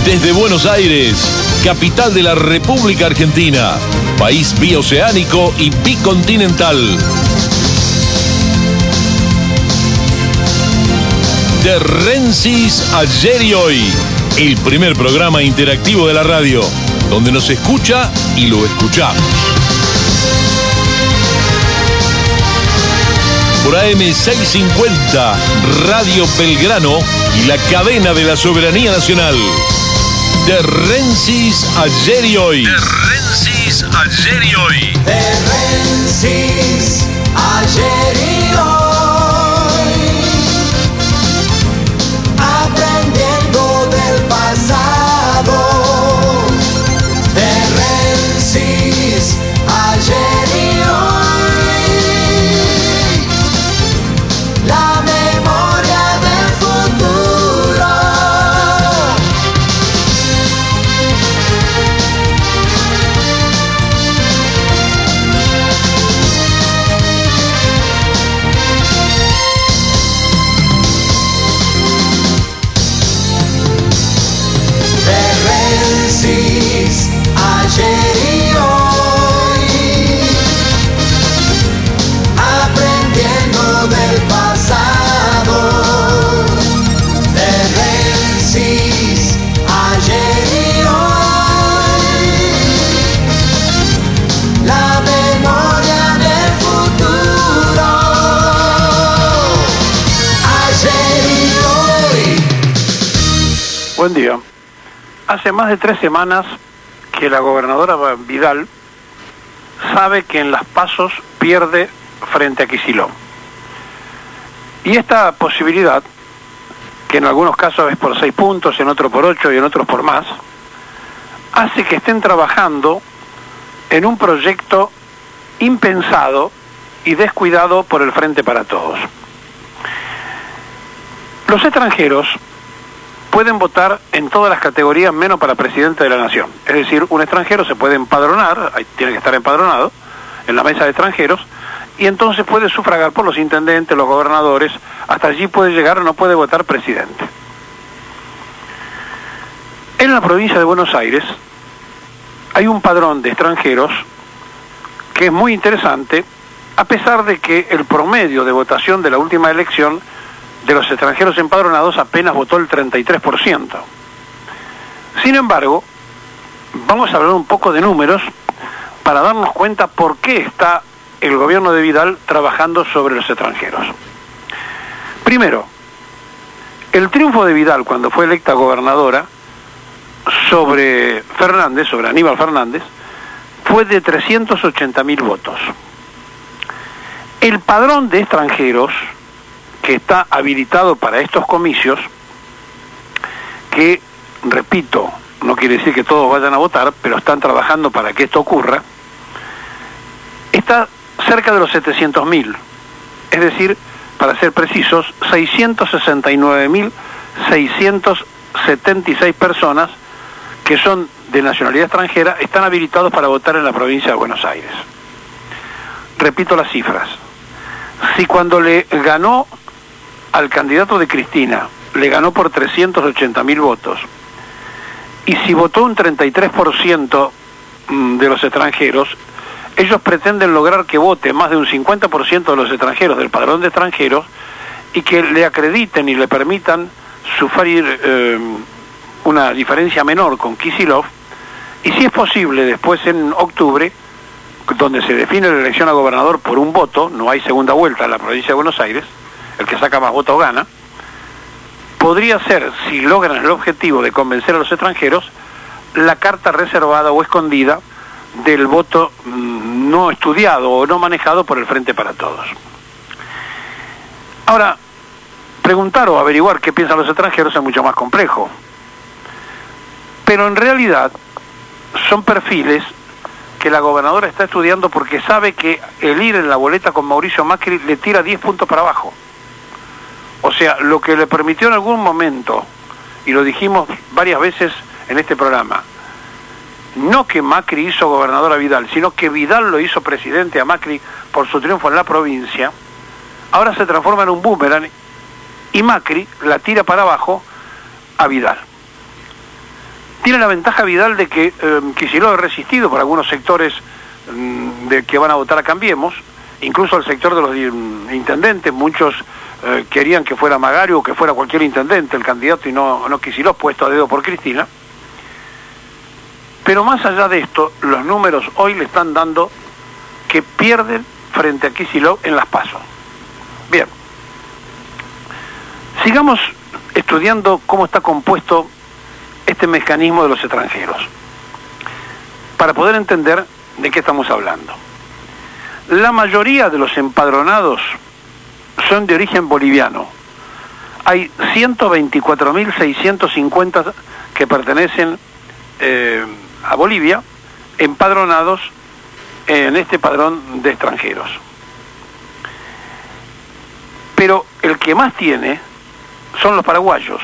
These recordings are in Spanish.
Desde Buenos Aires, capital de la República Argentina, país bioceánico y bicontinental. De Rensis ayer y hoy, el primer programa interactivo de la radio, donde nos escucha y lo escuchamos. Por AM 650, Radio Belgrano y la cadena de la soberanía nacional. De Rensis ayer y hoy. De Rensis ayer y hoy. De Rensis ayer y hoy. Aprendiendo del pasado. De Rensis ayer y hoy. La memoria del futuro. Ayer y hoy, aprendiendo del pasado. De Rensis ayer y hoy, la memoria del futuro. Ayer y hoy. Buen día. Hace más de 3 semanas que la gobernadora Vidal sabe que en las PASO pierde frente a Kicillof. Y esta posibilidad, que en algunos casos es por 6 puntos, en otros por 8 y en otros por más, hace que estén trabajando en un proyecto impensado y descuidado por el Frente para Todos. Los extranjeros pueden votar en todas las categorías menos para presidente de la nación. Es decir, un extranjero se puede empadronar, tiene que estar empadronado, en la mesa de extranjeros, y entonces puede sufragar por los intendentes, los gobernadores, hasta allí puede llegar, no puede votar presidente. En la provincia de Buenos Aires hay un padrón de extranjeros que es muy interesante, a pesar de que el promedio de votación de la última elección de los extranjeros empadronados apenas votó el 33%. Sin embargo, vamos a hablar un poco de números para darnos cuenta por qué está el gobierno de Vidal trabajando sobre los extranjeros. Primero, el triunfo de Vidal cuando fue electa gobernadora sobre Fernández, sobre Aníbal Fernández, fue de 380.000 votos. El padrón de extranjeros que está habilitado para estos comicios, que, repito, no quiere decir que todos vayan a votar, pero están trabajando para que esto ocurra, está cerca de los 700.000, es decir, para ser precisos, 669.676 personas que son de nacionalidad extranjera están habilitados para votar en la provincia de Buenos Aires. Repito las cifras. Si cuando le ganó al candidato de Cristina, le ganó por 380.000 votos, y si votó un 33% de los extranjeros, ellos pretenden lograr que vote más de un 50% de los extranjeros del padrón de extranjeros y que le acrediten y le permitan sufrir una diferencia menor con Kicillof, y si es posible después en octubre, donde se define la elección a gobernador por un voto, no hay segunda vuelta en la provincia de Buenos Aires, el que saca más votos gana, podría ser, si logran el objetivo de convencer a los extranjeros, la carta reservada o escondida del voto no estudiado o no manejado por el Frente para Todos. Ahora, preguntar o averiguar qué piensan los extranjeros es mucho más complejo, pero en realidad son perfiles que la gobernadora está estudiando porque sabe que el ir en la boleta con Mauricio Macri le tira 10 puntos para abajo. O sea, lo que le permitió en algún momento, y lo dijimos varias veces en este programa, no que Macri hizo gobernador a Vidal, sino que Vidal lo hizo presidente a Macri por su triunfo en la provincia, ahora se transforma en un boomerang y Macri la tira para abajo a Vidal. Tiene la ventaja Vidal de que Kicillof es resistido por algunos sectores de que van a votar a Cambiemos, incluso el sector de los intendentes. Muchos querían que fuera Magario o que fuera cualquier intendente el candidato y no Kicillof, puesto a dedo por Cristina. Pero más allá de esto, los números hoy le están dando que pierden frente a Kicillof en las PASO. Bien, sigamos estudiando cómo está compuesto este mecanismo de los extranjeros, para poder entender de qué estamos hablando. La mayoría de los empadronados son de origen boliviano. Hay 124.650 que pertenecen a Bolivia, empadronados en este padrón de extranjeros. Pero el que más tiene son los paraguayos,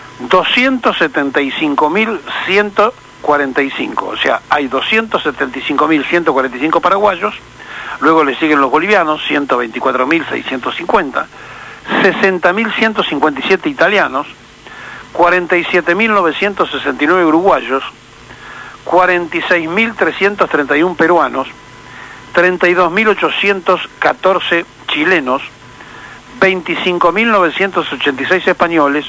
275.145, o sea, hay 275.145 paraguayos, luego le siguen los bolivianos, 124.650, 60.157 italianos, 47.969 uruguayos, 46.331 peruanos, 32.814 chilenos, 25.986 españoles,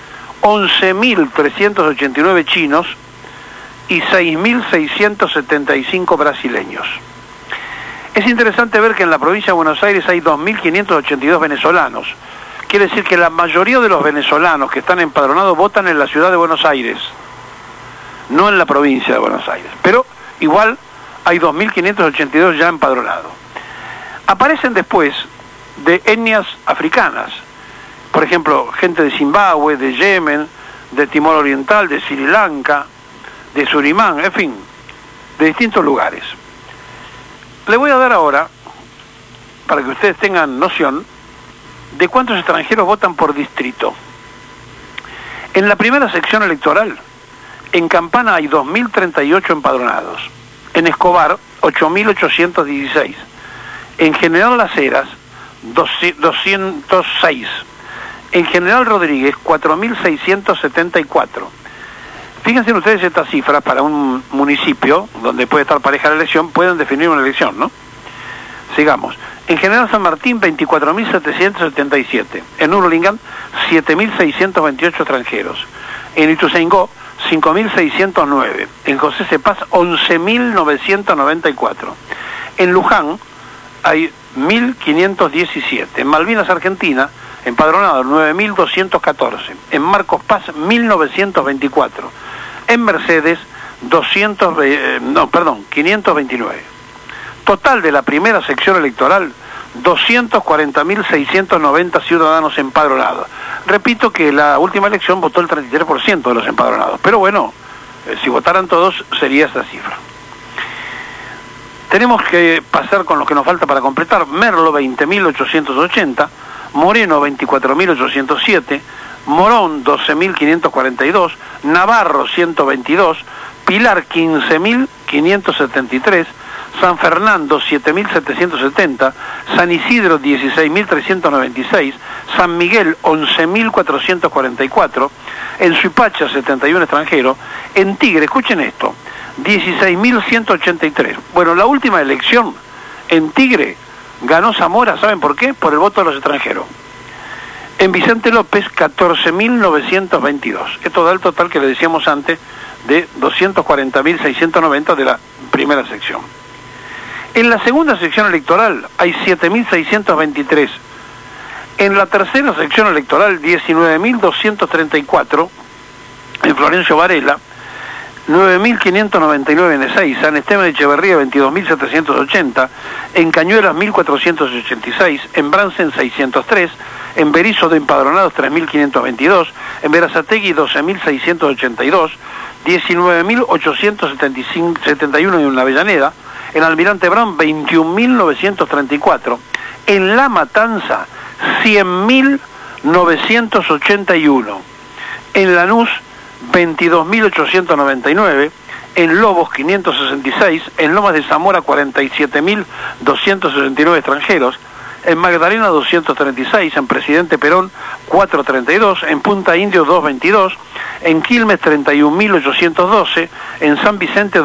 11.389 chinos y 6.675 brasileños. Es interesante ver que en la provincia de Buenos Aires hay 2.582 venezolanos. Quiere decir que la mayoría de los venezolanos que están empadronados votan en la ciudad de Buenos Aires, no en la provincia de Buenos Aires. Pero igual hay 2.582 ya empadronados. Aparecen después de etnias africanas, por ejemplo, gente de Zimbabue, de Yemen, de Timor Oriental, de Sri Lanka, de Surinam, en fin, de distintos lugares. Le voy a dar ahora, para que ustedes tengan noción, de cuántos extranjeros votan por distrito. En la primera sección electoral, en Campana hay 2.038 empadronados, en Escobar 8.816, en General Las Heras 206, en General Rodríguez 4.674. Fíjense ustedes estas cifras para un municipio donde puede estar pareja la elección, pueden definir una elección, ¿no? Sigamos. En General San Martín 24.777, en Hurlingham 7.628 extranjeros, en Ituzaingó 5.609, en José Cepaz 11.994, en Luján hay 1.517, en Malvinas Argentina empadronados 9.214, en Marcos Paz 1.924, en Mercedes 529. Total de la primera sección electoral, 240.690 ciudadanos empadronados. Repito que la última elección votó el 33% de los empadronados, pero bueno, si votaran todos sería esa cifra. Tenemos que pasar con lo que nos falta para completar. Merlo 20.880, Moreno 24.807, Morón 12.542, Navarro 122, Pilar 15.573, San Fernando 7.770, San Isidro 16.396, San Miguel 11.444, en Suipacha 71 extranjeros, en Tigre, escuchen esto, 16.183. Bueno, la última elección en Tigre ganó Zamora, ¿saben por qué? Por el voto de los extranjeros. En Vicente López 14.922. Esto da el total que le decíamos antes de 240.690 de la primera sección. En la segunda sección electoral hay 7.623. En la tercera sección electoral 19.234 en Florencio Varela, 9.599 en Ezeiza, en Esteban Echeverría 22.780, en Cañuelas 1.486, en Bransen 603, en Berizo de empadronados 3.522, en Berazategui 12.682, 19.871 en La Avellaneda, en Almirante Brown 21.934, en La Matanza 100.981, en Lanús 22.899, en Lobos 566, en Lomas de Zamora 47.269 extranjeros, en Magdalena 236, en Presidente Perón 432, en Punta Indio 222, en Quilmes 31.812, en San Vicente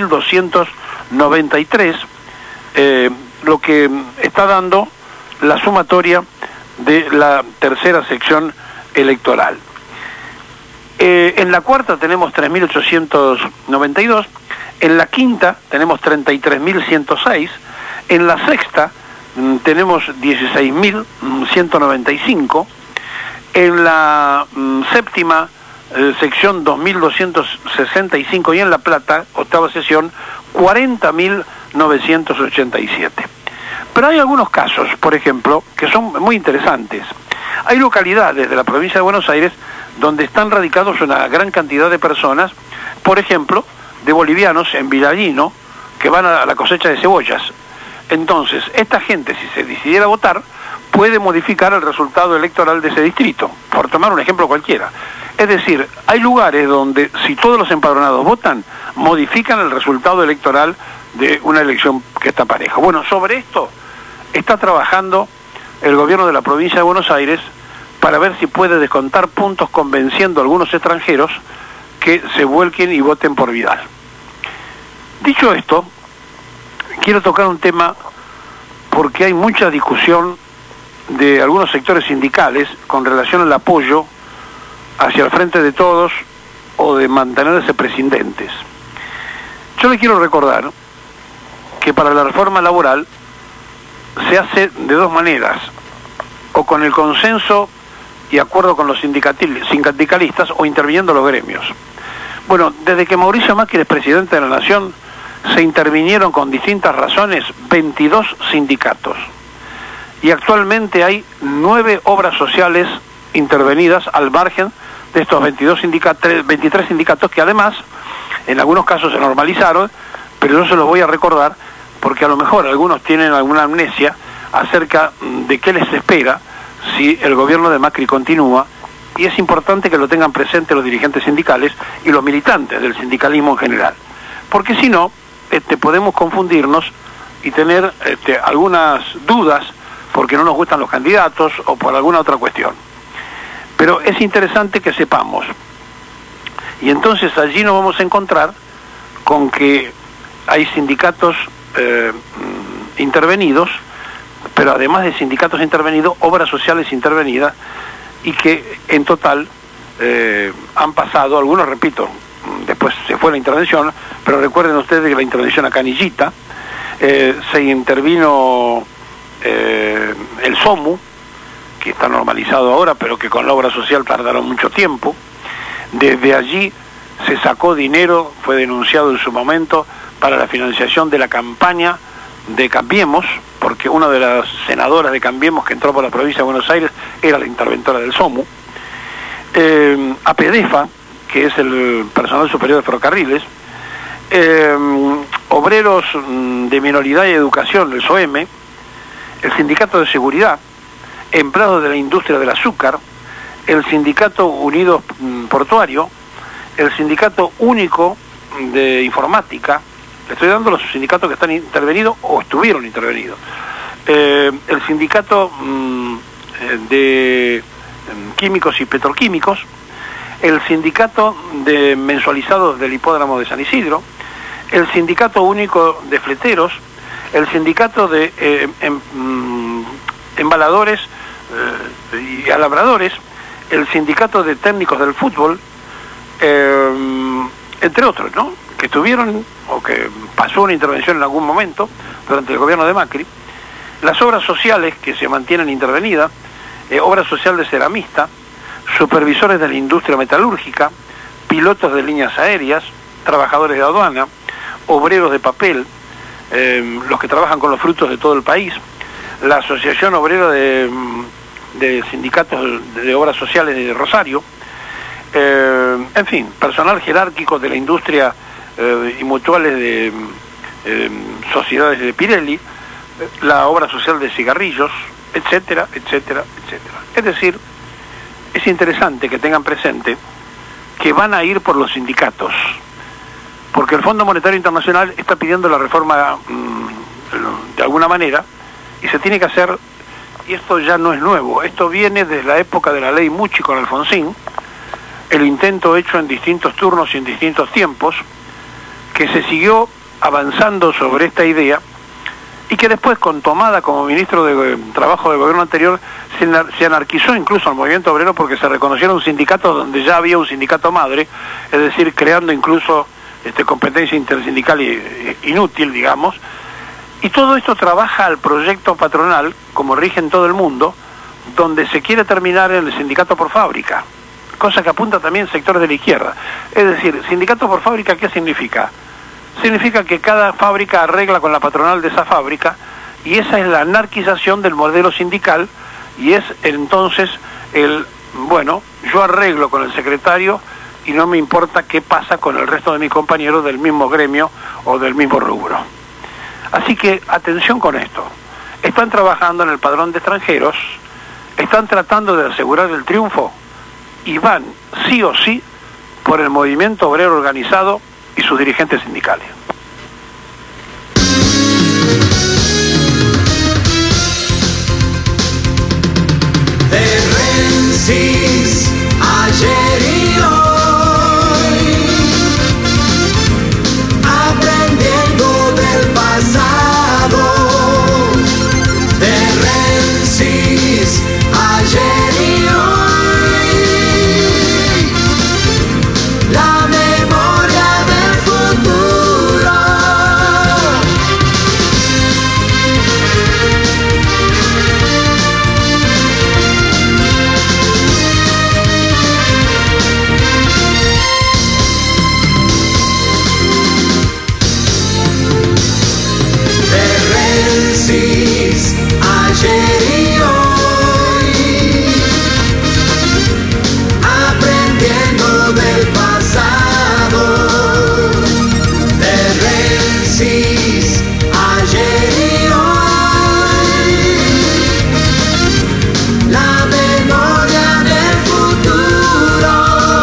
2.293, lo que está dando la sumatoria de la tercera sección electoral. En la cuarta tenemos 3.892, en la quinta tenemos 33.106, en la sexta tenemos 16.195, en la séptima sección 2.265 y en La Plata, octava sesión, 40.987. Pero hay algunos casos, por ejemplo, que son muy interesantes. Hay localidades de la provincia de Buenos Aires donde están radicados una gran cantidad de personas, por ejemplo, de bolivianos en Villarino, que van a la cosecha de cebollas. Entonces, esta gente, si se decidiera votar, puede modificar el resultado electoral de ese distrito, por tomar un ejemplo cualquiera. Es decir, hay lugares donde, si todos los empadronados votan, modifican el resultado electoral de una elección que está pareja. Bueno, sobre esto está trabajando el gobierno de la provincia de Buenos Aires para ver si puede descontar puntos convenciendo a algunos extranjeros que se vuelquen y voten por Vidal. Dicho esto, quiero tocar un tema porque hay mucha discusión de algunos sectores sindicales con relación al apoyo hacia el Frente de Todos o de mantenerse prescindentes. Yo le quiero recordar que para la reforma laboral se hace de dos maneras, o con el consenso y acuerdo con los sindicalistas o interviniendo los gremios. Bueno, desde que Mauricio Macri es presidente de la Nación, se intervinieron con distintas razones 22 sindicatos. Y actualmente hay 9 obras sociales intervenidas al margen de estos 23 sindicatos que además, en algunos casos se normalizaron, pero yo se los voy a recordar porque a lo mejor algunos tienen alguna amnesia acerca de qué les espera si el gobierno de Macri continúa, y es importante que lo tengan presente los dirigentes sindicales y los militantes del sindicalismo en general, porque si no, podemos confundirnos y tener algunas dudas porque no nos gustan los candidatos o por alguna otra cuestión. Pero es interesante que sepamos, y entonces allí nos vamos a encontrar con que hay sindicatos intervenidos, pero además de sindicatos intervenidos, obras sociales intervenidas, y que en total han pasado, algunos, repito, después se fue la intervención, pero recuerden ustedes que la intervención a Canillita, se intervino el SOMU, que está normalizado ahora, pero que con la obra social tardaron mucho tiempo. Desde allí se sacó dinero, fue denunciado en su momento, para la financiación de la campaña de Cambiemos, porque una de las senadoras de Cambiemos que entró por la provincia de Buenos Aires era la interventora del SOMU. APDEFA, que es el personal superior de ferrocarriles, obreros de minoridad y educación, el SOEM, el sindicato de seguridad, empleados de la industria del azúcar, el sindicato unido portuario, el sindicato único de informática. Le estoy dando los sindicatos que están intervenidos o estuvieron intervenidos. El sindicato de químicos y petroquímicos, el sindicato de mensualizados del hipódromo de San Isidro, el sindicato único de fleteros, el sindicato de embaladores y alambradores, el sindicato de técnicos del fútbol, entre otros, ¿no?, que tuvieron o que pasó una intervención en algún momento durante el gobierno de Macri. Las obras sociales que se mantienen intervenidas, obra social de ceramista, supervisores de la industria metalúrgica, pilotos de líneas aéreas, trabajadores de aduana, obreros de papel, los que trabajan con los frutos de todo el país, la Asociación Obrera de Sindicatos de Obras Sociales de Rosario, en fin, personal jerárquico de la industria y mutuales de sociedades de Pirelli, la obra social de cigarrillos, etcétera, etcétera, etcétera. Es decir, es interesante que tengan presente que van a ir por los sindicatos, porque el Fondo Monetario Internacional está pidiendo la reforma de alguna manera, y se tiene que hacer, y esto ya no es nuevo, esto viene desde la época de la ley Mucci con Alfonsín, el intento hecho en distintos turnos y en distintos tiempos, que se siguió avanzando sobre esta idea y que después, con Tomada como ministro de Trabajo del gobierno anterior, se anarquizó incluso al movimiento obrero porque se reconocieron sindicatos donde ya había un sindicato madre, es decir, creando incluso competencia intersindical inútil, digamos. Y todo esto trabaja al proyecto patronal, como rige en todo el mundo, donde se quiere terminar en el sindicato por fábrica, cosa que apunta también sectores de la izquierda. Es decir, sindicato por fábrica, ¿qué significa? Significa que cada fábrica arregla con la patronal de esa fábrica, y esa es la anarquización del modelo sindical, y es entonces yo arreglo con el secretario y no me importa qué pasa con el resto de mis compañeros del mismo gremio o del mismo rubro. Así que atención con esto. Están trabajando en el padrón de extranjeros, están tratando de asegurar el triunfo y van sí o sí por el movimiento obrero organizado y sus dirigentes sindicales. De Rensis, ayer y hoy, aprendiendo del pasado. De Rensis, ayer y hoy, la memoria del futuro. Ayer y hoy, aprendiendo del pasado. De Rensis, ayer y hoy, la memoria del futuro.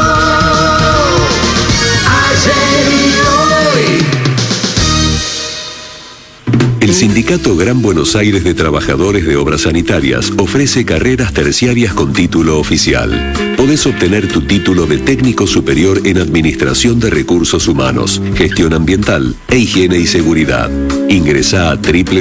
Ayer y hoy. El Sindicato Gran Buenos Aires de Trabajadores de Obras Sanitarias ofrece carreras terciarias con título oficial. Podés obtener tu título de técnico superior en Administración de Recursos Humanos, Gestión Ambiental e Higiene y Seguridad. Ingresá a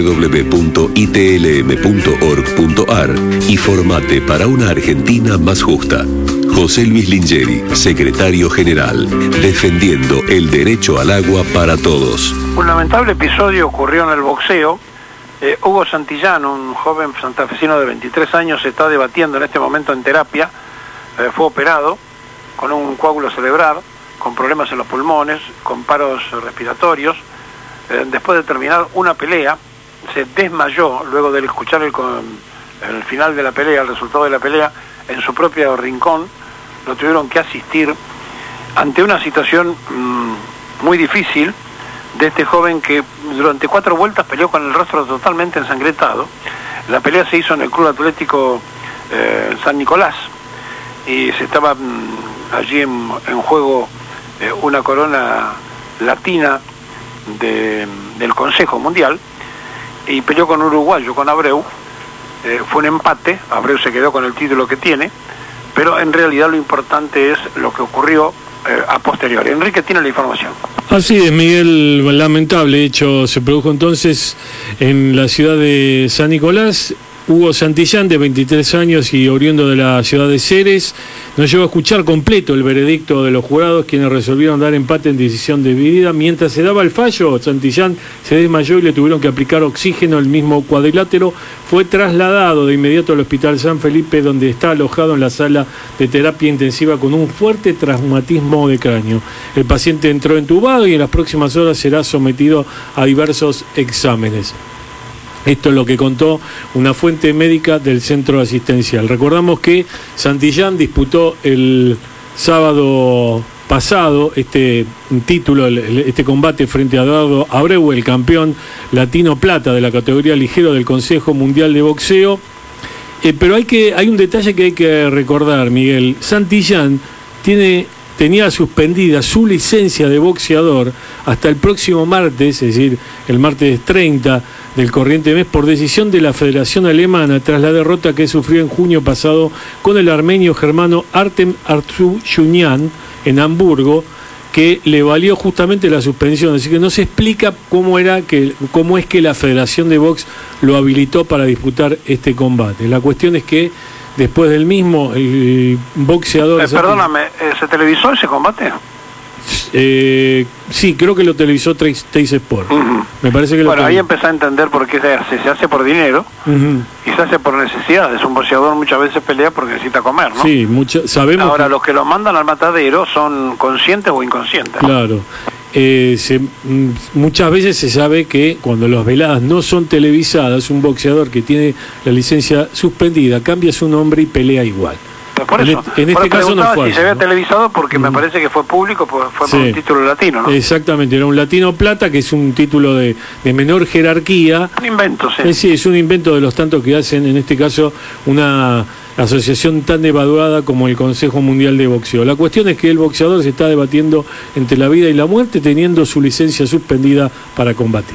www.itlm.org.ar y formate para una Argentina más justa. José Luis Lingeri, secretario general, defendiendo el derecho al agua para todos. Un lamentable episodio ocurrió en el boxeo. Hugo Santillán, un joven santafesino de 23 años, se está debatiendo en este momento en terapia. Fue operado con un coágulo cerebral, con problemas en los pulmones, con paros respiratorios. Después de terminar una pelea, se desmayó luego de escuchar el final de la pelea, el resultado de la pelea, en su propio rincón. Lo tuvieron que asistir ante una situación muy difícil de este joven que durante 4 vueltas peleó con el rostro totalmente ensangrentado. La pelea se hizo en el Club Atlético San Nicolás y se estaba allí en juego una corona latina del Consejo Mundial, y peleó con un uruguayo, con Abreu. Fue un empate, Abreu se quedó con el título que tiene, pero en realidad lo importante es lo que ocurrió a posteriori. Enrique tiene la información. Así es, Miguel, lamentable hecho se produjo entonces en la ciudad de San Nicolás. Hugo Santillán, de 23 años y oriundo de la ciudad de Ceres, nos llevó a escuchar completo el veredicto de los jurados, quienes resolvieron dar empate en decisión dividida. Mientras se daba el fallo, Santillán se desmayó y le tuvieron que aplicar oxígeno. El mismo cuadrilátero fue trasladado de inmediato al Hospital San Felipe, donde está alojado en la sala de terapia intensiva con un fuerte traumatismo de cráneo. El paciente entró entubado y en las próximas horas será sometido a diversos exámenes. Esto es lo que contó una fuente médica del centro asistencial. Recordamos que Santillán disputó el sábado pasado este título, este combate frente a Eduardo Abreu, el campeón latino plata de la categoría ligero del Consejo Mundial de Boxeo. Pero hay un detalle que hay que recordar, Miguel. Santillán tiene tenía suspendida su licencia de boxeador hasta el próximo martes, es decir, el martes 30 del corriente mes, por decisión de la Federación Alemana tras la derrota que sufrió en junio pasado con el armenio germano Artem Artsuyunian en Hamburgo, que le valió justamente la suspensión. Así que no se explica cómo es que la Federación de Box lo habilitó para disputar este combate. La cuestión es que después del mismo, el boxeador... Perdóname, ¿se televisó ese combate? Sí, creo que lo televisó Teis Sport. Me parece que ahí empecé a entender por qué se hace por dinero y se hace por necesidades. Un boxeador muchas veces pelea porque necesita comer, ¿no? Sí, sabemos. Ahora, los que lo mandan al matadero son conscientes o inconscientes, ¿no? Claro. Muchas veces se sabe que cuando las veladas no son televisadas, un boxeador que tiene la licencia suspendida cambia su nombre y pelea igual. Por eso, en este caso no fue si se había televisado porque me parece que fue público, pues fue por un título latino, ¿no? Exactamente, era un latino plata, que es un título de menor jerarquía. Un invento, sí. Sí, es un invento de los tantos que hacen, en este caso, una asociación tan devaluada como el Consejo Mundial de Boxeo. La cuestión es que el boxeador se está debatiendo entre la vida y la muerte, teniendo su licencia suspendida para combatir.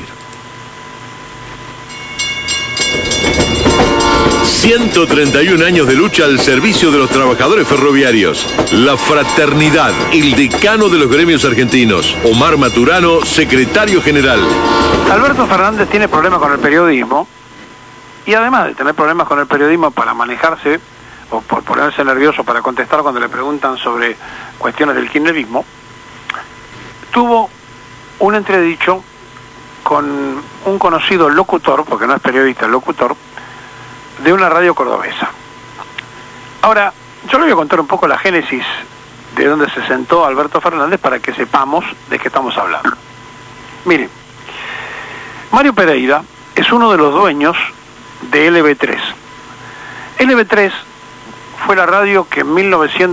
131 años de lucha al servicio de los trabajadores ferroviarios. La fraternidad, el decano de los gremios argentinos. Omar Maturano, secretario general. Alberto Fernández tiene problemas con el periodismo, y además de tener problemas con el periodismo para manejarse o por ponerse nervioso para contestar cuando le preguntan sobre cuestiones del kirchnerismo, tuvo un entredicho con un conocido locutor, porque no es periodista, es locutor, de una radio cordobesa. Ahora, yo le voy a contar un poco la génesis de donde se sentó Alberto Fernández para que sepamos de qué estamos hablando. Miren, Mario Pereira es uno de los dueños de LB3. LB3 fue la radio que en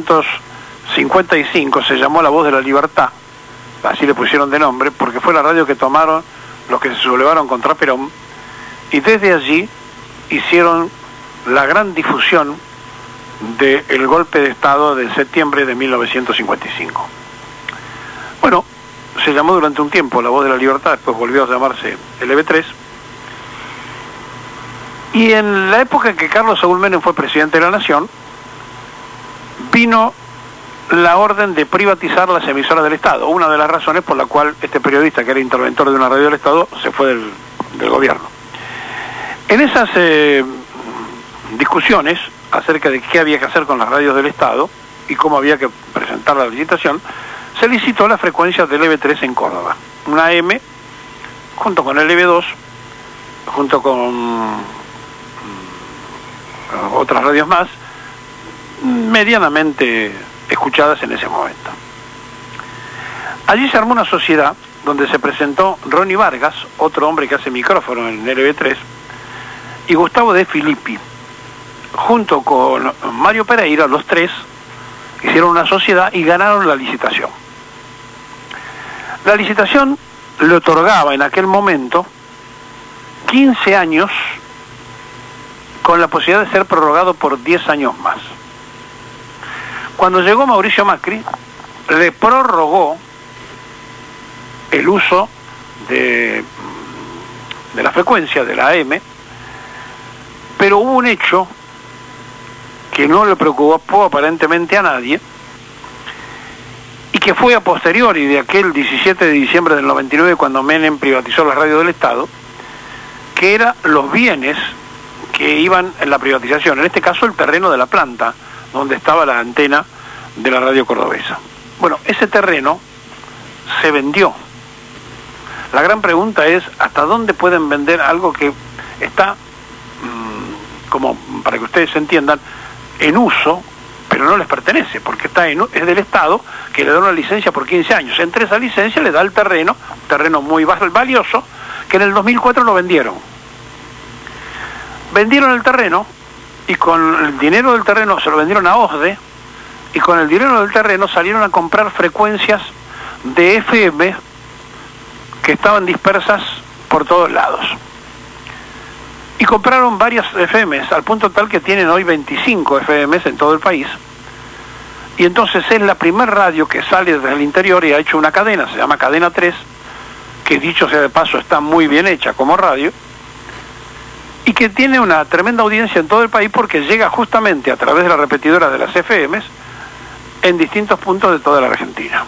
1955 se llamó La Voz de la Libertad, así le pusieron de nombre, porque fue la radio que tomaron los que se sublevaron contra Perón, y desde allí hicieron la gran difusión del golpe de Estado de septiembre de 1955. Bueno, se llamó durante un tiempo La Voz de la Libertad, después volvió a llamarse LB3, y en la época en que Carlos Saúl Menem fue presidente de la Nación, vino la orden de privatizar las emisoras del Estado, una de las razones por la cual este periodista, que era interventor de una radio del Estado, se fue del gobierno. En esas discusiones acerca de qué había que hacer con las radios del Estado y cómo había que presentar la licitación, se licitó la frecuencia del LB3 en Córdoba, una AM, junto con el LB2, junto con otras radios más, medianamente escuchadas en ese momento. Allí se armó una sociedad donde se presentó Ronnie Vargas, otro hombre que hace micrófono en LB3, y Gustavo De Filippi. Junto con Mario Pereira, los tres hicieron una sociedad y ganaron la licitación. La licitación le otorgaba en aquel momento 15 años con la posibilidad de ser prorrogado por 10 años más. Cuando llegó Mauricio Macri, le prorrogó el uso de la frecuencia de la AM, pero hubo un hecho que no le preocupó aparentemente a nadie, y que fue a posteriori de aquel 17 de diciembre del 99, cuando Menem privatizó la radio del Estado, que eran los bienes que iban en la privatización, en este caso el terreno de la planta, donde estaba la antena de la radio cordobesa. Bueno, ese terreno se vendió. La gran pregunta es, ¿hasta dónde pueden vender algo que está, como para que ustedes entiendan, en uso, pero no les pertenece, porque es del Estado, que le da una licencia por 15 años. Entre esa licencia le da el terreno, un terreno muy valioso, que en el 2004 lo vendieron. Vendieron el terreno, y con el dinero del terreno se lo vendieron a OSDE, y con el dinero del terreno salieron a comprar frecuencias de FM que estaban dispersas por todos lados. Y compraron varias FMs, al punto tal que tienen hoy 25 FMs en todo el país, Y entonces es la primer radio que sale desde el interior y ha hecho una cadena, se llama Cadena 3, que dicho sea de paso está muy bien hecha como radio, y que tiene una tremenda audiencia en todo el país porque llega justamente a través de la repetidora de las FMs en distintos puntos de toda la Argentina.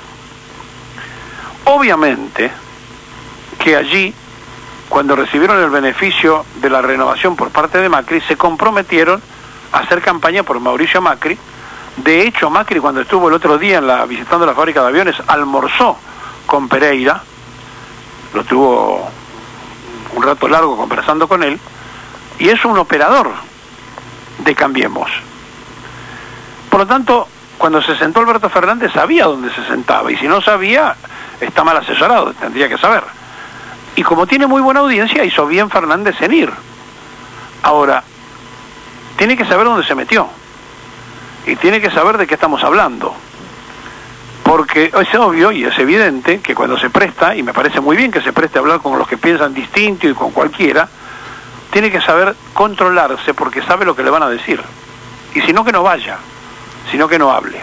Obviamente que allí, cuando recibieron el beneficio de la renovación por parte de Macri, se comprometieron a hacer campaña por Mauricio Macri. De hecho, Macri, cuando estuvo el otro día visitando la fábrica de aviones, almorzó con Pereira, lo tuvo un rato largo conversando con él, y es un operador de Cambiemos. Por lo tanto, cuando se sentó Alberto Fernández sabía dónde se sentaba, y si no sabía, está mal asesorado, tendría que saber. Y como tiene muy buena audiencia, hizo bien Fernández en ir. Ahora, tiene que saber dónde se metió, y tiene que saber de qué estamos hablando. Porque es obvio y es evidente que cuando se presta, y me parece muy bien que se preste a hablar con los que piensan distinto y con cualquiera, tiene que saber controlarse porque sabe lo que le van a decir. Y si no, que no vaya, sino que no hable.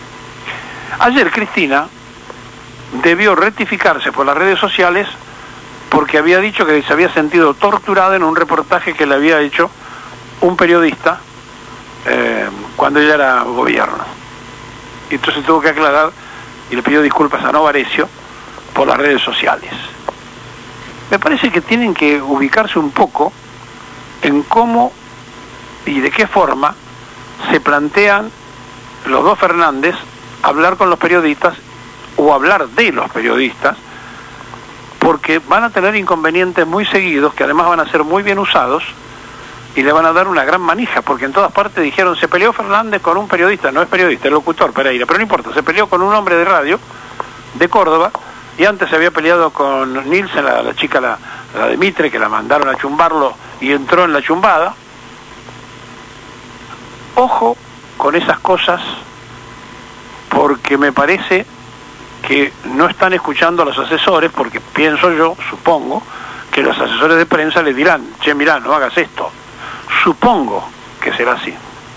Ayer Cristina debió rectificarse por las redes sociales porque había dicho que se había sentido torturada en un reportaje que le había hecho un periodista cuando ella era gobierno. Y entonces tuvo que aclarar y le pidió disculpas a Novarecio por las redes sociales. Me parece que tienen que ubicarse un poco en cómo y de qué forma se plantean los dos Fernández hablar con los periodistas o hablar de los periodistas, porque van a tener inconvenientes muy seguidos que además van a ser muy bien usados y le van a dar una gran manija, porque en todas partes dijeron, se peleó Fernández con un periodista, no es periodista, es locutor, Pereira, pero no importa, se peleó con un hombre de radio de Córdoba, y antes se había peleado con Nielsen, la chica, la de Mitre, que la mandaron a chumbarlo y entró en la chumbada. Ojo con esas cosas, porque me parece que no están escuchando a los asesores, porque pienso yo, supongo, que los asesores de prensa les dirán, che, mirá, no hagas esto. Supongo que será así.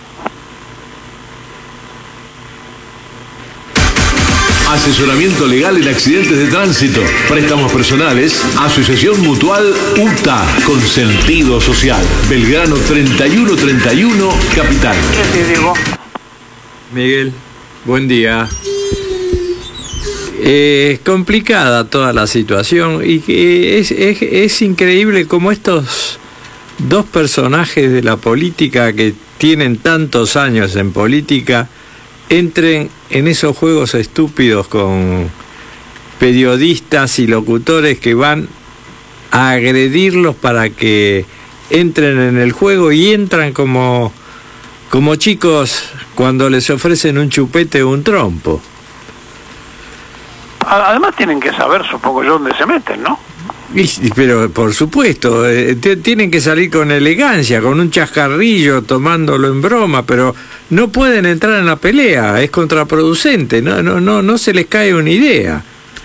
Asesoramiento legal en accidentes de tránsito, préstamos personales, Asociación Mutual UTA, con sentido social. Belgrano 3131, Capital. ¿Qué te digo? Miguel, buen día. Complicada toda la situación y que es increíble cómo estos dos personajes de la política que tienen tantos años en política entren en esos juegos estúpidos con periodistas y locutores que van a agredirlos para que entren en el juego, y entran como chicos cuando les ofrecen un chupete o un trompo. Además tienen que saber, supongo yo, dónde se meten, ¿no? Pero por supuesto, tienen que salir con elegancia, con un chascarrillo, tomándolo en broma, pero no pueden entrar en la pelea, es contraproducente, no se les cae una idea.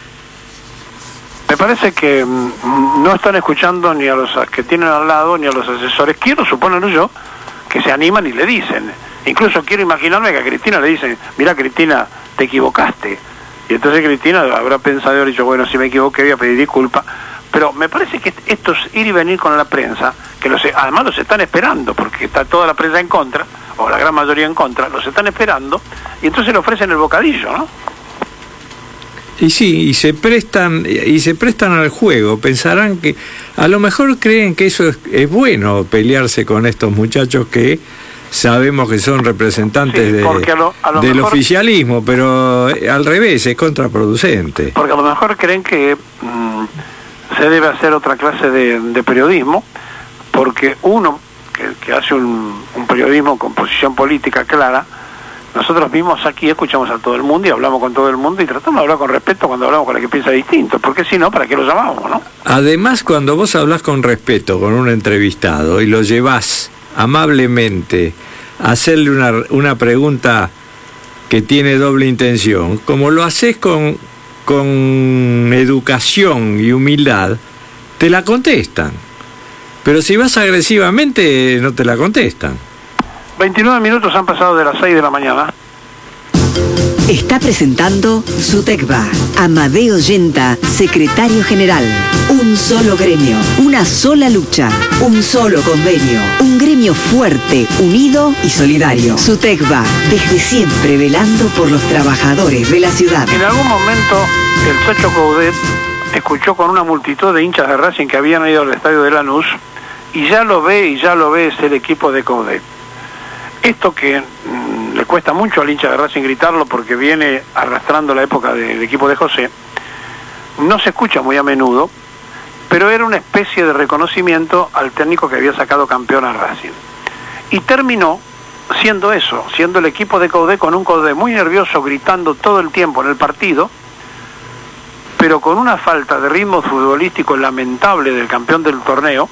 Me parece que no están escuchando ni a los que tienen al lado, ni a los asesores. Quiero suponer yo que se animan y le dicen. Incluso quiero imaginarme que a Cristina le dicen, mira Cristina, te equivocaste. Y entonces Cristina habrá pensado y habrá dicho, bueno, si me equivoqué voy a pedir disculpas. Pero me parece que esto es ir y venir con la prensa, que además los están esperando, porque está toda la prensa en contra, o la gran mayoría en contra, los están esperando, y entonces le ofrecen el bocadillo, ¿no? Y sí, y se prestan al juego. Pensarán que, a lo mejor creen que eso es bueno, pelearse con estos muchachos que sabemos que son representantes del oficialismo, pero al revés, es contraproducente. Porque a lo mejor creen que se debe hacer otra clase de periodismo, porque uno que hace un periodismo con posición política clara, nosotros mismos aquí escuchamos a todo el mundo y hablamos con todo el mundo y tratamos de hablar con respeto cuando hablamos con el que piensa distinto, porque si no, ¿para qué lo llamamos, no? Además, cuando vos hablas con respeto con un entrevistado y lo llevás amablemente a hacerle una pregunta que tiene doble intención, como lo haces con educación y humildad, te la contestan. Pero si vas agresivamente, no te la contestan. 29 minutos han pasado de las 6 de la mañana. Está presentando SUTECBA. Amadeo Yenta, secretario general. Un solo gremio, una sola lucha, un solo convenio. Un gremio fuerte, unido y solidario. SUTECBA, desde siempre velando por los trabajadores de la ciudad. En algún momento, el Chacho Coudet escuchó con una multitud de hinchas de Racing que habían ido al estadio de Lanús, y ya lo ve, es el equipo de Coudet. Esto que le cuesta mucho al hincha de Racing gritarlo porque viene arrastrando la época del equipo de José, no se escucha muy a menudo, pero era una especie de reconocimiento al técnico que había sacado campeón a Racing. Y terminó siendo eso, siendo el equipo de Coudet con un Coudet muy nervioso, gritando todo el tiempo en el partido, pero con una falta de ritmo futbolístico lamentable del campeón del torneo,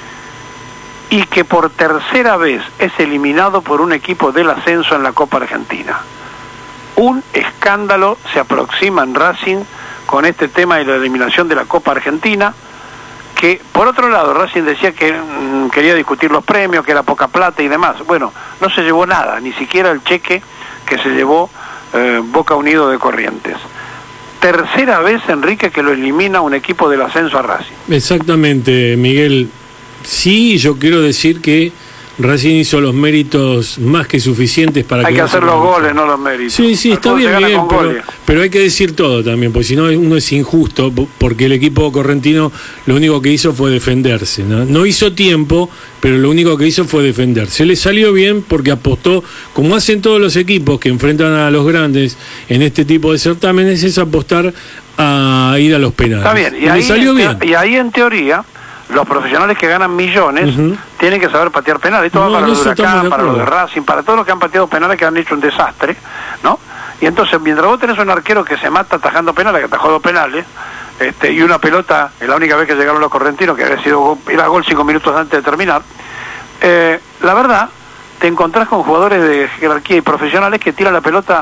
y que por tercera vez es eliminado por un equipo del ascenso en la Copa Argentina. Un escándalo se aproxima en Racing con este tema de la eliminación de la Copa Argentina, que por otro lado Racing decía que quería discutir los premios, que era poca plata y demás. Bueno, no se llevó nada, ni siquiera el cheque que se llevó Boca Unido de Corrientes. Tercera vez, Enrique, que lo elimina un equipo del ascenso a Racing. Exactamente, Miguel. Sí, yo quiero decir que Racing hizo los méritos más que suficientes para hay que hacer los goles, no los méritos. Sí, está bien, Miguel, pero hay que decir todo también, porque si no uno es injusto, porque el equipo correntino lo único que hizo fue defenderse, no hizo tiempo, pero lo único que hizo fue defenderse. Le salió bien porque apostó, como hacen todos los equipos que enfrentan a los grandes en este tipo de certámenes, es apostar a ir a los penales. Está bien, y ahí, salió bien. Y ahí en teoría los profesionales que ganan millones tienen que saber patear penales. Esto va para los de Huracán, para los de Racing, para todos los que han pateado penales, que han hecho un desastre, ¿no? Y entonces, mientras vos tenés un arquero que se mata atajando penales, que atajó 2 penales, y una pelota, la única vez que llegaron los correntinos, que había sido era gol 5 minutos antes de terminar, la verdad, te encontrás con jugadores de jerarquía y profesionales que tiran la pelota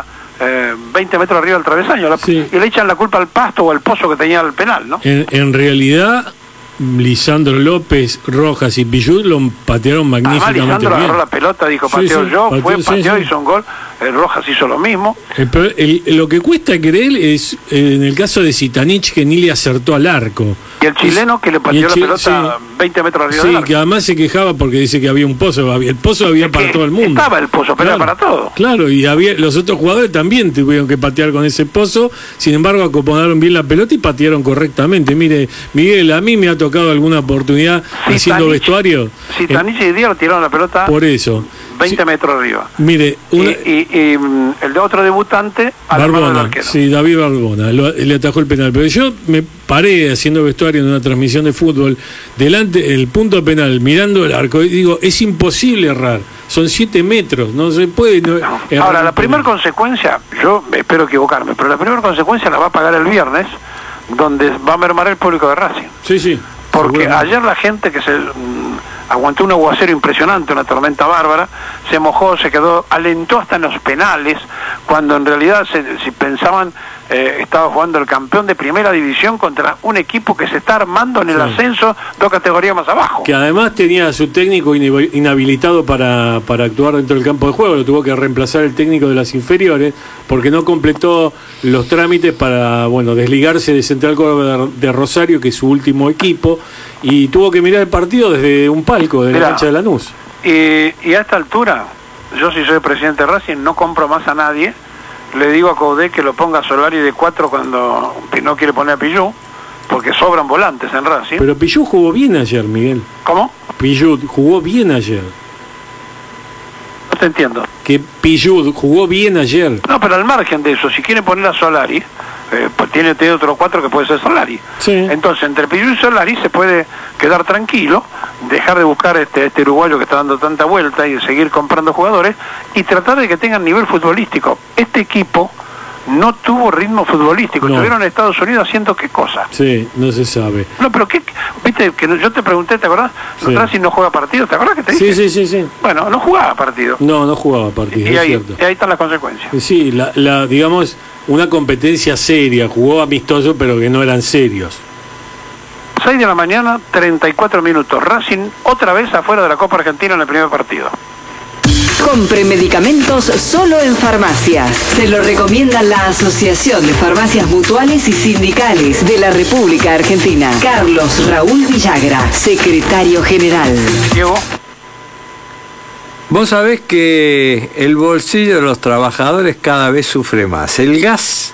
20 metros arriba del travesaño, y le echan la culpa al pasto o al pozo que tenía el penal, ¿no? En realidad, Lisandro López, Rojas y Pichut lo patearon magníficamente. Además, Lisandro agarró la pelota, dijo pateo yo, pateó, sí. hizo un gol. Rojas hizo lo mismo. Lo que cuesta creer es en el caso de Zitanich, que ni le acertó al arco. Y el chileno que le pateó la pelota 20 metros arriba del arco. Sí, que además se quejaba porque dice que había un pozo. El pozo había para todo el mundo. Estaba el pozo, pero era para todo. Claro, y los otros jugadores también tuvieron que patear con ese pozo. Sin embargo, acomodaron bien la pelota y patearon correctamente. Mire, Miguel, a mí me ha tocado alguna oportunidad haciendo vestuario. Zitanich y Díaz tiraron la pelota por eso 20 metros arriba. Mire, y el de otro debutante, Barbona, sí, David Barbona, le atajó el penal. Pero yo me paré haciendo vestuario en una transmisión de fútbol, delante el punto penal, mirando el arco, y digo, es imposible errar. Son 7 metros, no se puede. Ahora, la primera consecuencia, yo espero equivocarme, pero la primera consecuencia la va a pagar el viernes, donde va a mermar el público de Racing. Sí. Porque ayer la gente que se aguantó un aguacero impresionante, una tormenta bárbara, se mojó, se quedó, alentó hasta en los penales, cuando en realidad si pensaban estaba jugando el campeón de primera división contra un equipo que se está armando en el ascenso 2 categorías más abajo. Que además tenía a su técnico inhabilitado para actuar dentro del campo de juego, lo tuvo que reemplazar el técnico de las inferiores, porque no completó los trámites para desligarse de Central Córdoba de Rosario, que es su último equipo, y tuvo que mirar el partido desde un palco de la cancha de Lanús. Y a esta altura, yo si soy presidente de Racing, no compro más a nadie. Le digo a Coudet que lo ponga a Solari de 4 cuando no quiere poner a Pichut, porque sobran volantes en Racing. Pero Pichut jugó bien ayer, Miguel. ¿Cómo? Pichut jugó bien ayer. No te entiendo. Que Pichut jugó bien ayer. No, pero al margen de eso, si quiere poner a Solari, pues tiene otros 4 que puede ser Solari. Sí. Entonces, entre Pichut y Solari se puede quedar tranquilo, dejar de buscar este uruguayo que está dando tanta vuelta y seguir comprando jugadores y tratar de que tengan nivel futbolístico. Este equipo no tuvo ritmo futbolístico. Estuvieron en Estados Unidos haciendo qué cosa. Sí, no se sabe. No, pero qué, viste, que yo te pregunté, ¿te acordás? Sí. Racing no juega partido, ¿te acordás que te dije? Sí. Bueno, no jugaba partido. No jugaba partido, y es ahí, cierto. Y ahí están las consecuencias. Sí, digamos, una competencia seria, jugó amistoso, pero que no eran serios. 6 de la mañana, 34 minutos. Racing otra vez afuera de la Copa Argentina en el primer partido. Compre medicamentos solo en farmacias. Se lo recomienda la Asociación de Farmacias Mutuales y Sindicales de la República Argentina. Carlos Raúl Villagra, secretario general. Diego. Vos sabés que el bolsillo de los trabajadores cada vez sufre más. El gas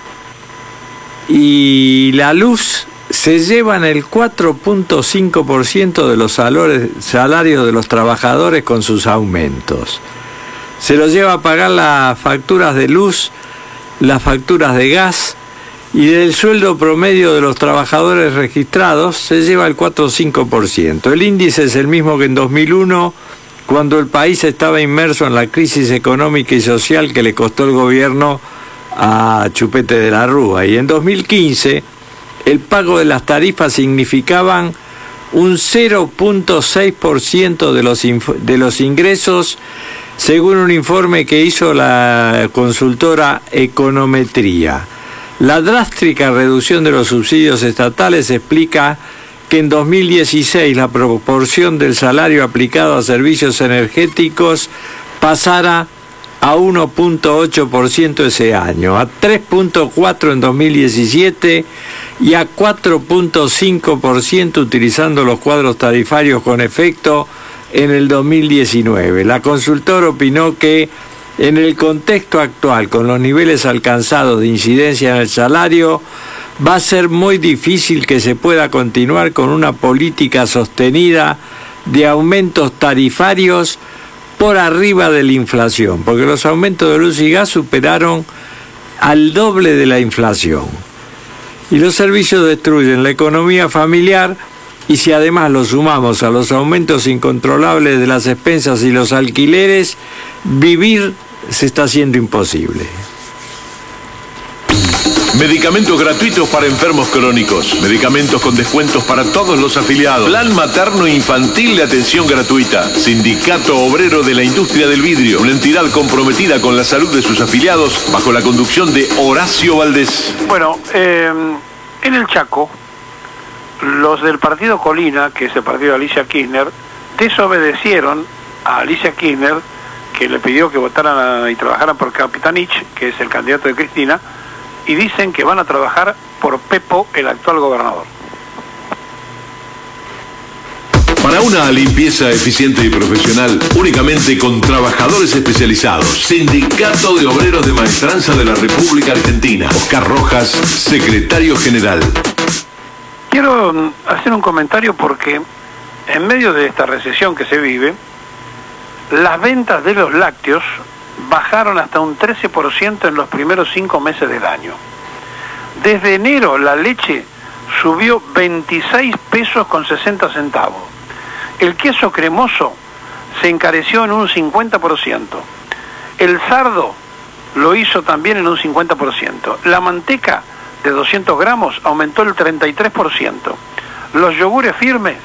y la luz se llevan el 4.5% de los salarios de los trabajadores con sus aumentos. Se los lleva a pagar las facturas de luz, las facturas de gas, y del sueldo promedio de los trabajadores registrados se lleva el 4 o 5%. El índice es el mismo que en 2001, cuando el país estaba inmerso en la crisis económica y social que le costó el gobierno a Chupete de la Rúa. Y en 2015, el pago de las tarifas significaban un 0.6% de los ingresos, según un informe que hizo la consultora Econometría. La drástica reducción de los subsidios estatales explica que en 2016 la proporción del salario aplicado a servicios energéticos pasara a 1.8% ese año, a 3.4% en 2017 y a 4.5% utilizando los cuadros tarifarios con efecto en el 2019. La consultora opinó que en el contexto actual, con los niveles alcanzados de incidencia en el salario, va a ser muy difícil que se pueda continuar con una política sostenida de aumentos tarifarios por arriba de la inflación, porque los aumentos de luz y gas superaron al doble de la inflación. Y los servicios destruyen la economía familiar, y si además lo sumamos a los aumentos incontrolables de las expensas y los alquileres, vivir se está haciendo imposible. Medicamentos gratuitos para enfermos crónicos. Medicamentos con descuentos para todos los afiliados. Plan materno infantil de atención gratuita. Sindicato Obrero de la Industria del Vidrio. Una entidad comprometida con la salud de sus afiliados bajo la conducción de Horacio Valdés. Bueno, en el Chaco, los del partido Colina, que es el partido de Alicia Kirchner, desobedecieron a Alicia Kirchner, que le pidió que votaran y trabajaran por Capitanich, que es el candidato de Cristina, y dicen que van a trabajar por Pepo, el actual gobernador. Para una limpieza eficiente y profesional, únicamente con trabajadores especializados. Sindicato de Obreros de Maestranza de la República Argentina. Oscar Rojas, secretario general. Quiero hacer un comentario porque en medio de esta recesión que se vive, las ventas de los lácteos bajaron hasta un 13% en los primeros 5 meses del año. Desde enero la leche subió 26 pesos con 60 centavos. El queso cremoso se encareció en un 50%. El sardo lo hizo también en un 50%. La manteca de 200 gramos aumentó el 33%. Los yogures firmes,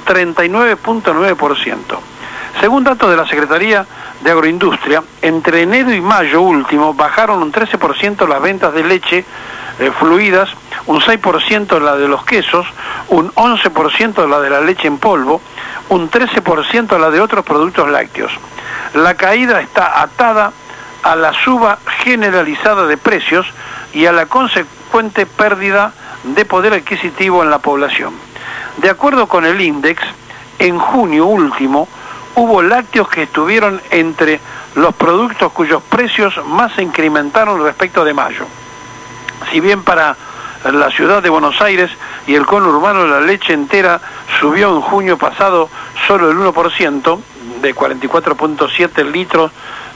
39.9%. Según datos de la Secretaría de Agroindustria, entre enero y mayo último bajaron un 13% las ventas de leche fluidas, un 6% la de los quesos, un 11% la de la leche en polvo, un 13% la de otros productos lácteos. La caída está atada a la suba generalizada de precios y a la consecuente pérdida de poder adquisitivo en la población. De acuerdo con el INDEX, en junio último, hubo lácteos que estuvieron entre los productos cuyos precios más se incrementaron respecto de mayo. Si bien para la ciudad de Buenos Aires y el conurbano la leche entera subió en junio pasado solo el 1%, de 44.7 litros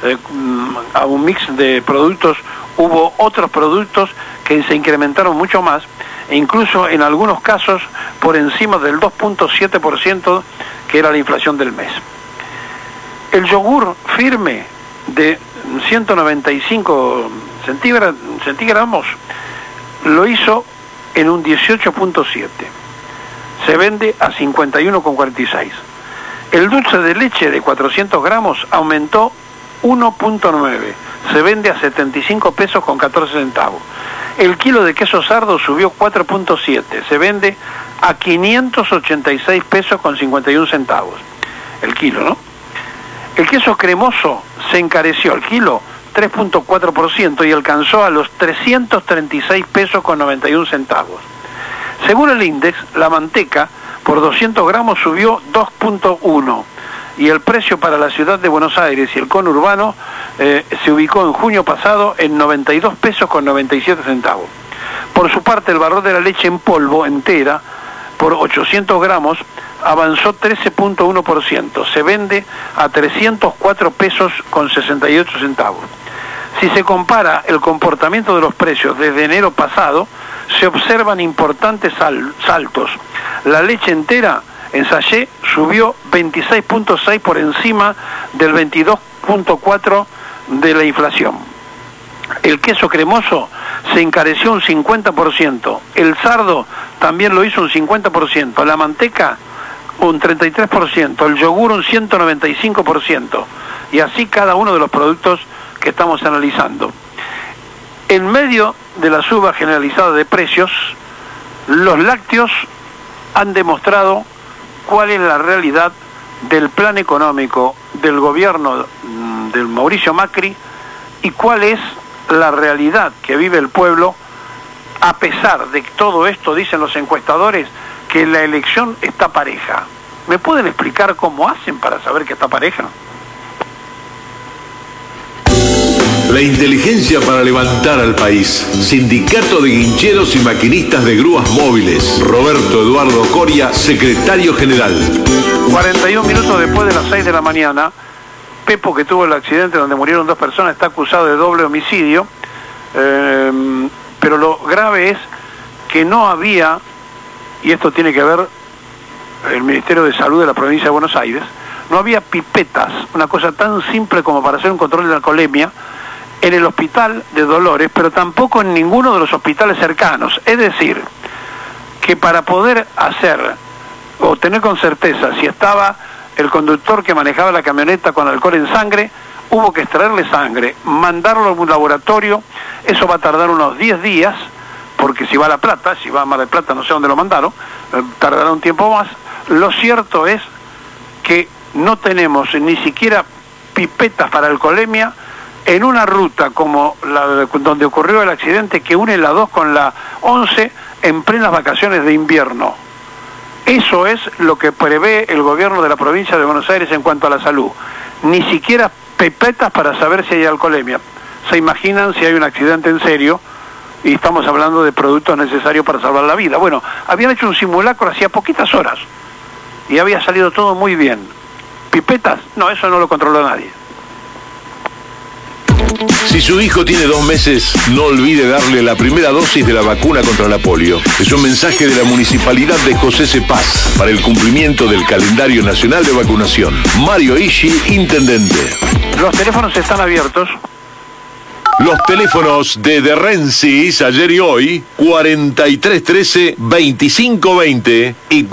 a un mix de productos, hubo otros productos que se incrementaron mucho más, e incluso en algunos casos por encima del 2.7%, que era la inflación del mes. El yogur firme de 195 centígrados lo hizo en un 18.7. Se vende a 51.46. El dulce de leche de 400 gramos aumentó 1.9. Se vende a 75 pesos con 14 centavos. El kilo de queso sardo subió 4.7. Se vende a 586 pesos con 51 centavos. El kilo, ¿no? El queso cremoso se encareció el kilo 3.4% y alcanzó a los 336 pesos con 91 centavos. Según el índice, la manteca por 200 gramos subió 2.1 y el precio para la ciudad de Buenos Aires y el conurbano se ubicó en junio pasado en 92 pesos con 97 centavos. Por su parte, el valor de la leche en polvo entera por 800 gramos avanzó 13.1%. Se vende a 304 pesos con 68 centavos. Si se compara el comportamiento de los precios desde enero pasado, se observan importantes saltos. La leche entera en sachet subió 26.6 por encima del 22.4 de la inflación. El queso cremoso se encareció un 50%, el sardo también lo hizo un 50%, la manteca un 33%, el yogur un 195%, y así cada uno de los productos que estamos analizando. En medio de la suba generalizada de precios, los lácteos han demostrado cuál es la realidad del plan económico del gobierno del Mauricio Macri y cuál es la realidad que vive el pueblo. A pesar de todo esto, dicen los encuestadores, que la elección está pareja. ¿Me pueden explicar cómo hacen para saber que está pareja? La inteligencia para levantar al país. Sindicato de Guincheros y Maquinistas de Grúas Móviles. Roberto Eduardo Coria, secretario general. 41 minutos después de las 6 de la mañana, Pepo, que tuvo el accidente donde murieron 2 personas, está acusado de doble homicidio, pero lo grave es que no había, y esto tiene que ver el Ministerio de Salud de la provincia de Buenos Aires, no había pipetas, una cosa tan simple como para hacer un control de alcoholemia, en el hospital de Dolores, pero tampoco en ninguno de los hospitales cercanos. Es decir, que para poder hacer o tener con certeza si estaba el conductor que manejaba la camioneta con alcohol en sangre, hubo que extraerle sangre, mandarlo a un laboratorio. Eso va a tardar unos 10 días, porque si va a La Plata, si va a Mar del Plata, no sé dónde lo mandaron, tardará un tiempo más. Lo cierto es que no tenemos ni siquiera pipetas para alcoholemia en una ruta como la donde ocurrió el accidente, que une la 2 con la 11 en plenas vacaciones de invierno. Eso es lo que prevé el gobierno de la provincia de Buenos Aires en cuanto a la salud. Ni siquiera pipetas para saber si hay alcoholemia. ¿Se imaginan si hay un accidente en serio? Y estamos hablando de productos necesarios para salvar la vida. Bueno, habían hecho un simulacro hacía poquitas horas y había salido todo muy bien. ¿Pipetas? No, eso no lo controló nadie. Si su hijo tiene 2 meses, no olvide darle la primera dosis de la vacuna contra la polio. Es un mensaje de la Municipalidad de José Cepaz para el cumplimiento del calendario nacional de vacunación. Mario Ishi, intendente. Los teléfonos están abiertos. Los teléfonos de Rensis, ayer y hoy, 4313-2520 y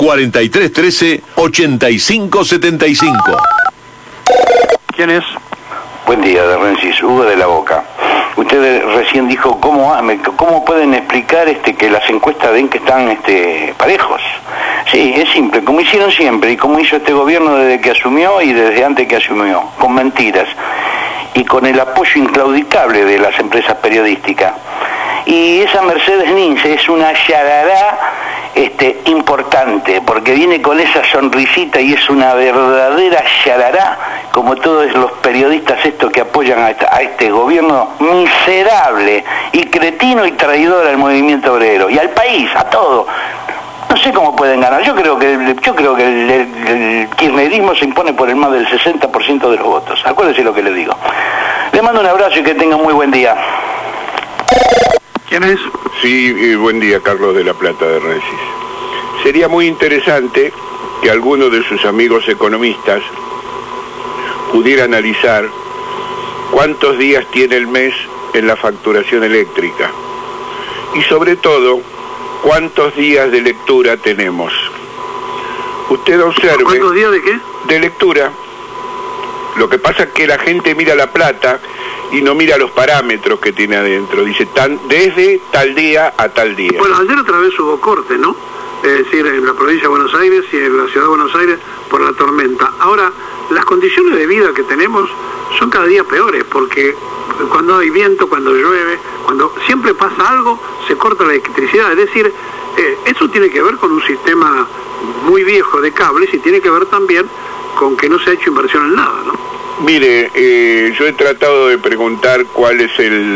4313-8575. ¿Quién es? Buen día, de Rensis, Hugo de la Boca. Usted recién dijo cómo pueden explicar que las encuestas den que están parejos. Sí, es simple, como hicieron siempre y como hizo este gobierno desde que asumió y desde antes que asumió, con mentiras y con el apoyo inclaudicable de las empresas periodísticas. Y esa Mercedes Nince es una yarará importante, porque viene con esa sonrisita y es una verdadera yarará, como todos los periodistas estos que apoyan a este gobierno miserable y cretino y traidor al movimiento obrero y al país, a todo. No sé cómo pueden ganar. Yo creo que el kirchnerismo se impone por el más del 60% de los votos. Acuérdese lo que le digo. Le mando un abrazo y que tenga un muy buen día. ¿Quién es? Sí, buen día, Carlos de la Plata de Rensis. Sería muy interesante que alguno de sus amigos economistas pudiera analizar cuántos días tiene el mes en la facturación eléctrica y sobre todo cuántos días de lectura tenemos. Usted observe... ¿Cuántos días de qué? De lectura. Lo que pasa es que la gente mira la plata y no mira los parámetros que tiene adentro. Dice, desde tal día a tal día. Bueno, ayer otra vez hubo corte, ¿no? Es decir, en la provincia de Buenos Aires y en la ciudad de Buenos Aires por la tormenta. Ahora, las condiciones de vida que tenemos son cada día peores, porque cuando hay viento, cuando llueve, cuando siempre pasa algo, se corta la electricidad. Es decir, eso tiene que ver con un sistema muy viejo de cables y tiene que ver también con que no se ha hecho inversión en nada, ¿no? Mire, yo he tratado de preguntar cuál es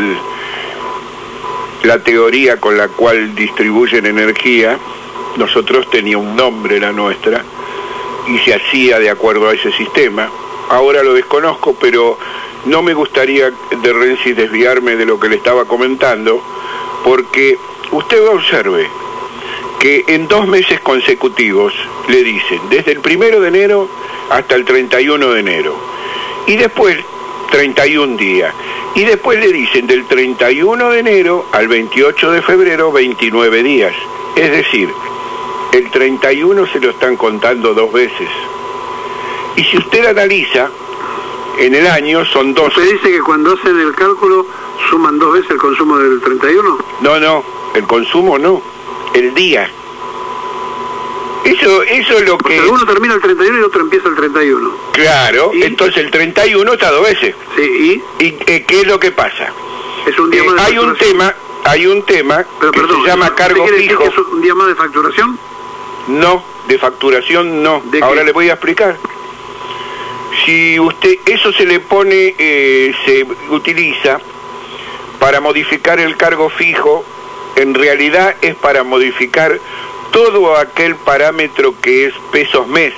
la teoría con la cual distribuyen energía. Nosotros tenía un nombre, la nuestra, y se hacía de acuerdo a ese sistema. Ahora lo desconozco, pero no me gustaría, de Renzi, desviarme de lo que le estaba comentando, porque usted observe que en 2 meses consecutivos le dicen, desde el 1 de enero hasta el 31 de enero, y después 31 días, y después le dicen del 31 de enero al 28 de febrero 29 días, es decir, el 31 se lo están contando 2 veces. Y si usted analiza, en el año son 12. ¿Usted dice que cuando hacen el cálculo suman 2 veces el consumo del 31? No, el consumo no, el día. Eso es lo que... Uno termina el 31 y otro empieza el 31. Claro, ¿Y? Entonces el 31 está 2 veces. Sí, ¿Y qué es lo que pasa? Es un día más de facturación. Hay un tema que se llama cargo fijo. ¿Es un día más de facturación? No, de facturación no. Ahora le voy a explicar. Si usted, eso se le pone, se utiliza para modificar el cargo fijo, en realidad es para modificar todo aquel parámetro que es pesos mes.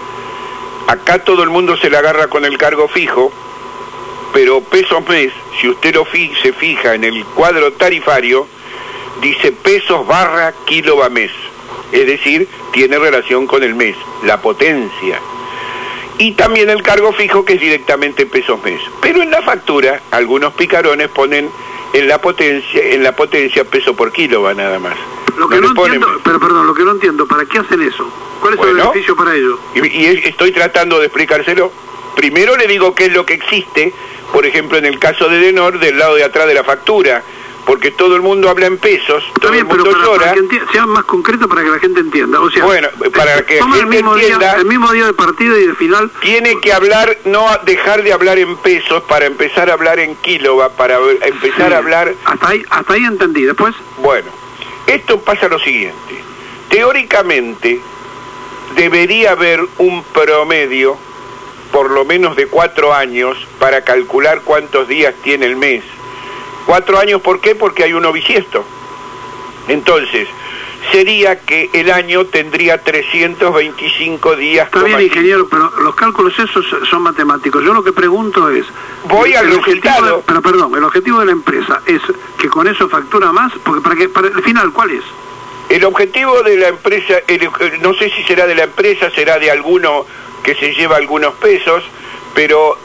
Acá todo el mundo se la agarra con el cargo fijo, pero pesos mes, si usted se fija en el cuadro tarifario, dice pesos barra kilowatt mes. Es decir, tiene relación con el mes, la potencia. Y también el cargo fijo, que es directamente pesos mes. Pero en la factura, algunos picarones ponen en la potencia peso por kilowatt nada más. Lo que no entiendo, pero perdón, lo que no entiendo, ¿para qué hacen eso? ¿Cuál es el beneficio para ellos? Y estoy tratando de explicárselo. Primero le digo qué es lo que existe, por ejemplo, en el caso de Denor, del lado de atrás de la factura, porque todo el mundo habla en pesos, todo el mundo llora. Para que sea más concreto para que la gente entienda. O sea, bueno, para que la gente entienda, el mismo día de partida y de final. Tiene que hablar, no dejar de hablar en pesos para empezar a hablar en kilowatt, para empezar a hablar... Hasta ahí entendí, después. Bueno, esto pasa lo siguiente. Teóricamente, debería haber un promedio, por lo menos de 4 años, para calcular cuántos días tiene el mes. 4 años, ¿por qué? Porque hay uno bisiesto. Entonces, sería que el año tendría 325 días. Está bien, ingeniero, pero los cálculos esos son matemáticos. Yo lo que pregunto es... Voy al resultado. Pero perdón, el objetivo de la empresa es que con eso factura más, porque para el final, ¿cuál es? El objetivo de la empresa, no sé si será de la empresa, será de alguno que se lleva algunos pesos, pero...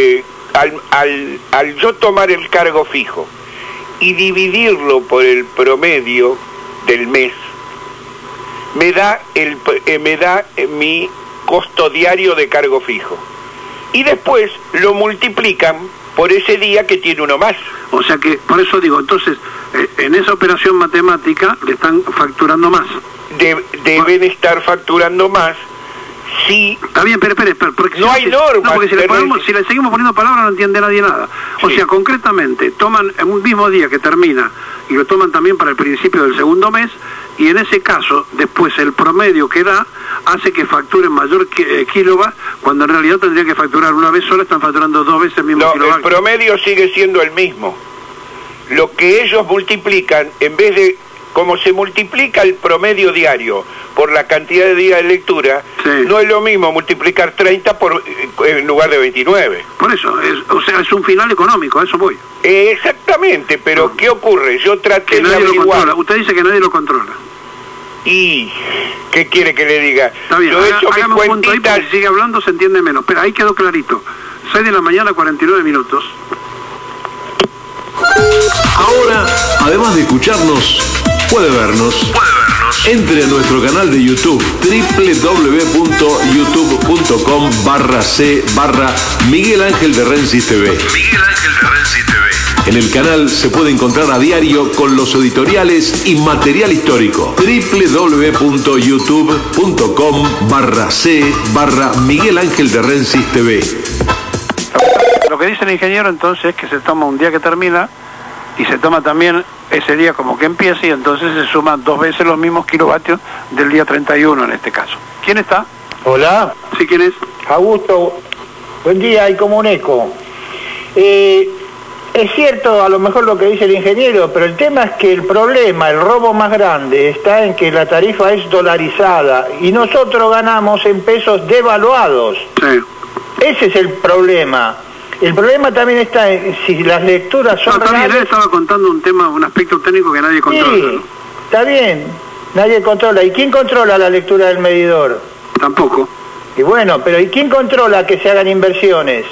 Al yo tomar el cargo fijo y dividirlo por el promedio del mes, me da mi costo diario de cargo fijo. Y después lo multiplican por ese día que tiene uno más. O sea que, por eso digo, entonces, en esa operación matemática le están facturando más. Deben estar facturando más. Sí. Está bien, pero porque no hay normas. No, porque si le seguimos poniendo palabras no entiende nadie nada. O sea, concretamente, toman en un mismo día que termina y lo toman también para el principio del segundo mes, y en ese caso, después el promedio que da hace que facturen mayor kilowatt, cuando en realidad tendría que facturar una vez sola, están facturando 2 veces el mismo kilowatt. El promedio sigue siendo el mismo. Lo que ellos multiplican, en vez de... Como se multiplica el promedio diario por la cantidad de días de lectura, no es lo mismo multiplicar 30 en lugar de 29. Por eso, es un final económico, a eso voy. Exactamente, pero ¿qué ocurre? Yo traté de averiguar... Usted dice que nadie lo controla. ¿Y qué quiere que le diga? Está bien, yo he hecho mis un punto ahí, porque si sigue hablando se entiende menos. Pero ahí quedó clarito. 6 de la mañana, 49 minutos. Ahora, además de escucharnos, puede vernos. Entre a nuestro canal de YouTube, www.youtube.com/c/Miguel Ángel de Rensis TV. En el canal se puede encontrar a diario con los editoriales y material histórico. www.youtube.com/c/Miguel Ángel de Rensis TV. Lo que dice el ingeniero entonces es que se toma un día que termina y se toma también ese día como que empieza y entonces se suman 2 veces los mismos kilovatios del día 31 en este caso. ¿Quién está? Hola. ¿Sí, quién es? Augusto. Buen día, hay como un eco. Es cierto a lo mejor lo que dice el ingeniero, pero el tema es que el problema, el robo más grande, está en que la tarifa es dolarizada y nosotros ganamos en pesos devaluados. Sí. Ese es el problema. El problema también está en si las lecturas son también reales. él estaba contando un tema, un aspecto técnico que nadie controla. Sí, ¿no? está bien, nadie controla. ¿Y quién controla la lectura del medidor? Tampoco. Y bueno, pero ¿y quién controla que se hagan inversiones?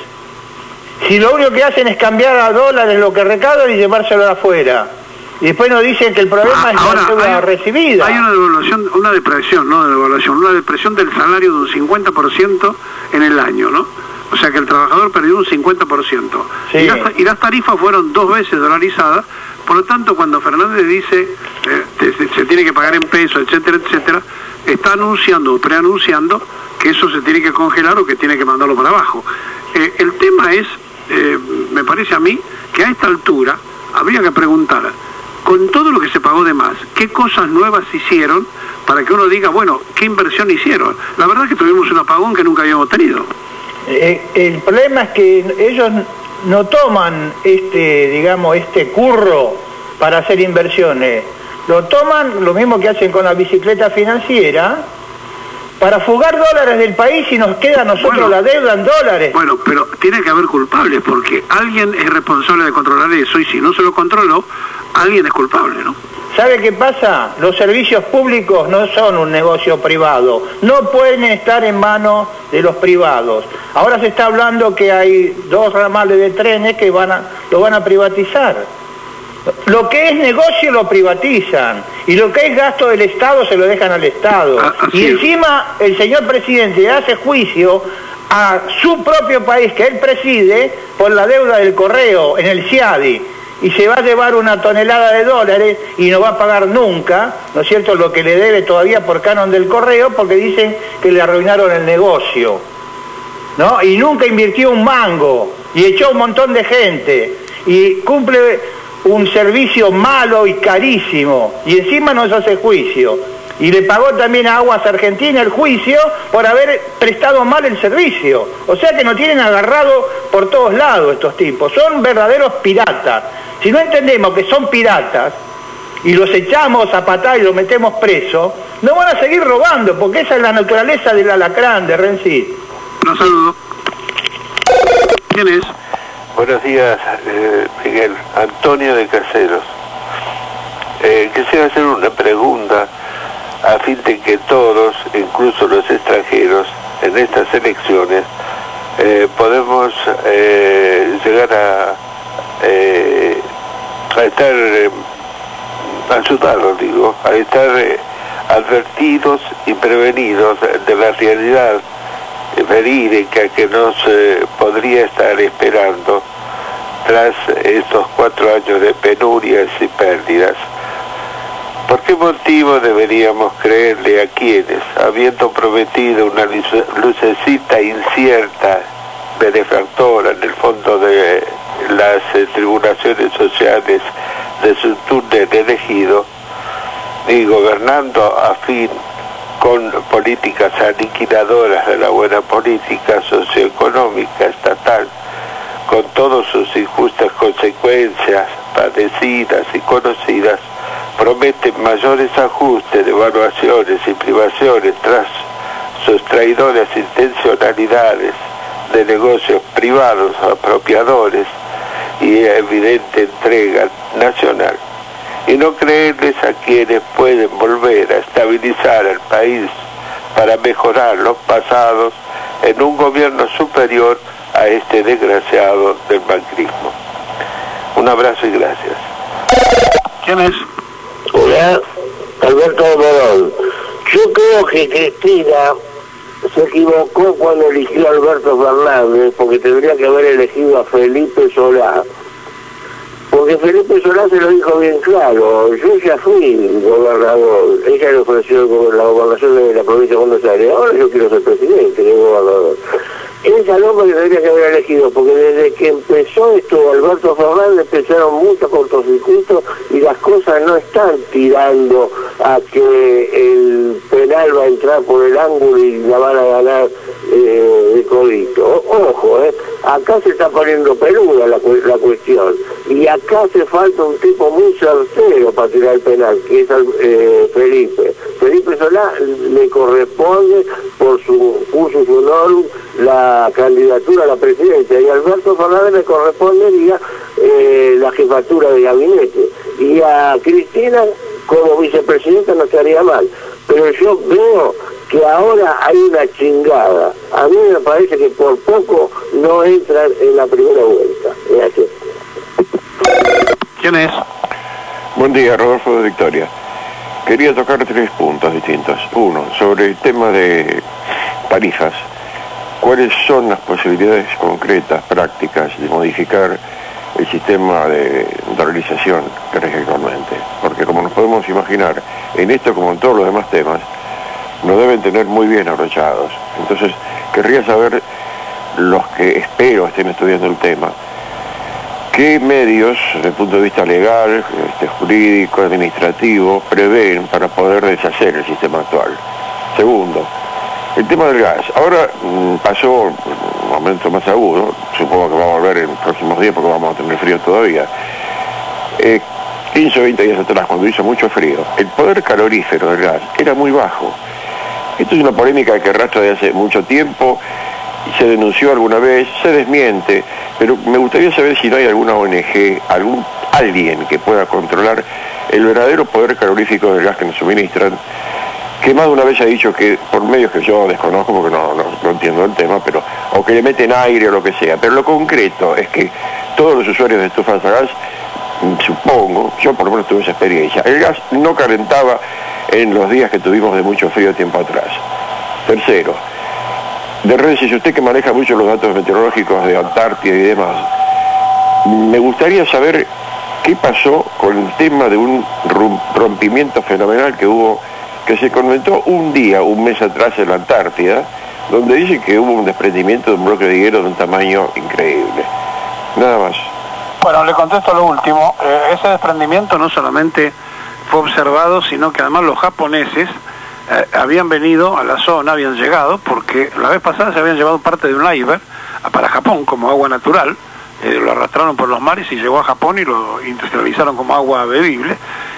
Si lo único que hacen es cambiar a dólares lo que recaudan y llevárselo afuera. Y después nos dicen que el problema es la deuda recibida. Hay una devaluación, una depresión, no de devaluación, una depresión del salario de un 50% en el año, ¿no? O sea que el trabajador perdió un 50%. Sí. Y las tarifas fueron 2 veces dolarizadas, por lo tanto cuando Fernández dice se tiene que pagar en pesos, etcétera, etcétera, está anunciando o preanunciando que eso se tiene que congelar o que tiene que mandarlo para abajo. El tema es, me parece a mí, que a esta altura habría que preguntar, con todo lo que se pagó de más, ¿qué cosas nuevas hicieron para que uno diga, bueno, qué inversión hicieron? La verdad es que tuvimos un apagón que nunca habíamos tenido. El problema es que ellos no toman este curro para hacer inversiones. Lo toman lo mismo que hacen con la bicicleta financiera para fugar dólares del país y nos queda a nosotros la deuda en dólares. Bueno, pero tiene que haber culpables porque alguien es responsable de controlar eso y si no se lo controló, alguien es culpable, ¿no? ¿Sabe qué pasa? Los servicios públicos no son un negocio privado, no pueden estar en manos de los privados. Ahora se está hablando que hay 2 ramales de trenes que lo van a privatizar. Lo que es negocio lo privatizan y lo que es gasto del Estado se lo dejan al Estado. Y encima el señor presidente hace juicio a su propio país que él preside por la deuda del correo en el CIADI. Y se va a llevar una tonelada de dólares y no va a pagar nunca, ¿no es cierto?, lo que le debe todavía por canon del correo porque dicen que le arruinaron el negocio, ¿no? Y nunca invirtió un mango y echó un montón de gente y cumple un servicio malo y carísimo y encima nos hace juicio. Y le pagó también a Aguas Argentina el juicio por haber prestado mal el servicio. O sea que nos tienen agarrado por todos lados estos tipos. Son verdaderos piratas. Si no entendemos que son piratas y los echamos a patada y los metemos presos, no van a seguir robando, porque esa es la naturaleza del alacrán de Rensis. Los saludo. ¿Quién es? Buenos días, Miguel. Antonio de Caseros. Quisiera hacer una pregunta a fin de que todos, incluso los extranjeros, en estas elecciones, podemos llegar a estar ayudados, digo, a estar advertidos y prevenidos de la realidad verídica que nos podría estar esperando tras estos 4 años de penurias y pérdidas. ¿Por qué motivo deberíamos creerle a quienes, habiendo prometido una lucecita incierta, benefactora en el fondo de las tribulaciones sociales de su túnel elegido, y gobernando a fin con políticas aniquiladoras de la buena política socioeconómica estatal, con todas sus injustas consecuencias padecidas y conocidas, prometen mayores ajustes, devaluaciones y privaciones tras sus traidoras intencionalidades de negocios privados apropiadores y evidente entrega nacional, y no creerles a quienes pueden volver a estabilizar al país para mejorar los pasados en un gobierno superior a este desgraciado del macrismo. Un abrazo y gracias. ¿Quién es? Hola, Alberto de Morón. Yo creo que Cristina se equivocó cuando eligió a Alberto Fernández, porque tendría que haber elegido a Felipe Solá. Porque Felipe Solá se lo dijo bien claro, yo ya fui gobernador, ella le ofreció la gobernación de la provincia de Buenos Aires, ahora yo quiero ser presidente, no gobernador. Esa norma que tendría que haber elegido, porque desde que empezó esto Alberto Fernández empezaron muchos cortocircuitos y las cosas no están tirando a que el penal va a entrar por el ángulo y la van a ganar de codito. Ojo, acá se está poniendo peluda la cuestión y acá hace falta un tipo muy certero para tirar el penal, que es Felipe. Felipe Solá le corresponde por su uso honorum la candidatura a la presidencia y a Alberto Fernández le correspondería la jefatura de gabinete y a Cristina como vicepresidenta no estaría mal, pero yo veo que ahora hay una chingada. A mí me parece que por poco no entran en la primera vuelta. Gracias. ¿Quién es? Buen día, Rodolfo de Victoria. Quería tocar 3 puntos distintos. Uno, sobre el tema de tarifas. ¿Cuáles son las posibilidades concretas, prácticas, de modificar el sistema de realización que rige actualmente? Porque como nos podemos imaginar, en esto como en todos los demás temas, nos deben tener muy bien abrochados. Entonces, querría saber, los que espero estén estudiando el tema, qué medios, desde el punto de vista legal, jurídico, administrativo, prevén para poder deshacer el sistema actual. Segundo, el tema del gas. Ahora pasó un momento más agudo, supongo que va a volver en los próximos días porque vamos a tener frío todavía. 15 o 20 días atrás, cuando hizo mucho frío, el poder calorífero del gas era muy bajo. Esto es una polémica que arrastra de hace mucho tiempo, se denunció alguna vez, se desmiente, pero me gustaría saber si no hay alguna ONG, alguien que pueda controlar el verdadero poder calorífico del gas que nos suministran, que más de una vez ha dicho que, por medios que yo desconozco porque no entiendo el tema, pero o que le meten aire o lo que sea, pero lo concreto es que todos los usuarios de estufas a gas, supongo, yo por lo menos tuve esa experiencia, el gas no calentaba en los días que tuvimos de mucho frío tiempo atrás. Tercero, de Renzi, usted que maneja mucho los datos meteorológicos de Antártida y demás, me gustaría saber qué pasó con el tema de un rompimiento fenomenal que hubo, que se comentó un mes atrás en la Antártida, donde dice que hubo un desprendimiento de un bloque de hielo de un tamaño increíble. Nada más. Bueno, le contesto lo último. Ese desprendimiento no solamente fue observado, sino que además los japoneses habían venido a la zona, habían llegado, porque la vez pasada se habían llevado parte de un iceberg para Japón como agua natural, lo arrastraron por los mares y llegó a Japón y lo industrializaron como agua bebible.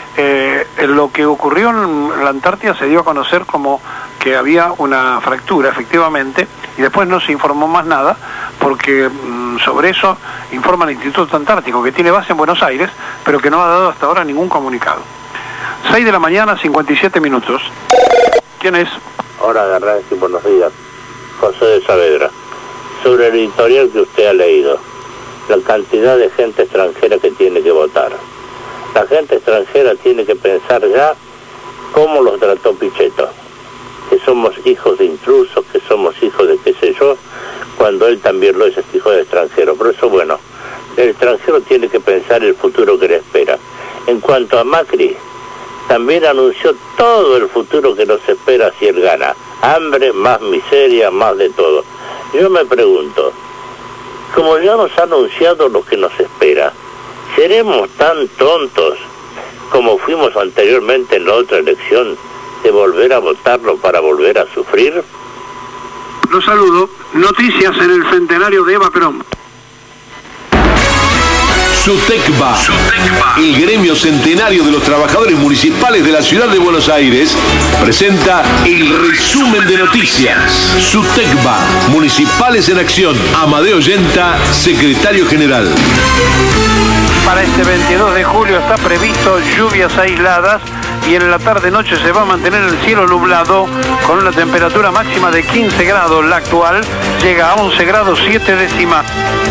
Lo que ocurrió en la Antártida se dio a conocer como que había una fractura, efectivamente, y después no se informó más nada, porque sobre eso informa el Instituto Antártico, que tiene base en Buenos Aires, pero que no ha dado hasta ahora ningún comunicado. 6 de la mañana, 57 minutos. ¿Quién es? Hola, Garranzi, buenos días. José de Saavedra. Sobre el editorial que usted ha leído, la cantidad de gente extranjera que tiene que votar. La gente extranjera tiene que pensar ya cómo los trató Pichetto, que somos hijos de intrusos, que somos hijos de qué sé yo, cuando él también lo es hijo de extranjero. Por eso, bueno, el extranjero tiene que pensar el futuro que le espera. En cuanto a Macri, también anunció todo el futuro que nos espera si él gana. Hambre, más miseria, más de todo. Yo me pregunto, como ya nos ha anunciado lo que nos espera, ¿seremos tan tontos como fuimos anteriormente en la otra elección de volver a votarlo para volver a sufrir? Los saludo. Noticias en el centenario de Eva Perón. SUTECBA, el gremio centenario de los trabajadores municipales de la ciudad de Buenos Aires, presenta el resumen de noticias. SUTECBA, Municipales en Acción. Amadeo Yenta, secretario general. Para este 22 de julio está previsto lluvias aisladas y en la tarde-noche se va a mantener el cielo nublado con una temperatura máxima de 15 grados. La actual llega a 11 grados 7 décimas.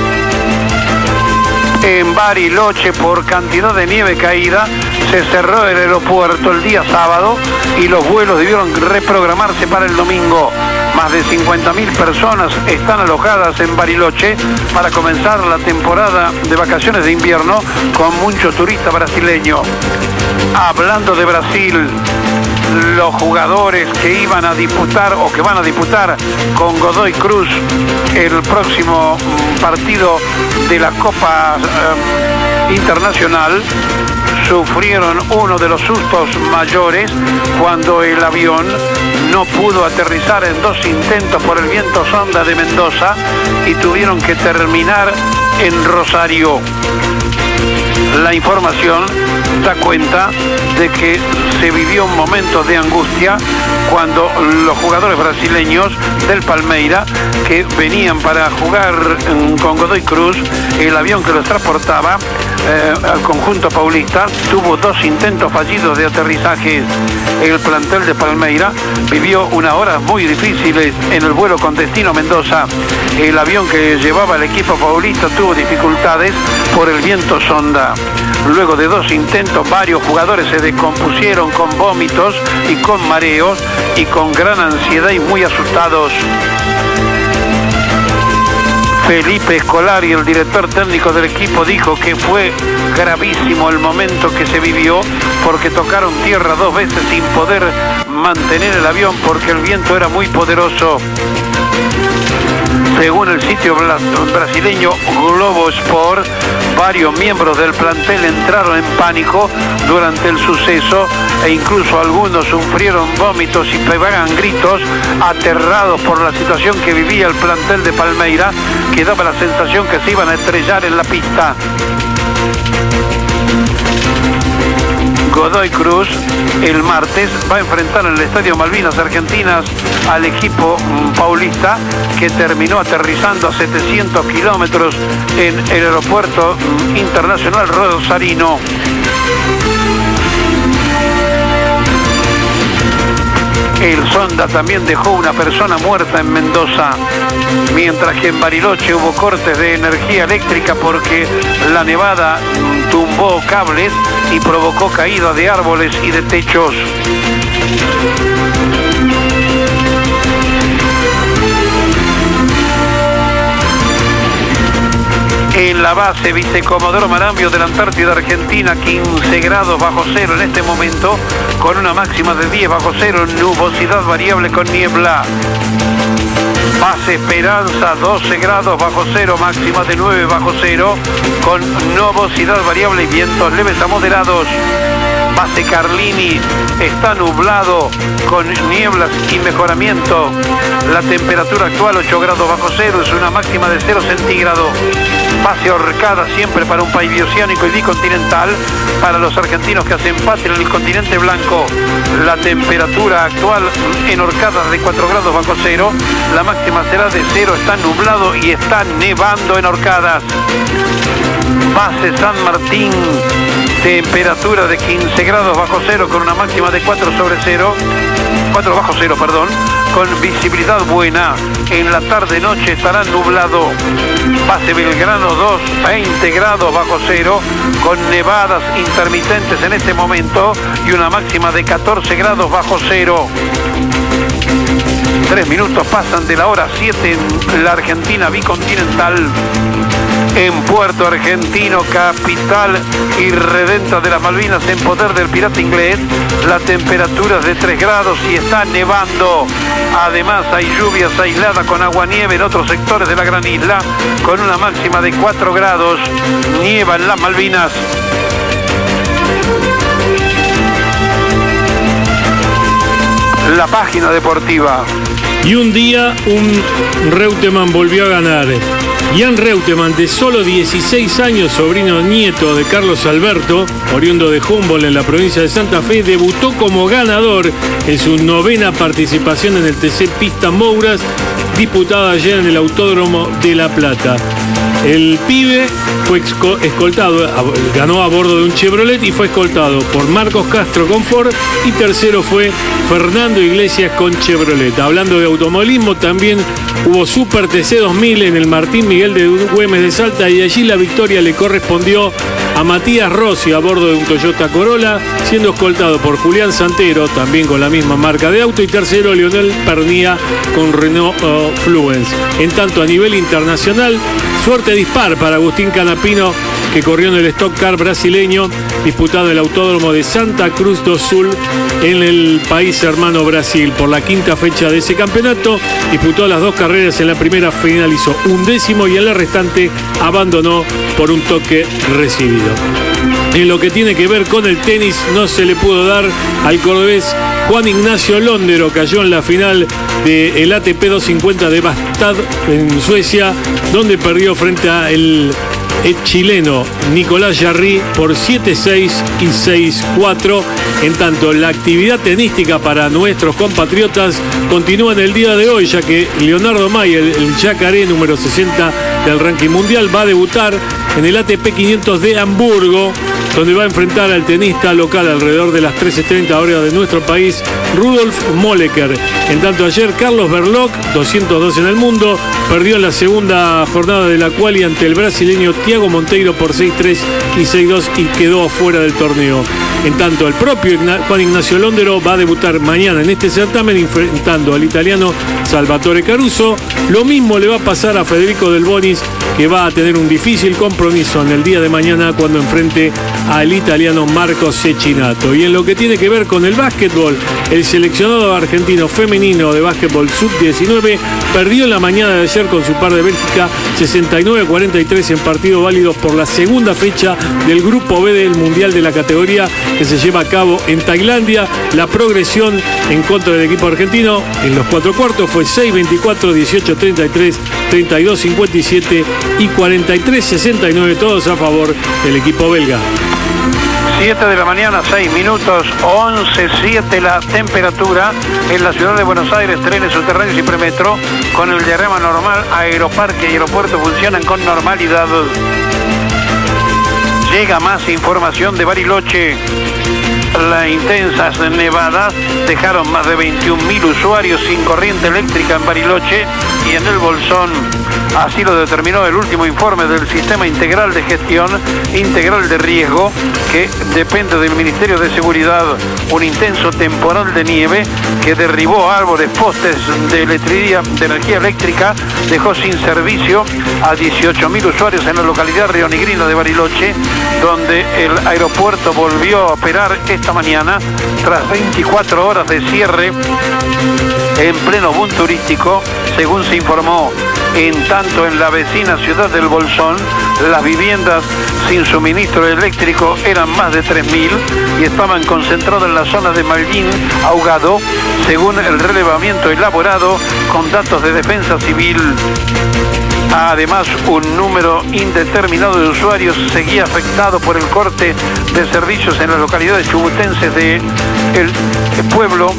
En Bariloche, por cantidad de nieve caída, se cerró el aeropuerto el día sábado y los vuelos debieron reprogramarse para el domingo. Más de 50.000 personas están alojadas en Bariloche para comenzar la temporada de vacaciones de invierno con muchos turistas brasileños. Hablando de Brasil, los jugadores que iban a disputar o que van a disputar con Godoy Cruz el próximo partido de la Copa Internacional sufrieron uno de los sustos mayores cuando el avión no pudo aterrizar en 2 intentos por el viento sonda de Mendoza y tuvieron que terminar en Rosario. La información da cuenta de que se vivió un momento de angustia cuando los jugadores brasileños del Palmeira, que venían para jugar con Godoy Cruz, el avión que los transportaba al conjunto paulista, tuvo 2 intentos fallidos de aterrizaje. El plantel de Palmeira vivió unas horas muy difíciles en el vuelo con destino Mendoza. El avión que llevaba el equipo paulista tuvo dificultades por el viento sonda. Luego de 2 intentos, varios jugadores se descompusieron con vómitos y con mareos y con gran ansiedad y muy asustados. Felipe Scolari, el director técnico del equipo, dijo que fue gravísimo el momento que se vivió porque tocaron tierra 2 veces sin poder mantener el avión porque el viento era muy poderoso. Según el sitio brasileño Globo Sport, varios miembros del plantel entraron en pánico durante el suceso e incluso algunos sufrieron vómitos y pegaban gritos aterrados por la situación que vivía el plantel de Palmeira, que daba la sensación que se iban a estrellar en la pista. Godoy Cruz el martes va a enfrentar en el Estadio Malvinas Argentinas al equipo paulista que terminó aterrizando a 700 kilómetros en el aeropuerto internacional rosarino. El sonda también dejó una persona muerta en Mendoza, mientras que en Bariloche hubo cortes de energía eléctrica porque la nevada tumbó cables y provocó caída de árboles y de techos. En la base Vicecomodoro Marambio de la Antártida Argentina, 15 grados bajo cero en este momento, con una máxima de 10 bajo cero, nubosidad variable con niebla. Base Esperanza, 12 grados bajo cero, máxima de 9 bajo cero, con nubosidad variable y vientos leves a moderados. Base Carlini, está nublado con nieblas y mejoramiento. La temperatura actual 8 grados bajo cero, es una máxima de 0 centígrados. Base Orcada, siempre para un país bioceánico y bicontinental, para los argentinos que hacen patria en el continente blanco. La temperatura actual en Orcadas de 4 grados bajo cero, la máxima será de 0, está nublado y está nevando en Orcadas. Base San Martín, temperatura de 15 grados bajo cero con una máxima de 4 bajo cero, con visibilidad buena. En la tarde-noche estará nublado. Base Belgrano 2, 20 grados bajo cero, con nevadas intermitentes en este momento y una máxima de 14 grados bajo cero. 3 minutos pasan de la hora 7 en la Argentina bicontinental. En Puerto Argentino, capital y redenta de las Malvinas, en poder del pirata inglés, la temperatura es de 3 grados y está nevando. Además hay lluvias aisladas con agua-nieve en otros sectores de la gran isla, con una máxima de 4 grados. Nieva en las Malvinas. La página deportiva. Y un día un Reutemann volvió a ganar. Jan Reutemann, de solo 16 años, sobrino nieto de Carlos Alberto, oriundo de Humboldt en la provincia de Santa Fe, debutó como ganador en su 9ª participación en el TC Pista Mouras, disputada ayer en el Autódromo de La Plata. El pibe fue escoltado, ganó a bordo de un Chevrolet y fue escoltado por Marcos Castro con Ford, y tercero fue Fernando Iglesias con Chevrolet. Hablando de automovilismo, también hubo Super TC 2000 en el Martín Miguel de Güemes de Salta, y allí la victoria le correspondió a Matías Rossi a bordo de un Toyota Corolla, siendo escoltado por Julián Santero, también con la misma marca de auto, y tercero Lionel Pernía con Renault Fluence. En tanto, a nivel internacional, suerte dispar para Agustín Canapino, que corrió en el Stock Car brasileño, disputado en el Autódromo de Santa Cruz do Sul en el país hermano Brasil. Por la quinta fecha de ese campeonato, disputó las 2 carreras. En la primera finalizó 11º y en la restante abandonó por un toque recibido. En lo que tiene que ver con el tenis, no se le pudo dar al cordobés Juan Ignacio Londero. Cayó en la final del ATP 250 de Bastad en Suecia, donde perdió frente a el chileno Nicolás Jarry por 7-6 y 6-4. En tanto, la actividad tenística para nuestros compatriotas continúa en el día de hoy, ya que Leonardo Mayer, el yacaré número 60 del ranking mundial, va a debutar en el ATP 500 de Hamburgo, donde va a enfrentar al tenista local alrededor de las 13:30 horas de nuestro país, Rudolf Molleker. En tanto, ayer Carlos Berlocq, 202 en el mundo, perdió en la segunda jornada de la quali ante el brasileño Thiago Monteiro por 6-3 y 6-2 y quedó afuera del torneo. En tanto, el propio Juan Ignacio Londero va a debutar mañana en este certamen enfrentando al italiano Salvatore Caruso. Lo mismo le va a pasar a Federico Del Bonis, que va a tener un difícil compromiso en el día de mañana cuando enfrente al italiano Marco Cecchinato. Y en lo que tiene que ver con el básquetbol, el seleccionado argentino femenino de básquetbol sub-19 perdió en la mañana de ayer con su par de Bélgica 69-43 en partido válido por la segunda fecha del Grupo B del Mundial de la categoría, que se lleva a cabo en Tailandia. La progresión en contra del equipo argentino en los 4 cuartos fue 6-24, 18-33, 32-57 y 43-69, todos a favor del equipo belga. 7 de la mañana, 6 minutos, 11:07 la temperatura en la ciudad de Buenos Aires. Trenes subterráneos y premetro con el diagrama normal. Aeroparque y aeropuerto funcionan con normalidad. Llega más información de Bariloche. Las intensas nevadas dejaron más de 21.000 usuarios sin corriente eléctrica en Bariloche y en el Bolsón. Así lo determinó el último informe del Sistema Integral de Gestión Integral de Riesgo, que depende del Ministerio de Seguridad. Un intenso temporal de nieve que derribó árboles, postes de energía eléctrica, dejó sin servicio a 18.000 usuarios en la localidad rionegrina de Bariloche, donde el aeropuerto volvió a operar esta mañana tras 24 horas de cierre en pleno boom turístico, según se informó. En tanto, en la vecina ciudad del Bolsón, las viviendas sin suministro eléctrico eran más de 3.000 y estaban concentradas en la zona de Malvín, Ahogado, según el relevamiento elaborado con datos de Defensa Civil. Además, un número indeterminado de usuarios seguía afectado por el corte de servicios en las localidades chubutenses de El Pueblo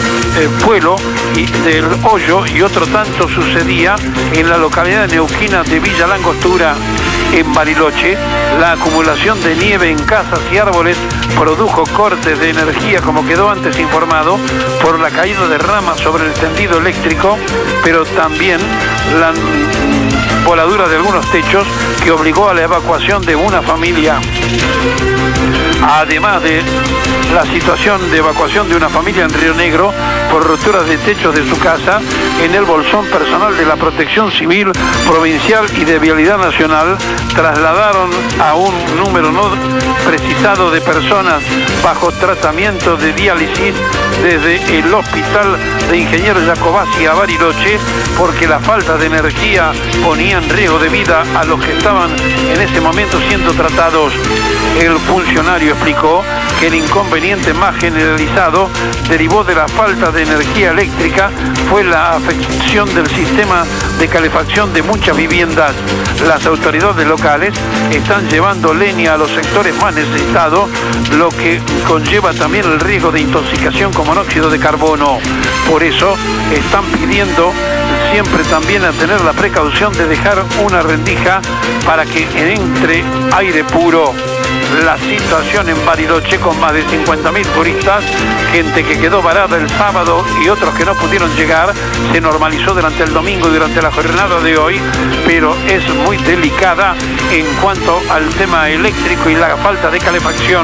y del Hoyo, y otro tanto sucedía en la localidad neuquina de Villa Langostura. En Bariloche, la acumulación de nieve en casas y árboles produjo cortes de energía, como quedó antes informado, por la caída de ramas sobre el tendido eléctrico, pero también la voladura de algunos techos que obligó a la evacuación de una familia. Además de la situación de evacuación de una familia en Río Negro por roturas de techos de su casa, en el Bolsón, personal de la Protección Civil Provincial y de Vialidad Nacional trasladaron a un número no precisado de personas bajo tratamiento de diálisis desde el Hospital de Ingeniero Jacobacci a Bariloche, porque la falta de energía ponía en riesgo de vida a los que estaban en ese momento siendo tratados. El funcionario explicó que el inconveniente más generalizado derivó de la falta de energía eléctrica, fue la afección del sistema de calefacción de muchas viviendas. Las autoridades locales están llevando leña a los sectores más necesitados, lo que conlleva también el riesgo de intoxicación con monóxido de carbono. Por eso están pidiendo siempre también a tener la precaución de dejar una rendija para que entre aire puro. La situación en Bariloche, con más de 50.000 turistas, gente que quedó varada el sábado y otros que no pudieron llegar, se normalizó durante el domingo y durante la jornada de hoy, pero es muy delicada en cuanto al tema eléctrico y la falta de calefacción.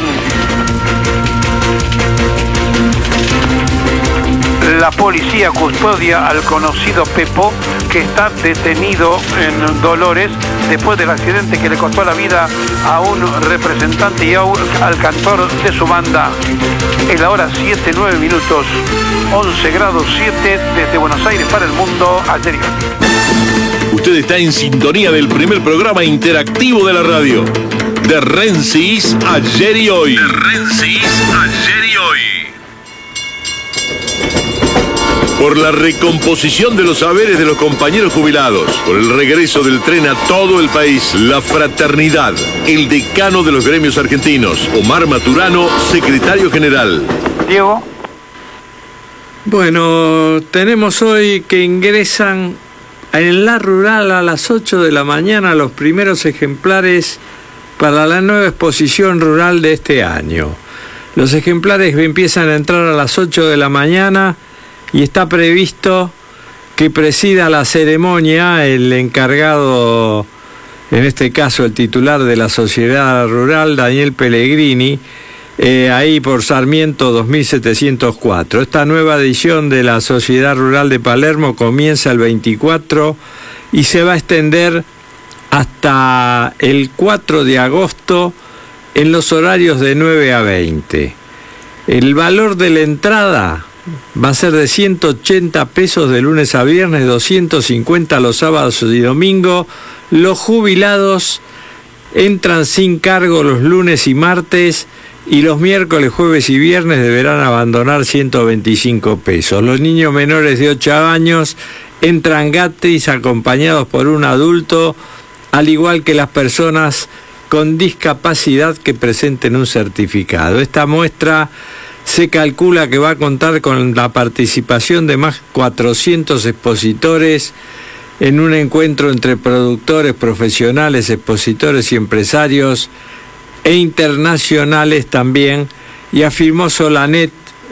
La policía custodia al conocido Pepo, que está detenido en Dolores después del accidente que le costó la vida a un representante y al cantor de su banda. En la hora 7:09 minutos, 11 grados 7 desde Buenos Aires para el mundo. Ayer. Usted está en sintonía del primer programa interactivo de la radio, de Rensis Ayer y Hoy. De Rensis Ayer y Hoy. Por la recomposición de los saberes de los compañeros jubilados, por el regreso del tren a todo el país, la fraternidad, el decano de los gremios argentinos, Omar Maturano, secretario general. Diego. Bueno, tenemos hoy que ingresan en la rural a las 8 de la mañana los primeros ejemplares para la nueva exposición rural de este año. Los ejemplares empiezan a entrar a las 8 de la mañana y está previsto que presida la ceremonia el encargado, en este caso el titular de la Sociedad Rural, Daniel Pellegrini, ahí por Sarmiento 2704. Esta nueva edición de la Sociedad Rural de Palermo comienza el 24 y se va a extender hasta el 4 de agosto en los horarios de 9 a 20. El valor de la entrada va a ser de 180 pesos de lunes a viernes, 250 los sábados y domingos. Los jubilados entran sin cargo los lunes y martes, y los miércoles, jueves y viernes deberán abandonar 125 pesos. Los niños menores de 8 años entran gratis acompañados por un adulto, al igual que las personas con discapacidad que presenten un certificado. Esta muestra se calcula que va a contar con la participación de más 400 expositores en un encuentro entre productores, profesionales, expositores y empresarios e internacionales también, y afirmó Solanet,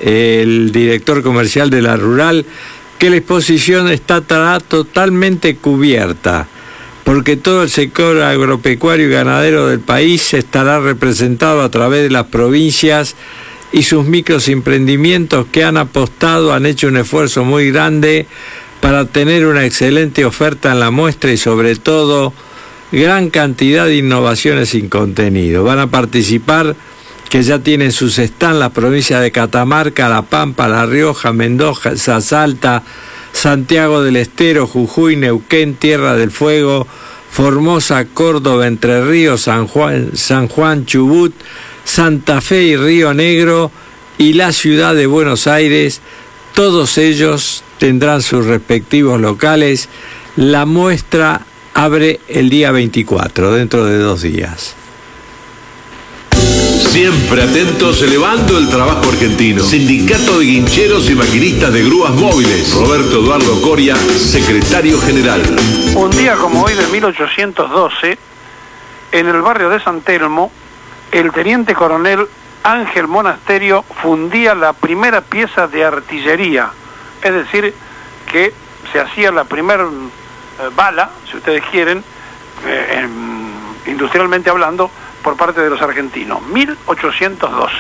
el director comercial de la Rural, que la exposición estará totalmente cubierta, porque todo el sector agropecuario y ganadero del país estará representado a través de las provincias y sus micros emprendimientos que han apostado, han hecho un esfuerzo muy grande para tener una excelente oferta en la muestra y sobre todo gran cantidad de innovaciones sin contenido. Van a participar, que ya tienen sus stands, las provincias de Catamarca, La Pampa, La Rioja, Mendoza, Salta, Santiago del Estero, Jujuy, Neuquén, Tierra del Fuego, Formosa, Córdoba, Entre Ríos, San Juan, Chubut, Santa Fe y Río Negro, y la ciudad de Buenos Aires. Todos ellos tendrán sus respectivos locales. La muestra abre el día 24, dentro de 2 días. Siempre atentos, elevando el trabajo argentino. Sindicato de Guincheros y Maquinistas de Grúas Móviles. Roberto Eduardo Coria, secretario general. Un día como hoy de 1812, en el barrio de San Telmo, el teniente coronel Ángel Monasterio fundía la primera pieza de artillería, es decir, que se hacía la primera bala, si ustedes quieren, industrialmente hablando, por parte de los argentinos. 1812.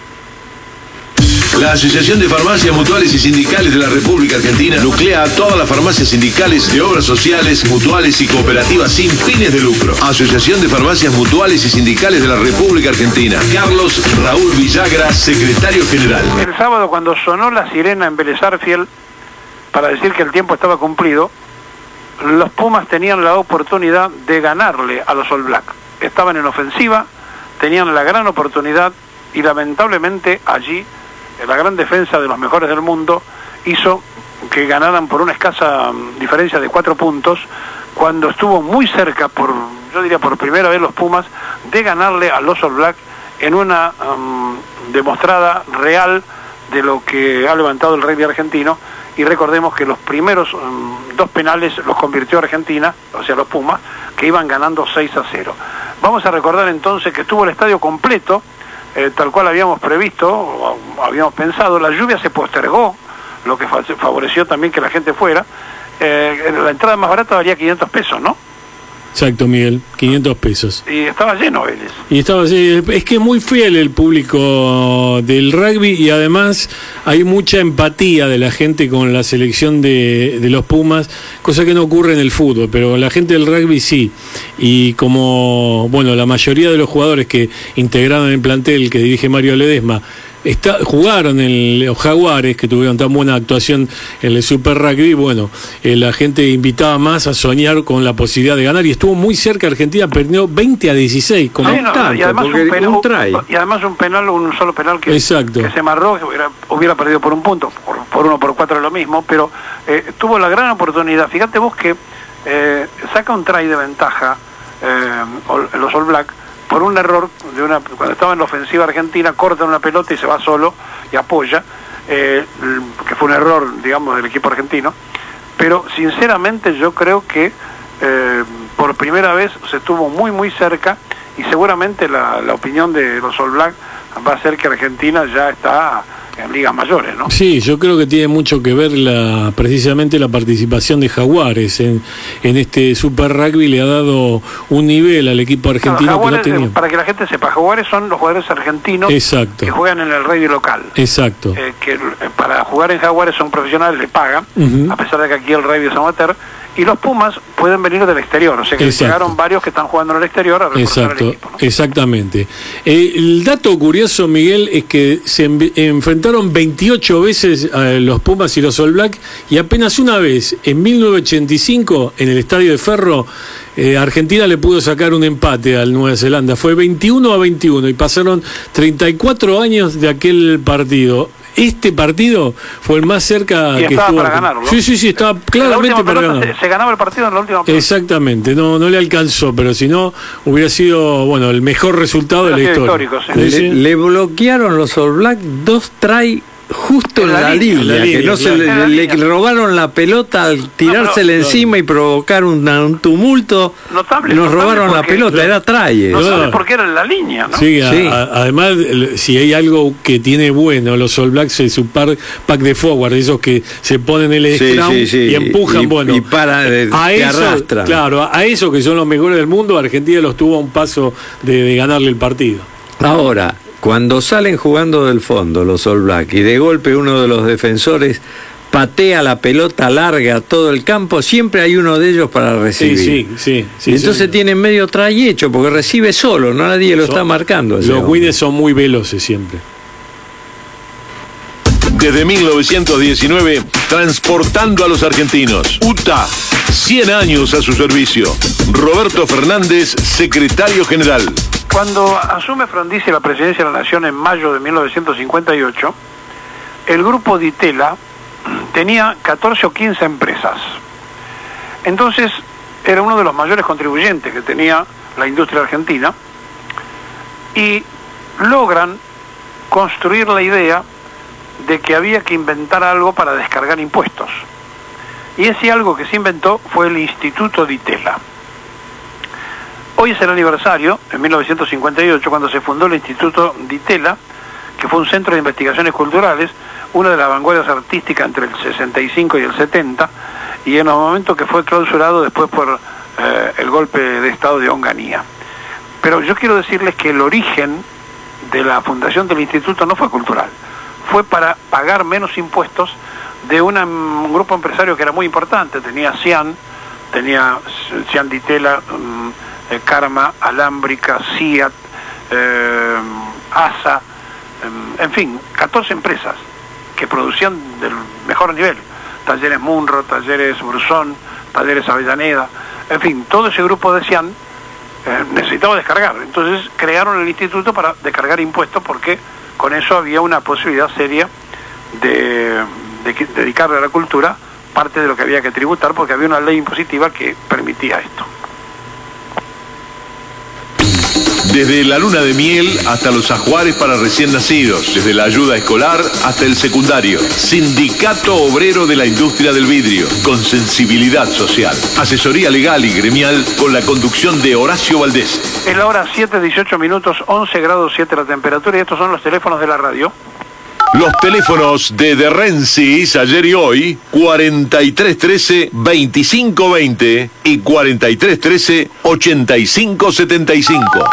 La Asociación de Farmacias Mutuales y Sindicales de la República Argentina nuclea a todas las farmacias sindicales de obras sociales, mutuales y cooperativas sin fines de lucro. Asociación de Farmacias Mutuales y Sindicales de la República Argentina. Carlos Raúl Villagra, secretario general. El sábado, cuando sonó la sirena en Vélez Arfiel para decir que el tiempo estaba cumplido, los Pumas tenían la oportunidad de ganarle a los All Black. Estaban en ofensiva, tenían la gran oportunidad y lamentablemente allí la gran defensa de los mejores del mundo hizo que ganaran por una escasa diferencia de 4 puntos, cuando estuvo muy cerca, yo diría por primera vez, los Pumas, de ganarle a los All Black en una demostrada real de lo que ha levantado el rugby argentino y recordemos que los primeros 2 penales los convirtió Argentina, o sea los Pumas, que iban ganando 6-0. Vamos a recordar entonces que estuvo el estadio completo, tal cual habíamos previsto, o habíamos pensado. La lluvia se postergó, lo que favoreció también que la gente fuera. La entrada más barata valía 500 pesos, ¿no? Exacto, Miguel, 500 pesos. Y estaba lleno, Vélez. Y estaba lleno. Es que es muy fiel el público del rugby y además hay mucha empatía de la gente con la selección de los Pumas, cosa que no ocurre en el fútbol, pero la gente del rugby sí. Y como, bueno, la mayoría de los jugadores que integraron el plantel que dirige Mario Ledesma jugaron en los Jaguares, que tuvieron tan buena actuación en el Super Rugby, bueno, la gente invitaba más a soñar con la posibilidad de ganar y estuvo muy cerca. Argentina perdió 20-16 con y además un solo penal que se amarró, que hubiera perdido por un punto, por 1 por 4 lo mismo, pero tuvo la gran oportunidad. Fíjate vos que saca un try de ventaja los All Black por un error cuando estaba en la ofensiva argentina, corta una pelota y se va solo y apoya, que fue un error, digamos, del equipo argentino, pero sinceramente yo creo que por primera vez se estuvo muy muy cerca y seguramente la opinión de los All Black va a ser que Argentina ya está en ligas mayores, ¿no? Sí, yo creo que tiene mucho que ver precisamente la participación de Jaguares en este Super Rugby. Le ha dado un nivel al equipo argentino, Jaguares, que no tenía. Para que la gente sepa, Jaguares son los jugadores argentinos. Exacto. Que juegan en el rugby local. Exacto. Que para jugar en Jaguares son profesionales, le pagan, a pesar de que aquí el rugby es amateur. Y los Pumas pueden venir del exterior, o sea que llegaron varios que están jugando en el exterior a reforzar el equipo, ¿no? Exactamente. El dato curioso, Miguel, es que se enfrentaron 28 veces los Pumas y los All Black y apenas una vez, en 1985, en el Estadio de Ferro, Argentina le pudo sacar un empate al Nueva Zelanda. Fue 21-21 y pasaron 34 años de aquel partido. Este partido fue el más cerca y que estaba estuvo. Para ganarlo. Sí, estaba claramente para ganar. Se ganaba el partido en la última pelota. Exactamente, no le alcanzó, pero si no, hubiera sido, bueno, el mejor resultado de la historia. Histórico, le bloquearon los All Black 2 try justo en la línea, que no se le robaron la pelota al tirársela encima y provocar un tumulto. Notable, nos robaron la pelota, era try. No sabes por qué era en la línea, ¿no? Sí, además, si hay algo que tiene bueno los All Blacks es su pack de forward, esos que se ponen el scrum y empujan, y para a eso, arrastran. Claro, a esos que son los mejores del mundo, Argentina los tuvo a un paso de ganarle el partido. Ahora, cuando salen jugando del fondo los All Black y de golpe uno de los defensores patea la pelota larga a todo el campo, siempre hay uno de ellos para recibir. Sí. Entonces tiene medio try hecho porque recibe solo, no nadie lo está marcando. Los Winnes son muy veloces siempre. Desde 1919, transportando a los argentinos. UTA, 100 años a su servicio. Roberto Fernández, secretario general. Cuando asume Frondizi la presidencia de la Nación en mayo de 1958, el grupo Ditela tenía 14 o 15 empresas. Entonces, era uno de los mayores contribuyentes que tenía la industria argentina y logran construir la idea de que había que inventar algo para descargar impuestos. Y ese algo que se inventó fue el Instituto Ditela. Hoy es el aniversario, en 1958, cuando se fundó el Instituto Ditela, que fue un centro de investigaciones culturales, una de las vanguardias artísticas entre el 65 y el 70, y en el momento que fue clausurado después por el golpe de Estado de Onganía. Pero yo quiero decirles que el origen de la fundación del instituto no fue cultural, fue para pagar menos impuestos de un grupo empresario que era muy importante. Tenía Cian Ditela, Karma, Alámbrica, Ciat, ASA, en fin, 14 empresas que producían del mejor nivel. Talleres Munro, Talleres Brusón, Talleres Avellaneda, en fin, todo ese grupo de Cian necesitaba descargar. Entonces crearon el instituto para descargar impuestos porque con eso había una posibilidad seria de dedicarle a la cultura parte de lo que había que tributar, porque había una ley impositiva que permitía esto. Desde la luna de miel hasta los ajuares para recién nacidos, desde la ayuda escolar hasta el secundario. Sindicato Obrero de la Industria del Vidrio, con sensibilidad social. Asesoría legal y gremial con la conducción de Horacio Valdés. Es la hora 7:18 minutos, 11 grados 7 la temperatura, y estos son los teléfonos de la radio. Los teléfonos de Rensis, ayer y hoy, 4313-2520 y 4313-8575.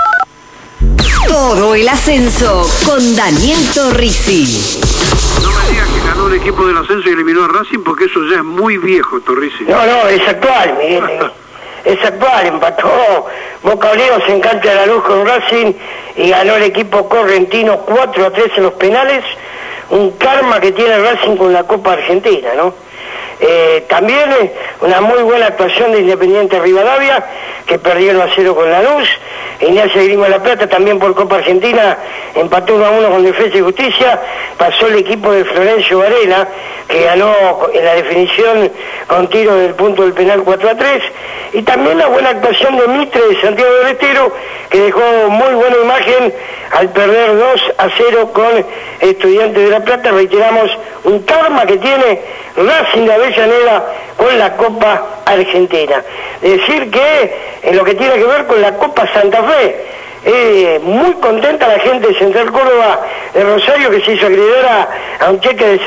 Todo el ascenso con Daniel Torrisi. No me digas que ganó el equipo del ascenso y eliminó a Racing, porque eso ya es muy viejo, Torrisi. No, es actual, Miguel. Es actual, empató Boca Unidos en cancha de la Luz con Racing y ganó el equipo correntino 4-3 en los penales. Un karma que tiene Racing con la Copa Argentina, ¿no? También una muy buena actuación de Independiente Rivadavia, que perdió 1-0 con Lanús. Ignacio Grima de la Plata, también por Copa Argentina, empató 1-1 con Defensa y Justicia. Pasó el equipo de Florencio Varela, que ganó en la definición con tiro del punto del penal 4-3. Y también la buena actuación de Mitre de Santiago del Estero, que dejó muy buena imagen al perder 2-0 con Estudiantes de La Plata. Reiteramos, un karma que tiene Racing de Avellaneda con la Copa Argentina. Decir que en lo que tiene que ver con la Copa Santa Fe, muy contenta la gente de Central Córdoba de Rosario, que se hizo acreedora a un cheque de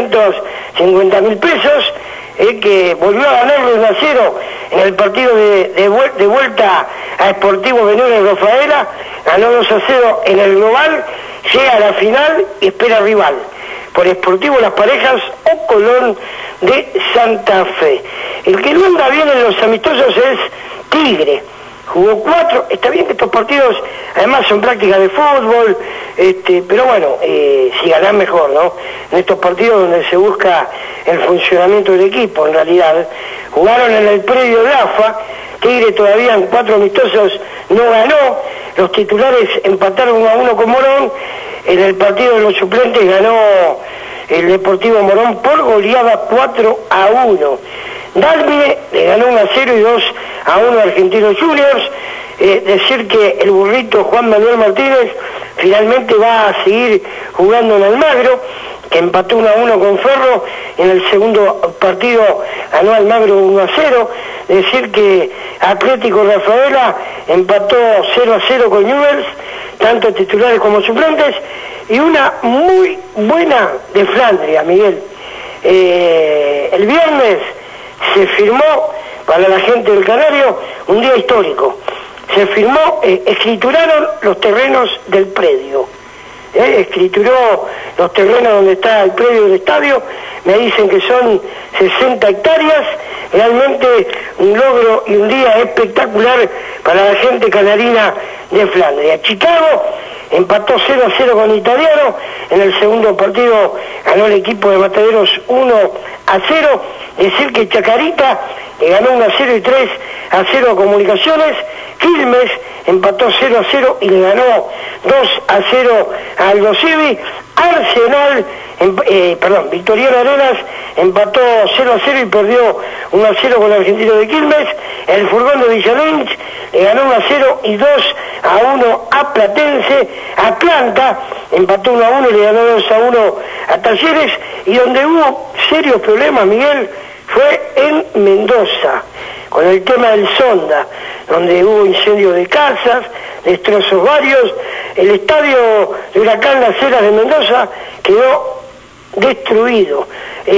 750.000 pesos, que volvió a ganarle 1-0 en el partido de vuelta a Sportivo Venuno de Rafaela, ganó 2-0 en el global, llega a la final y espera rival. Por Sportivo Las Parejas o Colón de Santa Fe. El que no anda bien en los amistosos es Tigre. Jugó 4, está bien que estos partidos además son prácticas de fútbol, pero bueno, si ganan mejor, ¿no? En estos partidos donde se busca el funcionamiento del equipo, en realidad. Jugaron en el predio de AFA, Tigre todavía en 4 amistosos no ganó, los titulares empataron 1-1 con Morón, en el partido de los suplentes ganó el Deportivo Morón por goleada 4-1. Dalmine le ganó 1-0 y 2-1 a Argentinos Juniors. Decir que el burrito Juan Manuel Martínez finalmente va a seguir jugando en Almagro, que empató 1-1 con Ferro. En el segundo partido ganó Almagro 1-0. Decir que Atlético Rafaela empató 0-0 con Newell's, tanto titulares como suplentes. Y una muy buena de Flandria, Miguel. El viernes se firmó, para la gente del Canario, un día histórico. Se firmó, escrituraron los terrenos del predio. Escrituró los terrenos donde está el predio del estadio, me dicen que son 60 hectáreas, realmente un logro y un día espectacular para la gente canarina de Flandria. Chicago empató 0-0 con Italiano, en el segundo partido ganó el equipo de Mataderos 1-0, decir que Chacarita le ganó 1-0 y 3-0 a Comunicaciones, Quilmes empató 0-0 y le ganó 2-0 a Aldo Civi, Arsenal, Victoriano Arenas empató 0-0 y perdió 1-0 con el Argentino de Quilmes, el Furgón de Villalynch le ganó 1-0 y 2-1 a Platense, Atlanta empató 1-1 y le ganó 2-1 a Talleres, y donde hubo serios problemas, Miguel, fue en Mendoza, con el tema del Sonda, donde hubo incendio de casas, destrozos varios. El estadio de Huracán Las Heras de Mendoza quedó destruido.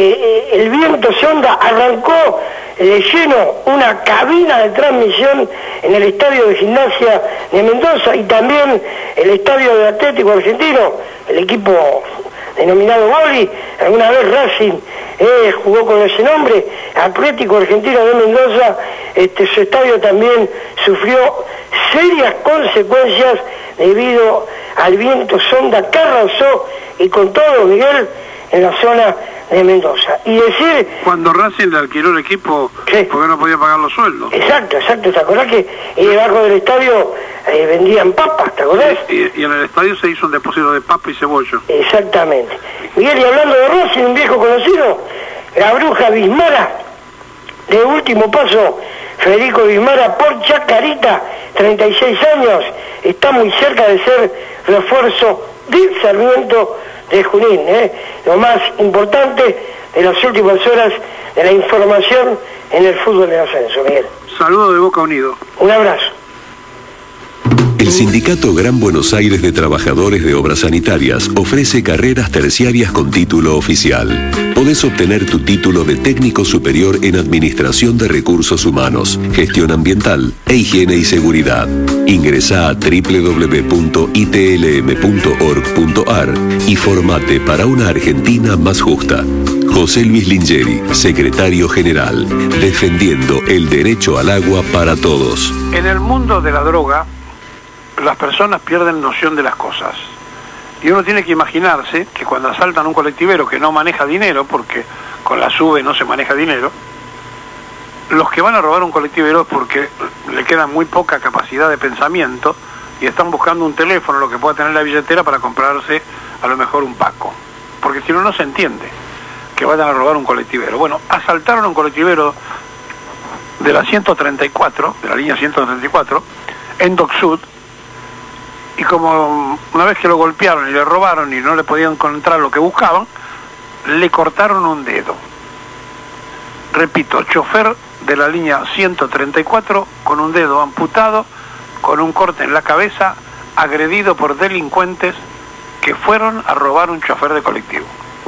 El viento Sonda arrancó de lleno una cabina de transmisión en el estadio de Gimnasia de Mendoza y también el estadio de Atlético Argentino, el equipo denominado Boli, alguna vez Racing jugó con ese nombre, Atlético Argentino de Mendoza, su estadio también sufrió serias consecuencias debido al viento Sonda que arrasó y con todo, Miguel, en la zona de Mendoza. Y decir... Cuando Racing le alquiló el equipo, ¿sí? Porque no podía pagar los sueldos. Exacto, ¿te acordás que debajo del estadio vendían papas, ¿te acordás? Y en el estadio se hizo un depósito de papa y cebolla. Exactamente. Miguel, y hablando de Racing, un viejo conocido, la bruja Bismara, de último paso, Federico Bismara por Chacarita, 36 años, está muy cerca de ser refuerzo del Sarmiento de Junín. Lo más importante de las últimas horas de la información en el fútbol de ascenso, Miguel. Saludo de Boca Unido. Un abrazo. El Sindicato Gran Buenos Aires de Trabajadores de Obras Sanitarias ofrece carreras terciarias con título oficial. Podés obtener tu título de técnico superior en Administración de Recursos Humanos, Gestión Ambiental e Higiene y Seguridad. Ingresá a www.itlm.org.ar y formate para una Argentina más justa. José Luis Lingeri, Secretario General, defendiendo el derecho al agua para todos. En el mundo de la droga, las personas pierden noción de las cosas. Y uno tiene que imaginarse que cuando asaltan un colectivero que no maneja dinero, porque con la SUBE no se maneja dinero, los que van a robar un colectivero es porque le queda muy poca capacidad de pensamiento y están buscando un teléfono, lo que pueda tener la billetera, para comprarse a lo mejor un Paco. Porque si no, no se entiende que vayan a robar un colectivero. Bueno, asaltaron un colectivero de la 134, de la línea 134, en Dock Sud, y como una vez que lo golpearon y le robaron y no le podían encontrar lo que buscaban, le cortaron un dedo. Repito, chofer de la línea 134 con un dedo amputado, con un corte en la cabeza, agredido por delincuentes que fueron a robar un chofer de colectivo.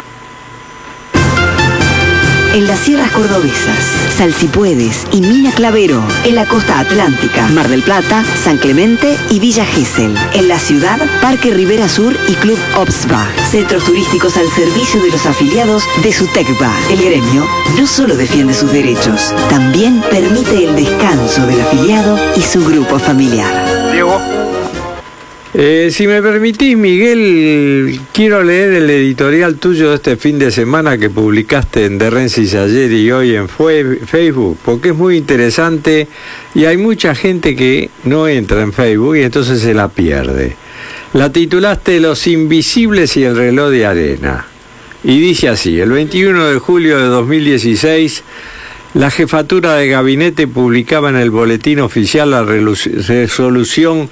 En las sierras cordobesas, Salsipuedes y Mina Clavero. En la costa atlántica, Mar del Plata, San Clemente y Villa Gesell. En la ciudad, Parque Rivera Sur y Club Obsba. Centros turísticos al servicio de los afiliados de SUTECBA. El gremio no solo defiende sus derechos, también permite el descanso del afiliado y su grupo familiar. Diego. Si me permitís, Miguel, quiero leer el editorial tuyo de este fin de semana que publicaste en De Rensis ayer y hoy en Facebook, porque es muy interesante y hay mucha gente que no entra en Facebook y entonces se la pierde. La titulaste Los Invisibles y el reloj de arena. Y dice así: el 21 de julio de 2016... la jefatura de gabinete publicaba en el boletín oficial la resolución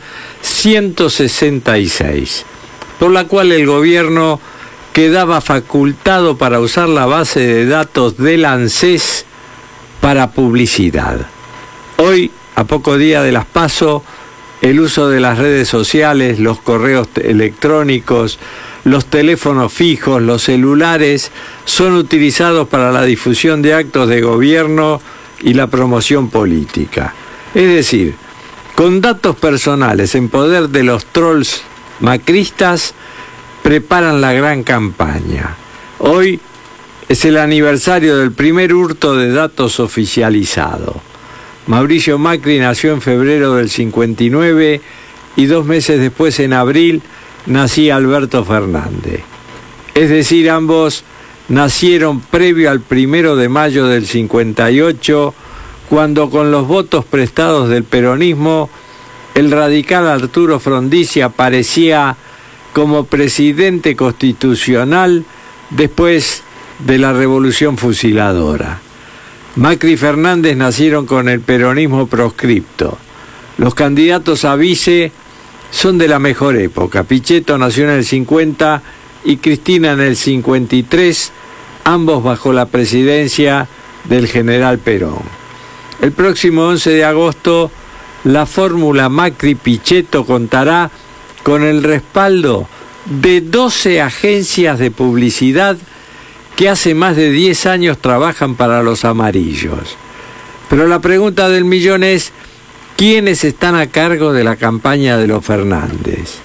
166, por la cual el gobierno quedaba facultado para usar la base de datos del ANSES para publicidad. Hoy, a poco día de las PASO, el uso de las redes sociales, los correos electrónicos, los teléfonos fijos, los celulares, son utilizados para la difusión de actos de gobierno y la promoción política. Es decir, con datos personales en poder de los trolls macristas, preparan la gran campaña. Hoy es el aniversario del primer hurto de datos oficializado. Mauricio Macri nació en febrero del 59 y 2 meses después, en abril, nacía Alberto Fernández. Es decir, ambos nacieron previo al 1 de mayo del 58, cuando con los votos prestados del peronismo, el radical Arturo Frondizi aparecía como presidente constitucional después de la Revolución Fusiladora. Macri y Fernández nacieron con el peronismo proscripto. Los candidatos a vice son de la mejor época. Pichetto nació en el 50 y Cristina en el 53, ambos bajo la presidencia del general Perón. El próximo 11 de agosto, la fórmula Macri-Pichetto contará con el respaldo de 12 agencias de publicidad que hace más de 10 años trabajan para los amarillos. Pero la pregunta del millón es: ¿quiénes están a cargo de la campaña de los Fernández?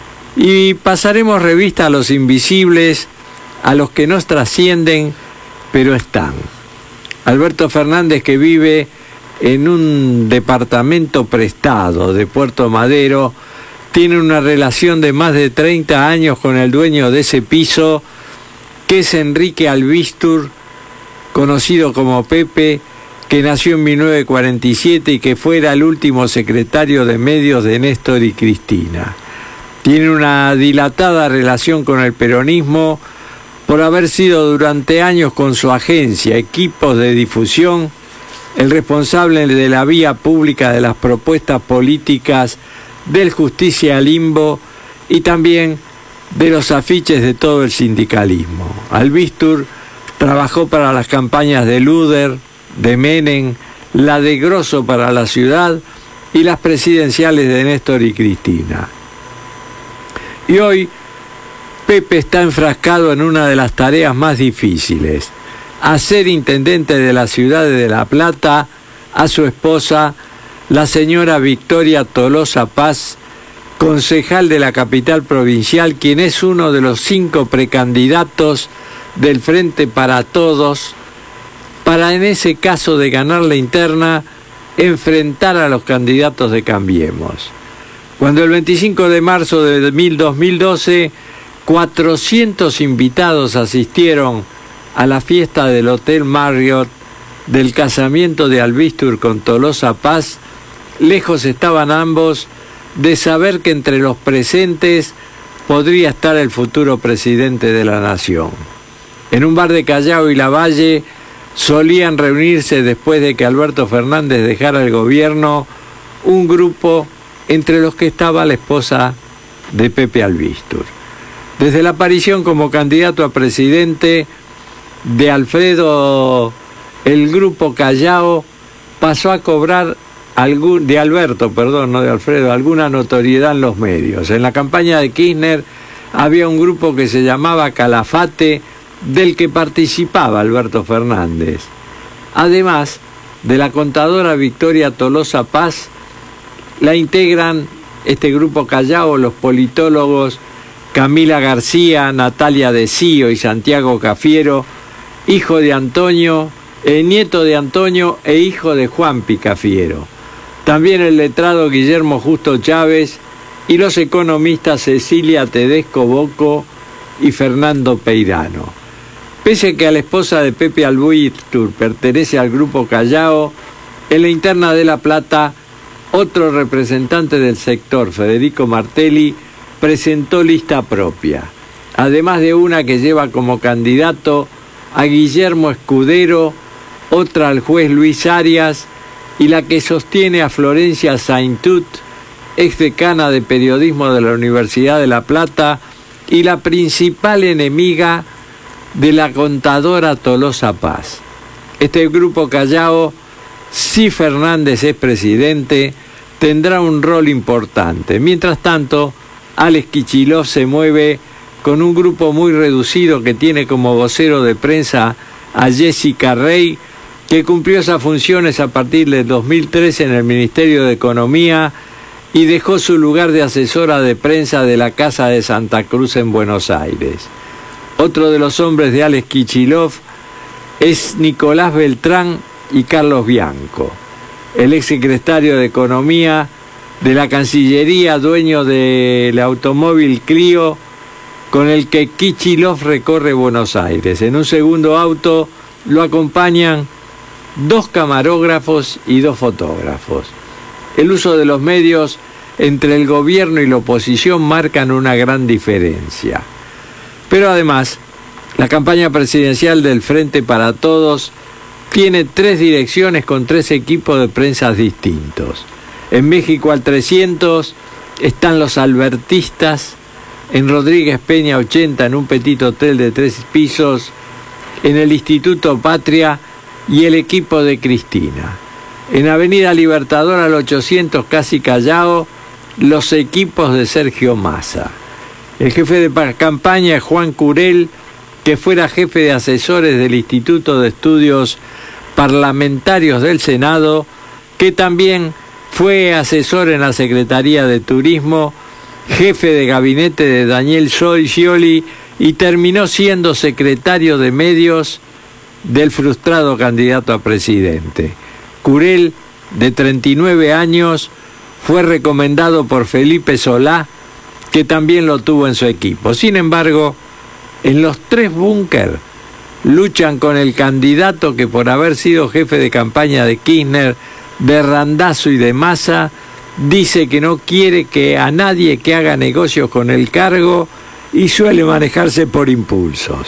Y pasaremos revista a los invisibles, a los que no trascienden, pero están. Alberto Fernández, que vive en un departamento prestado de Puerto Madero, tiene una relación de más de 30 años con el dueño de ese piso, que es Enrique Albistur, conocido como Pepe, que nació en 1947 y que fuera el último secretario de medios de Néstor y Cristina. Tiene una dilatada relación con el peronismo por haber sido durante años con su agencia, Equipos de Difusión, el responsable de la vía pública de las propuestas políticas del justicialismo y también de los afiches de todo el sindicalismo. Albistur trabajó para las campañas de Luder, de Menem, la de Grosso para la ciudad y las presidenciales de Néstor y Cristina. Y hoy Pepe está enfrascado en una de las tareas más difíciles: hacer intendente de la ciudad de La Plata a su esposa, la señora Victoria Tolosa Paz, concejal de la capital provincial, quien es uno de los 5 precandidatos del Frente para Todos, para en ese caso de ganar la interna, enfrentar a los candidatos de Cambiemos. Cuando el 25 de marzo de 2012, 400 invitados asistieron a la fiesta del Hotel Marriott del casamiento de Albistur con Tolosa Paz, lejos estaban ambos de saber que entre los presentes podría estar el futuro presidente de la nación. En un bar de Callao y Lavalle solían reunirse después de que Alberto Fernández dejara el gobierno un grupo entre los que estaba la esposa de Pepe Albistur. Desde la aparición como candidato a presidente de Alfredo, el grupo Callao pasó a cobrar alguna notoriedad en los medios. En la campaña de Kirchner había un grupo que se llamaba Calafate, del que participaba Alberto Fernández. Además de la contadora Victoria Tolosa Paz, la integran este grupo Callao los politólogos Camila García, Natalia De Cío y Santiago Cafiero, nieto de Antonio e hijo de Juan Picafiero. También el letrado Guillermo Justo Chávez y los economistas Cecilia Tedesco Bocco y Fernando Peirano. Pese a que a la esposa de Pepe Albistur pertenece al grupo Callao, en la interna de La Plata, otro representante del sector, Federico Martelli, presentó lista propia, además de una que lleva como candidato a Guillermo Escudero, otra al juez Luis Arias y la que sostiene a Florencia Saintut, exdecana de periodismo de la Universidad de La Plata y la principal enemiga de la contadora Tolosa Paz. Este grupo Callao, si Fernández es presidente, tendrá un rol importante. Mientras tanto, Alex Kicillof se mueve con un grupo muy reducido que tiene como vocero de prensa a Jessica Rey, que cumplió esas funciones a partir del 2013 en el Ministerio de Economía y dejó su lugar de asesora de prensa de la Casa de Santa Cruz en Buenos Aires. Otro de los hombres de Alex Kicillof es Nicolás Beltrán y Carlos Bianco, el exsecretario de Economía de la Cancillería, dueño del automóvil Clio, con el que Kicillof recorre Buenos Aires. En un segundo auto lo acompañan 2 camarógrafos y 2 fotógrafos. El uso de los medios entre el gobierno y la oposición marcan una gran diferencia. Pero además, la campaña presidencial del Frente para Todos tiene 3 direcciones con 3 equipos de prensa distintos. En México al 300 están los albertistas, en Rodríguez Peña 80 en un petit hotel de 3 pisos, en el Instituto Patria y el equipo de Cristina. En Avenida Libertador al 800 casi Callao, los equipos de Sergio Massa. El jefe de campaña es Juan Curel, que fuera jefe de asesores del Instituto de Estudios Parlamentarios del Senado, que también fue asesor en la Secretaría de Turismo, jefe de gabinete de Daniel Scioli y terminó siendo secretario de Medios del frustrado candidato a presidente. Curel, de 39 años, fue recomendado por Felipe Solá, que también lo tuvo en su equipo. Sin embargo, en los 3 búnker luchan con el candidato que, por haber sido jefe de campaña de Kirchner, de Randazzo y de Massa, dice que no quiere que a nadie que haga negocios con el cargo y suele manejarse por impulsos.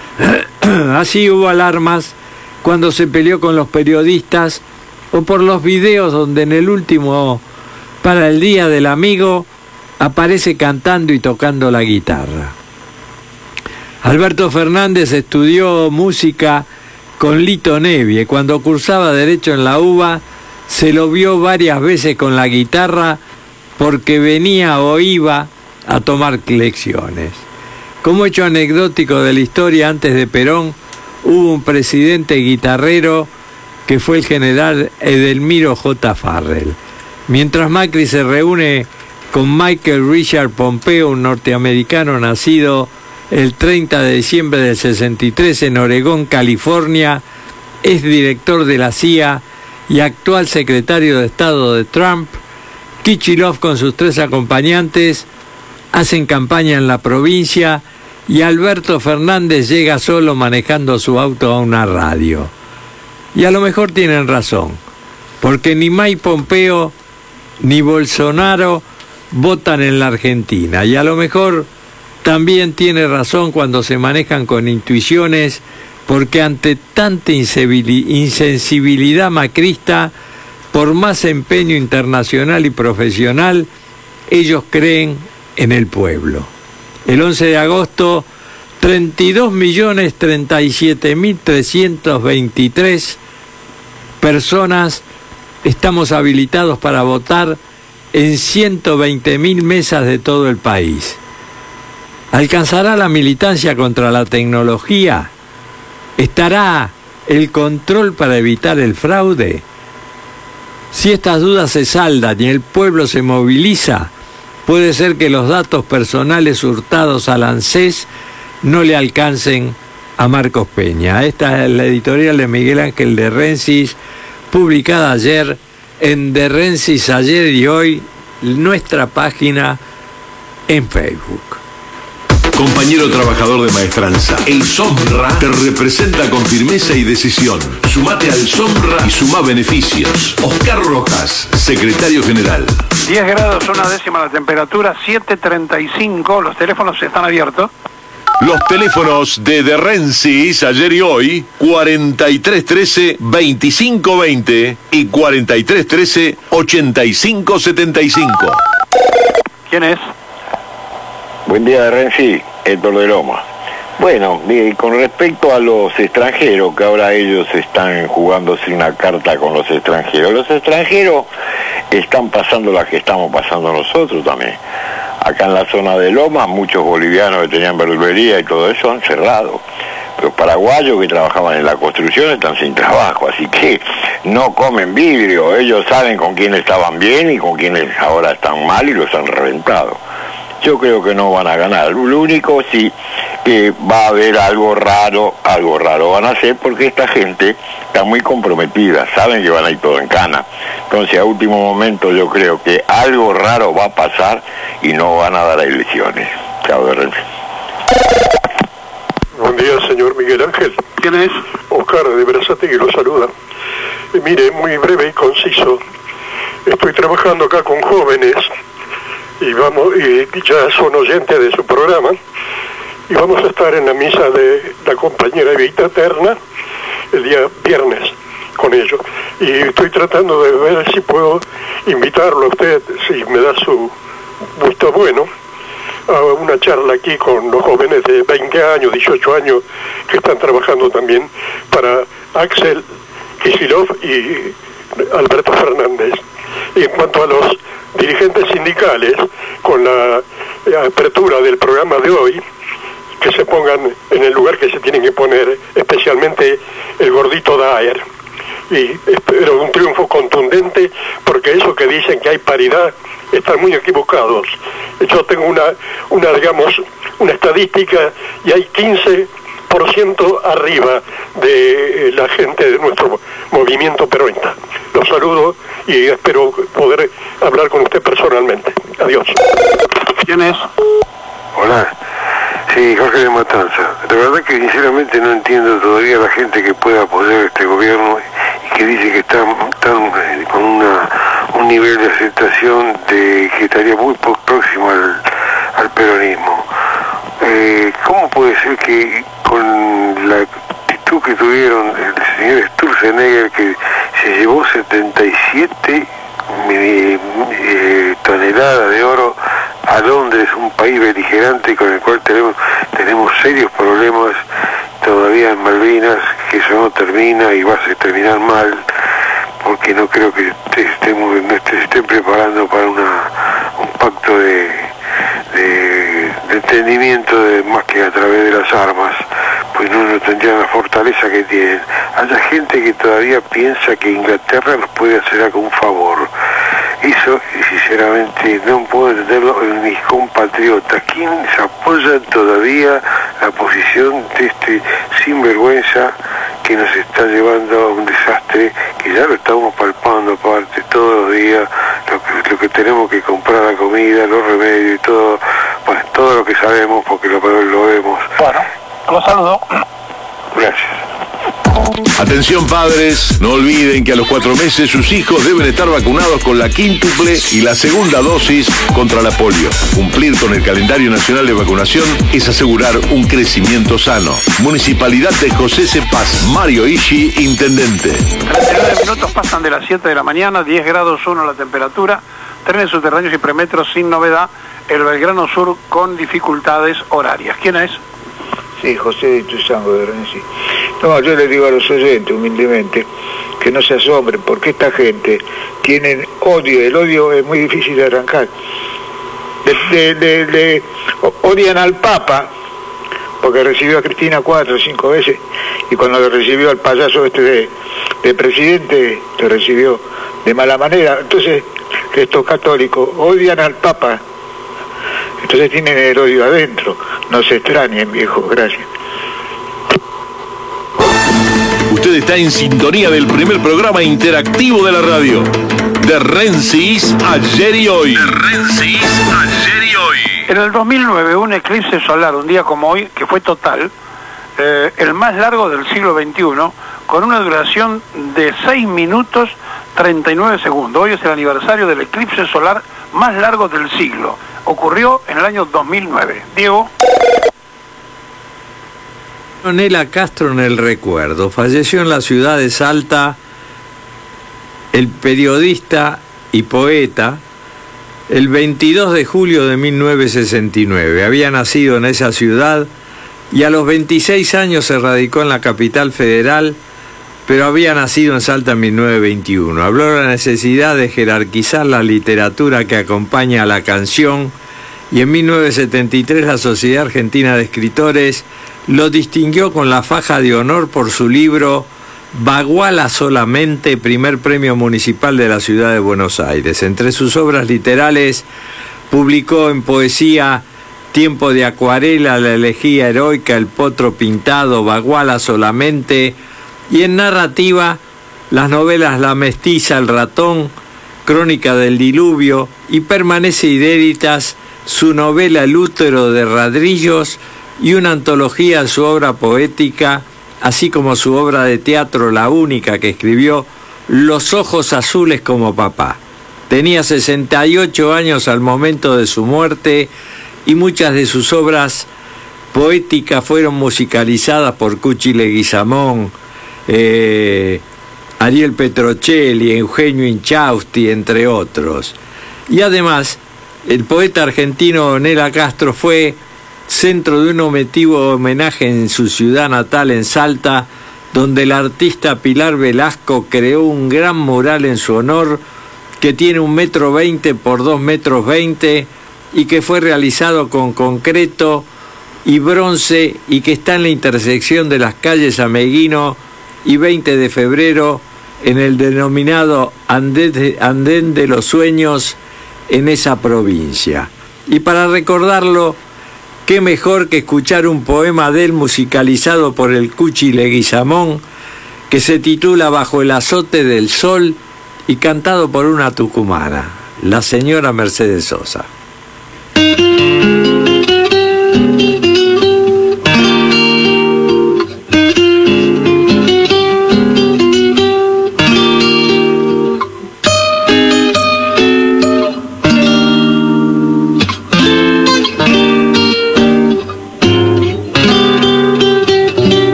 Así hubo alarmas cuando se peleó con los periodistas o por los videos donde en el último para el Día del Amigo aparece cantando y tocando la guitarra. Alberto Fernández estudió música con Lito Nevie. Cuando cursaba Derecho en la UBA, se lo vio varias veces con la guitarra porque venía o iba a tomar lecciones. Como hecho anecdótico de la historia, antes de Perón, hubo un presidente guitarrero que fue el general Edelmiro J. Farrell. Mientras Macri se reúne con Michael Richard Pompeo, un norteamericano nacido el 30 de diciembre del 63 en Oregón, California, es director de la CIA y actual secretario de Estado de Trump, Kichilov con sus 3 acompañantes hacen campaña en la provincia y Alberto Fernández llega solo manejando su auto a una radio. Y a lo mejor tienen razón, porque ni Mike Pompeo ni Bolsonaro votan en la Argentina, y a lo mejor también tiene razón cuando se manejan con intuiciones, porque ante tanta insensibilidad macrista, por más empeño internacional y profesional, ellos creen en el pueblo. El 11 de agosto, 32.037.323 personas estamos habilitados para votar en 120.000 mesas de todo el país. ¿Alcanzará la militancia contra la tecnología? ¿Estará el control para evitar el fraude? Si estas dudas se saldan y el pueblo se moviliza, puede ser que los datos personales hurtados al ANSES no le alcancen a Marcos Peña. Esta es la editorial de Miguel Ángel de Rensis, publicada ayer en De Rensis Ayer y Hoy, nuestra página en Facebook. Compañero trabajador de maestranza, el SOMRA te representa con firmeza y decisión. Sumate al SOMRA y suma beneficios. Oscar Rojas, secretario general. 10 grados, 1/10 la temperatura, 7:35, los teléfonos están abiertos. Los teléfonos de Rensis Ayer y Hoy, 4313-2520 y 4313-8575. ¿Quién es? Buen día, de Renzi, Héctor de Loma. Bueno, con respecto a los extranjeros, que ahora ellos están jugándose una carta con los extranjeros están pasando las que estamos pasando nosotros también. Acá en la zona de Loma, muchos bolivianos que tenían verdulería y todo eso han cerrado. Los paraguayos que trabajaban en la construcción están sin trabajo, así que no comen vidrio. Ellos saben con quiénes estaban bien y con quiénes ahora están mal y los han reventado. Yo creo que no van a ganar. Lo único sí que va a haber algo raro van a hacer, porque esta gente está muy comprometida, saben que van a ir todo en cana. Entonces a último momento yo creo que algo raro va a pasar y no van a dar elecciones. Chao, de Renfe. Buen día, señor Miguel Ángel. ¿Quién es? Oscar de Brazate, que lo saluda. Mire, muy breve y conciso. Estoy trabajando acá con jóvenes y ya son oyentes de su programa, y vamos a estar en la misa de la compañera Evita Eterna el día viernes con ellos, y estoy tratando de ver si puedo invitarlo a usted, si me da su gusto bueno, a una charla aquí con los jóvenes de 20 años, 18 años, que están trabajando también para Axel Kicillof y Alberto Fernández. Y en cuanto a los dirigentes sindicales, con la apertura del programa de hoy, que se pongan en el lugar que se tienen que poner, especialmente el gordito Daer. Y espero un triunfo contundente, porque eso que dicen que hay paridad, están muy equivocados. Yo tengo una estadística, y hay 15% arriba de la gente de nuestro movimiento peronista. Los saludo y espero poder hablar con usted personalmente. Adiós. ¿Quién es? Hola. Sí, Jorge de Matanza. La verdad que sinceramente no entiendo todavía la gente que pueda apoyar este gobierno y que dice que están con un nivel de aceptación que estaría muy próximo al peronismo. ¿Cómo puede ser que con la actitud que tuvieron el señor Sturzenegger, que se llevó 77 toneladas de oro a Londres, un país beligerante con el cual tenemos serios problemas todavía en Malvinas, que eso no termina y va a terminar mal, porque no creo que se estén preparando para un pacto de entendimiento más que a través de las armas, pues no tendrían la fortaleza que tienen. Hay gente que todavía piensa que Inglaterra nos puede hacer algún favor. Eso, sinceramente, no puedo entenderlo en mis compatriotas. ¿Quiénes apoyan todavía la posición de este sinvergüenza que nos está llevando a un desastre, que ya lo estamos palpando aparte todos los días, lo que tenemos que comprar, la comida, los remedios y todo, bueno, todo lo que sabemos porque lo vemos. Bueno, los saludo. Gracias. Atención padres, no olviden que a los 4 meses sus hijos deben estar vacunados con la quíntuple y la segunda dosis contra la polio. Cumplir con el calendario nacional de vacunación es asegurar un crecimiento sano. Municipalidad de José C. Paz, Mario Ishi, intendente. 39 minutos pasan de las 7 de la mañana, 10 grados 1 la temperatura, trenes subterráneos y premetros sin novedad, el Belgrano Sur con dificultades horarias. ¿Quién es? Sí, José de Ituzaingó de Renzi. No, yo le digo a los oyentes humildemente que no se asombren porque esta gente tiene odio. El odio es muy difícil de arrancar. Odian al Papa porque recibió a Cristina 4 o 5 veces y cuando le recibió al payaso de presidente le recibió de mala manera. Entonces estos católicos odian al Papa, entonces tienen el odio adentro. No se extrañen, viejo. Gracias. Usted está en sintonía del primer programa interactivo de la radio. De Rensis, ayer y hoy. De Rensis, ayer y hoy. En el 2009, un eclipse solar, un día como hoy, que fue total, el más largo del siglo XXI, con una duración de 6 minutos 39 segundos. Hoy es el aniversario del eclipse solar más largo del siglo. Ocurrió en el año 2009. Diego. Nela Castro en el recuerdo. Falleció en la ciudad de Salta el periodista y poeta el 22 de julio de 1969. Había nacido en esa ciudad y a los 26 años se radicó en la capital federal, pero había nacido en Salta en 1921. Habló de la necesidad de jerarquizar la literatura que acompaña a la canción y en 1973 la Sociedad Argentina de Escritores lo distinguió con la faja de honor por su libro Baguala solamente, primer premio municipal de la ciudad de Buenos Aires. Entre sus obras literales publicó en poesía Tiempo de acuarela, La elegía heroica, El potro pintado, Baguala solamente, y en narrativa las novelas La mestiza, El ratón, Crónica del diluvio, y permanece inéditas su novela El útero de Radrillos y una antología de su obra poética, así como su obra de teatro, la única que escribió, Los ojos azules como papá. Tenía 68 años al momento de su muerte y muchas de sus obras poéticas fueron musicalizadas por Cuchi Leguizamón, Ariel Petrocelli, Eugenio Inchausti, entre otros. Y además, el poeta argentino Nela Castro fue centro de un emotivo homenaje en su ciudad natal, en Salta, donde el artista Pilar Velasco creó un gran mural en su honor que tiene 1,20 m por 2,20 m y que fue realizado con concreto y bronce y que está en la intersección de las calles Ameguino y 20 de febrero en el denominado Andén de los Sueños en esa provincia. Y para recordarlo, qué mejor que escuchar un poema de él musicalizado por el Cuchi Leguizamón, que se titula Bajo el azote del sol y cantado por una tucumana, la señora Mercedes Sosa.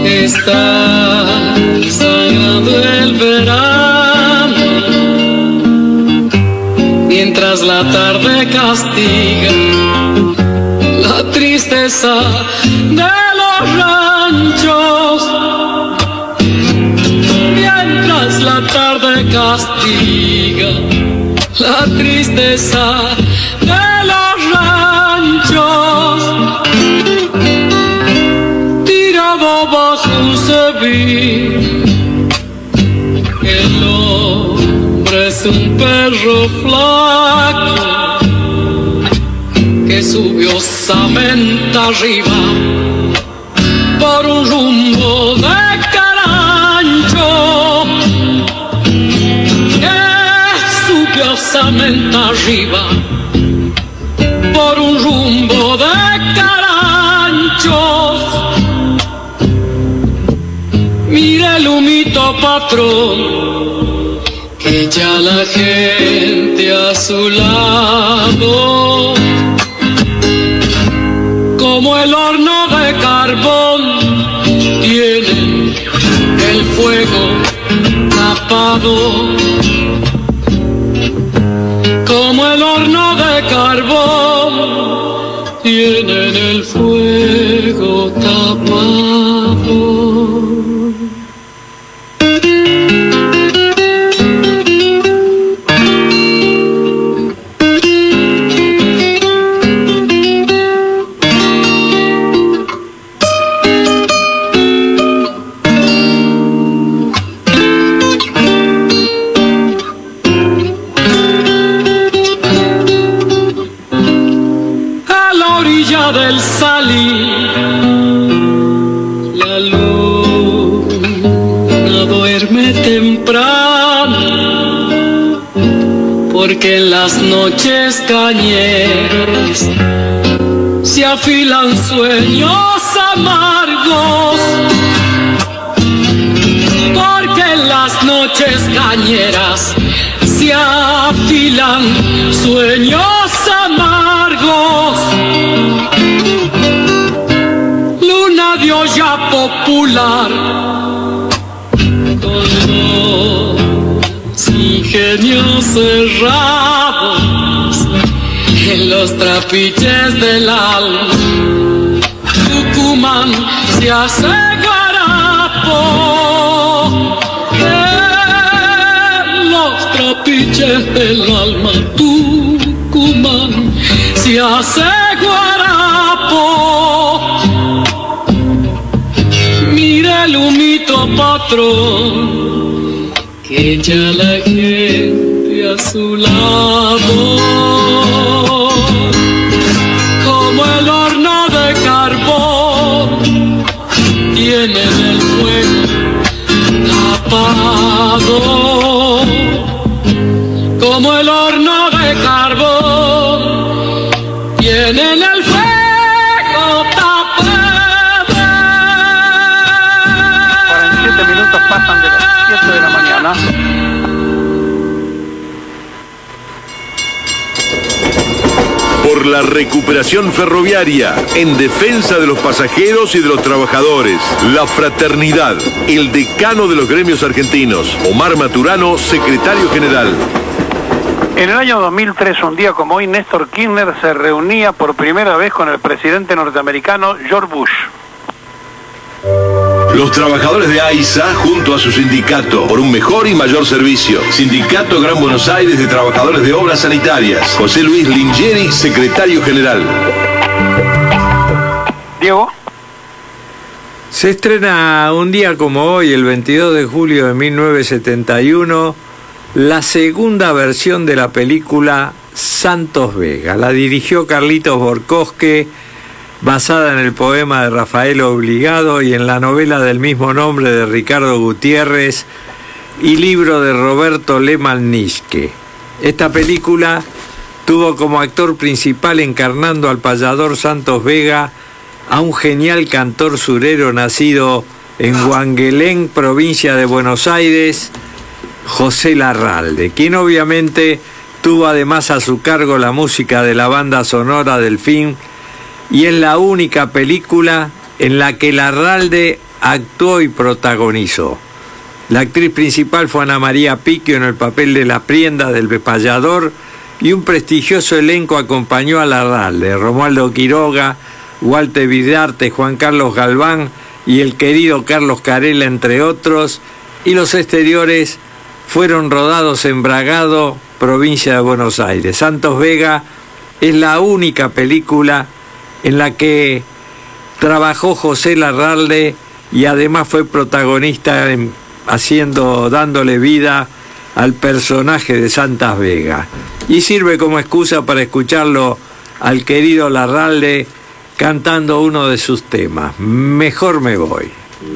Está sangrando el verano, mientras la tarde castiga la tristeza de los ranchos. Mientras la tarde castiga la tristeza de los ranchos, tirado bajo un cebil, el hombre es un perro flaco que subió samenta arriba por un rumbo de carancho, que subió samenta arriba por un rumbo de caranchos. Mira el humito, patrón, que ya la gente a su lado, como el horno de carbón, tienen el fuego tapado. Como el horno de carbón, tienen el fuego tapado. Del salir, la luna duerme temprano, porque en las noches cañeras se afilan sueños amargos, porque en las noches cañeras se afilan sueños amargos. Luna de olla popular, con los ingenios cerrados en los trapiches del alma, Tucumán se hace guarapo. En los trapiches del alma, Tucumán se hace guarapo. Mira el humito, patrón, que ya la gente a su lado, como el horno de carbón, tiene el fuego tapado. Como el horno de carbón, tiene el fuego tapado. 47 minutos pasan de las 7 de la mañana. Por la recuperación ferroviaria, en defensa de los pasajeros y de los trabajadores. La Fraternidad, el decano de los gremios argentinos. Omar Maturano, secretario general. En el año 2003, un día como hoy, Néstor Kirchner se reunía por primera vez con el presidente norteamericano George Bush. Los trabajadores de AISA, junto a su sindicato, por un mejor y mayor servicio. Sindicato Gran Buenos Aires de Trabajadores de Obras Sanitarias. José Luis Lingieri, secretario general. Diego. Se estrena un día como hoy, el 22 de julio de 1971, la segunda versión de la película Santos Vega. La dirigió Carlitos Borcosque, basada en el poema de Rafael Obligado y en la novela del mismo nombre de Ricardo Gutiérrez y libro de Roberto Lemalnisque. Esta película tuvo como actor principal, encarnando al payador Santos Vega, a un genial cantor surero nacido en Huanguelén, provincia de Buenos Aires, José Larralde, quien obviamente tuvo además a su cargo la música de la banda sonora del film, y es la única película en la que Larralde actuó y protagonizó. La actriz principal fue Ana María Picchio en el papel de la Prienda del Bepallador, y un prestigioso elenco acompañó a Larralde: Romualdo Quiroga, Walter Vidarte, Juan Carlos Galván y el querido Carlos Carella, entre otros, y los exteriores fueron rodados en Bragado, provincia de Buenos Aires. Santos Vega es la única película en la que trabajó José Larralde y además fue protagonista dándole vida al personaje de Santos Vega. Y sirve como excusa para escucharlo al querido Larralde cantando uno de sus temas, Mejor me voy.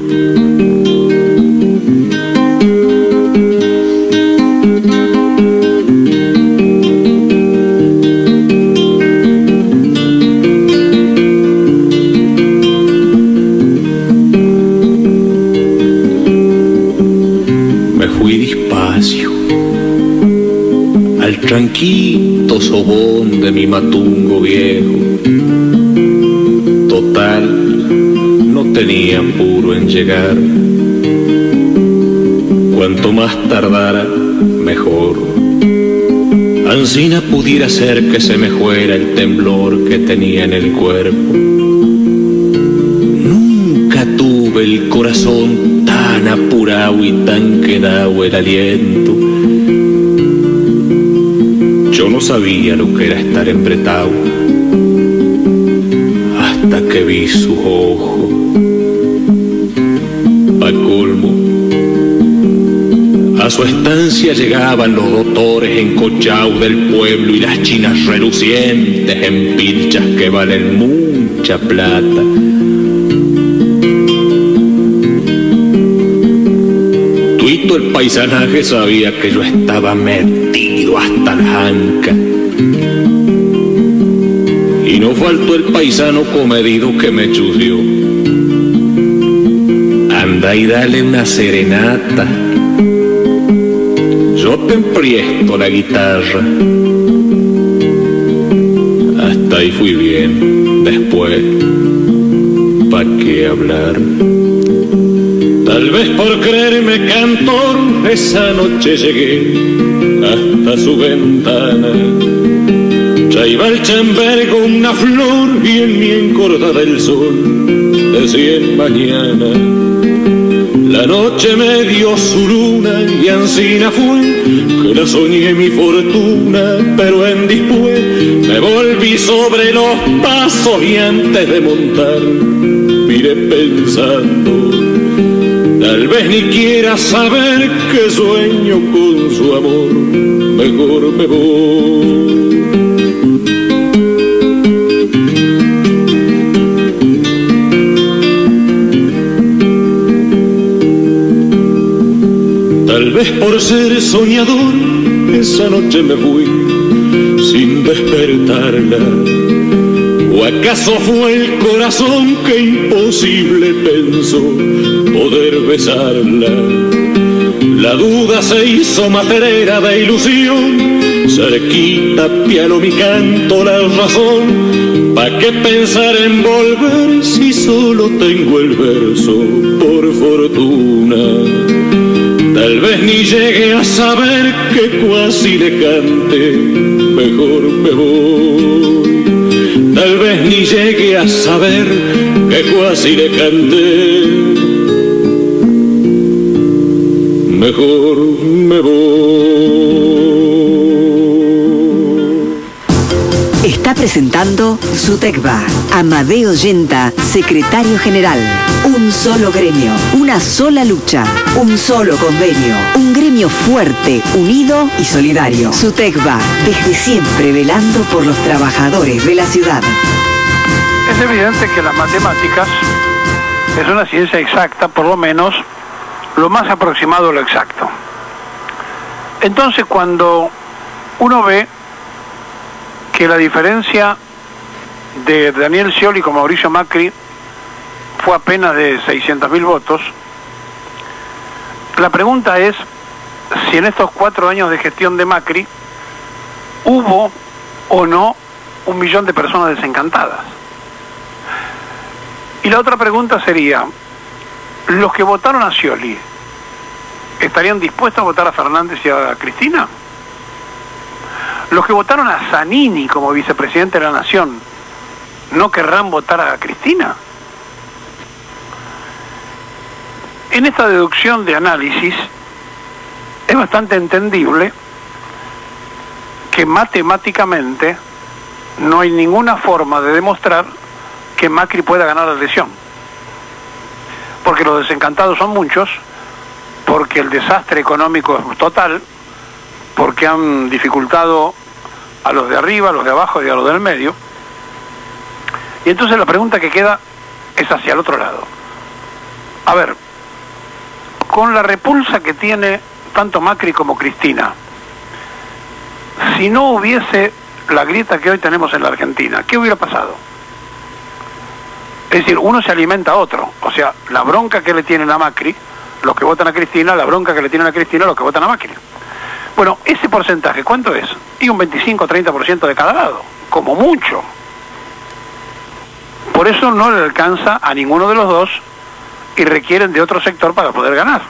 Me fui despacio al tranquilo sobón de mi matungo viejo. Total, no tenía apuro en llegar. Cuanto más tardara, mejor. Ansina pudiera ser que se me fuera el temblor que tenía en el cuerpo. Nunca tuve el corazón tan apurado y tan quedado el aliento. Yo no sabía lo que era estar embretado hasta que vi sus ojos. Pa' colmo, a su estancia llegaban los doctores encochados del pueblo y las chinas relucientes en pilchas que valen mucha plata. Tuito el paisanaje sabía que yo estaba metido hasta la anca. Y no faltó el paisano comedido que me chució. Anda y dale una serenata, yo te empriesto la guitarra. Hasta ahí fui bien, después, ¿pa' qué hablar? Tal vez por creerme cantor, esa noche llegué hasta su ventana. Ya iba el chambergo una flor y en mi encordada el sol decía en mañana. La noche me dio su luna y ansina fue que la soñé mi fortuna, pero en después me volví sobre los pasos y antes de montar miré pensando, tal vez ni quiera saber que sueño con su amor, mejor me voy. Tal vez por ser soñador, esa noche me fui sin despertarla. ¿O acaso fue el corazón que imposible pensó poder besarla? La duda se hizo materera de ilusión, cerquita piano mi canto la razón. ¿Pa' qué pensar en volver si solo tengo el verso por fortuna? Tal vez ni llegue a saber que cuasi le cante, mejor me voy. Tal vez ni llegue a saber que cuasi le cante, mejor me voy. Está presentando su TECVA. Amadeo Yenta, secretario general. Un solo gremio, una sola lucha, un solo convenio. Un gremio fuerte, unido y solidario. Su TECVA, desde siempre velando por los trabajadores de la ciudad. Es evidente que las matemáticas es una ciencia exacta, por lo menos lo más aproximado a lo exacto. Entonces, cuando uno ve que la diferencia de Daniel Scioli con Mauricio Macri fue apenas de 600.000 votos, la pregunta es si en estos 4 años de gestión de Macri hubo o no 1 millón de personas desencantadas. Y la otra pregunta sería, los que votaron a Scioli, ¿estarían dispuestos a votar a Fernández y a Cristina? Los que votaron a Zanini como vicepresidente de la Nación, ¿no querrán votar a Cristina? En esta deducción de análisis es bastante entendible que matemáticamente no hay ninguna forma de demostrar que Macri pueda ganar la elección. Porque los desencantados son muchos, porque el desastre económico es total, porque han dificultado a los de arriba, a los de abajo y a los del medio. Y entonces la pregunta que queda es hacia el otro lado. A ver, con la repulsa que tiene tanto Macri como Cristina, si no hubiese la grieta que hoy tenemos en la Argentina, ¿qué hubiera pasado? Es decir, uno se alimenta a otro. O sea, la bronca que le tienen a Macri, los que votan a Cristina, la bronca que le tienen a Cristina, los que votan a Macri. Bueno, ese porcentaje, ¿cuánto es? Y un 25-30% de cada lado, como mucho. Por eso no le alcanza a ninguno de los dos y requieren de otro sector para poder ganar.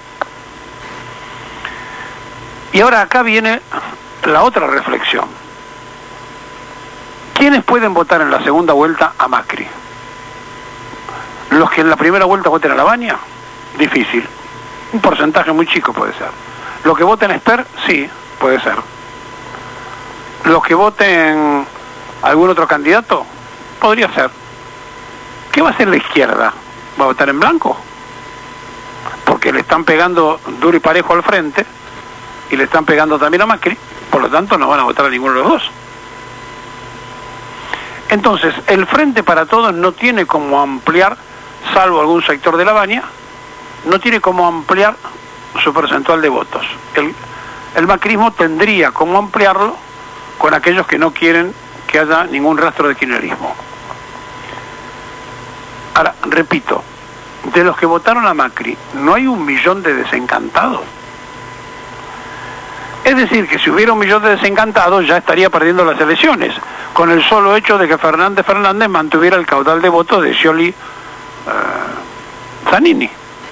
Y ahora acá viene la otra reflexión. ¿Quiénes pueden votar en la segunda vuelta a Macri? ¿Los que en la primera vuelta voten a Lavagna? Difícil. Un porcentaje muy chico puede ser. ¿Los que voten a Esper? Sí, puede ser. ¿Los que voten a algún otro candidato? Podría ser. ¿Qué va a hacer la izquierda? ¿Va a votar en blanco? Porque le están pegando duro y parejo al frente y le están pegando también a Macri, por lo tanto no van a votar a ninguno de los dos. Entonces, el Frente para Todos no tiene como ampliar, salvo algún sector de Lavagna, no tiene como ampliar su porcentual de votos. El macrismo tendría como ampliarlo con aquellos que no quieren que haya ningún rastro de kirchnerismo. Ahora, repito, de los que votaron a Macri, ¿no hay 1 millón de desencantados? Es decir, que si hubiera 1 millón de desencantados ya estaría perdiendo las elecciones, con el solo hecho de que Fernández mantuviera el caudal de votos de Scioli Zanini.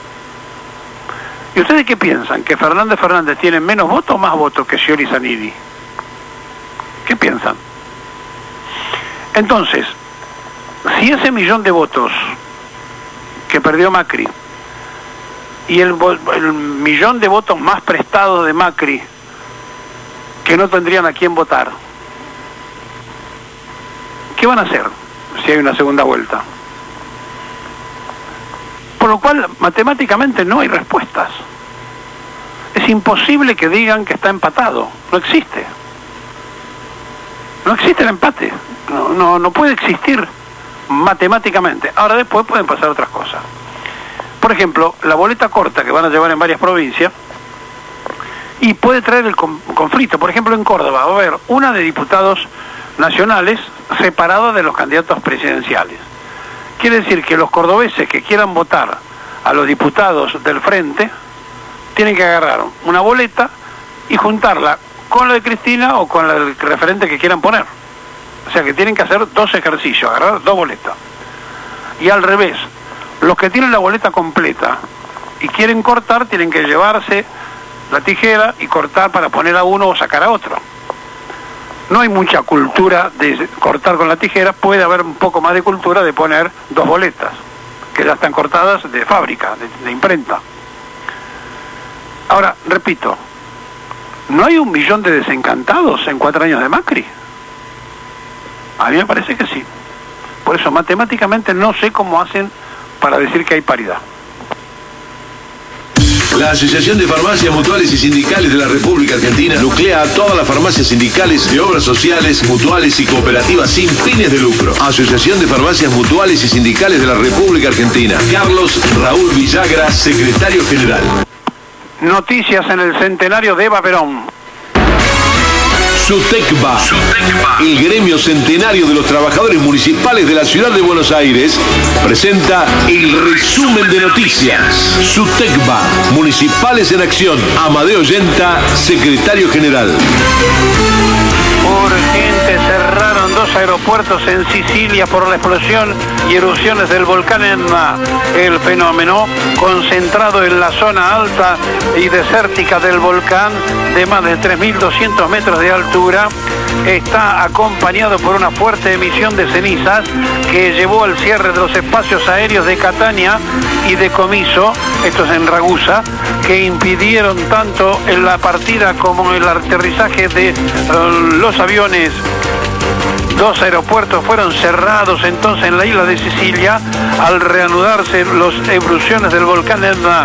¿Y ustedes qué piensan? ¿Que Fernández tiene menos votos o más votos que Scioli Zanini? ¿Qué piensan? Entonces, si ese 1 millón de votos que perdió Macri y el 1 millón de votos más prestados de Macri que no tendrían a quién votar, ¿qué van a hacer si hay una segunda vuelta? Por lo cual, matemáticamente no hay respuestas. Es imposible que digan que está empatado. No existe. No existe el empate. No puede existir matemáticamente. Ahora después pueden pasar otras cosas. Por ejemplo, la boleta corta que van a llevar en varias provincias y puede traer el conflicto. Por ejemplo, en Córdoba va a haber una de diputados nacionales separada de los candidatos presidenciales. Quiere decir que los cordobeses que quieran votar a los diputados del Frente tienen que agarrar una boleta y juntarla con la de Cristina o con la del referente que quieran poner. O sea que tienen que hacer 2 ejercicios, agarrar 2 boletas. Y al revés, los que tienen la boleta completa y quieren cortar tienen que llevarse la tijera y cortar para poner a uno o sacar a otro. No hay mucha cultura de cortar con la tijera, puede haber un poco más de cultura de poner 2 boletas, que ya están cortadas de fábrica, de imprenta. Ahora, repito, ¿no hay 1 millón de desencantados en 4 años de Macri? A mí me parece que sí. Por eso, matemáticamente no sé cómo hacen para decir que hay paridad. La Asociación de Farmacias Mutuales y Sindicales de la República Argentina nuclea a todas las farmacias sindicales de obras sociales, mutuales y cooperativas sin fines de lucro. Asociación de Farmacias Mutuales y Sindicales de la República Argentina. Carlos Raúl Villagra, secretario general. Noticias en el centenario de Eva Perón. SUTECBA, el gremio centenario de los trabajadores municipales de la ciudad de Buenos Aires, presenta el resumen de noticias. SUTECBA, Municipales en Acción. Amadeo Yenta, secretario general. Urgente, cerraron 2 dos aeropuertos en Sicilia por la explosión y erupciones del volcán Etna. El fenómeno, concentrado en la zona alta y desértica del volcán de más de 3.200 metros de altura, está acompañado por una fuerte emisión de cenizas que llevó al cierre de los espacios aéreos de Catania y de Comiso, esto es en Ragusa, que impidieron tanto en la partida como el aterrizaje de los aviones. Dos aeropuertos fueron cerrados entonces en la isla de Sicilia al reanudarse las erupciones del volcán Etna.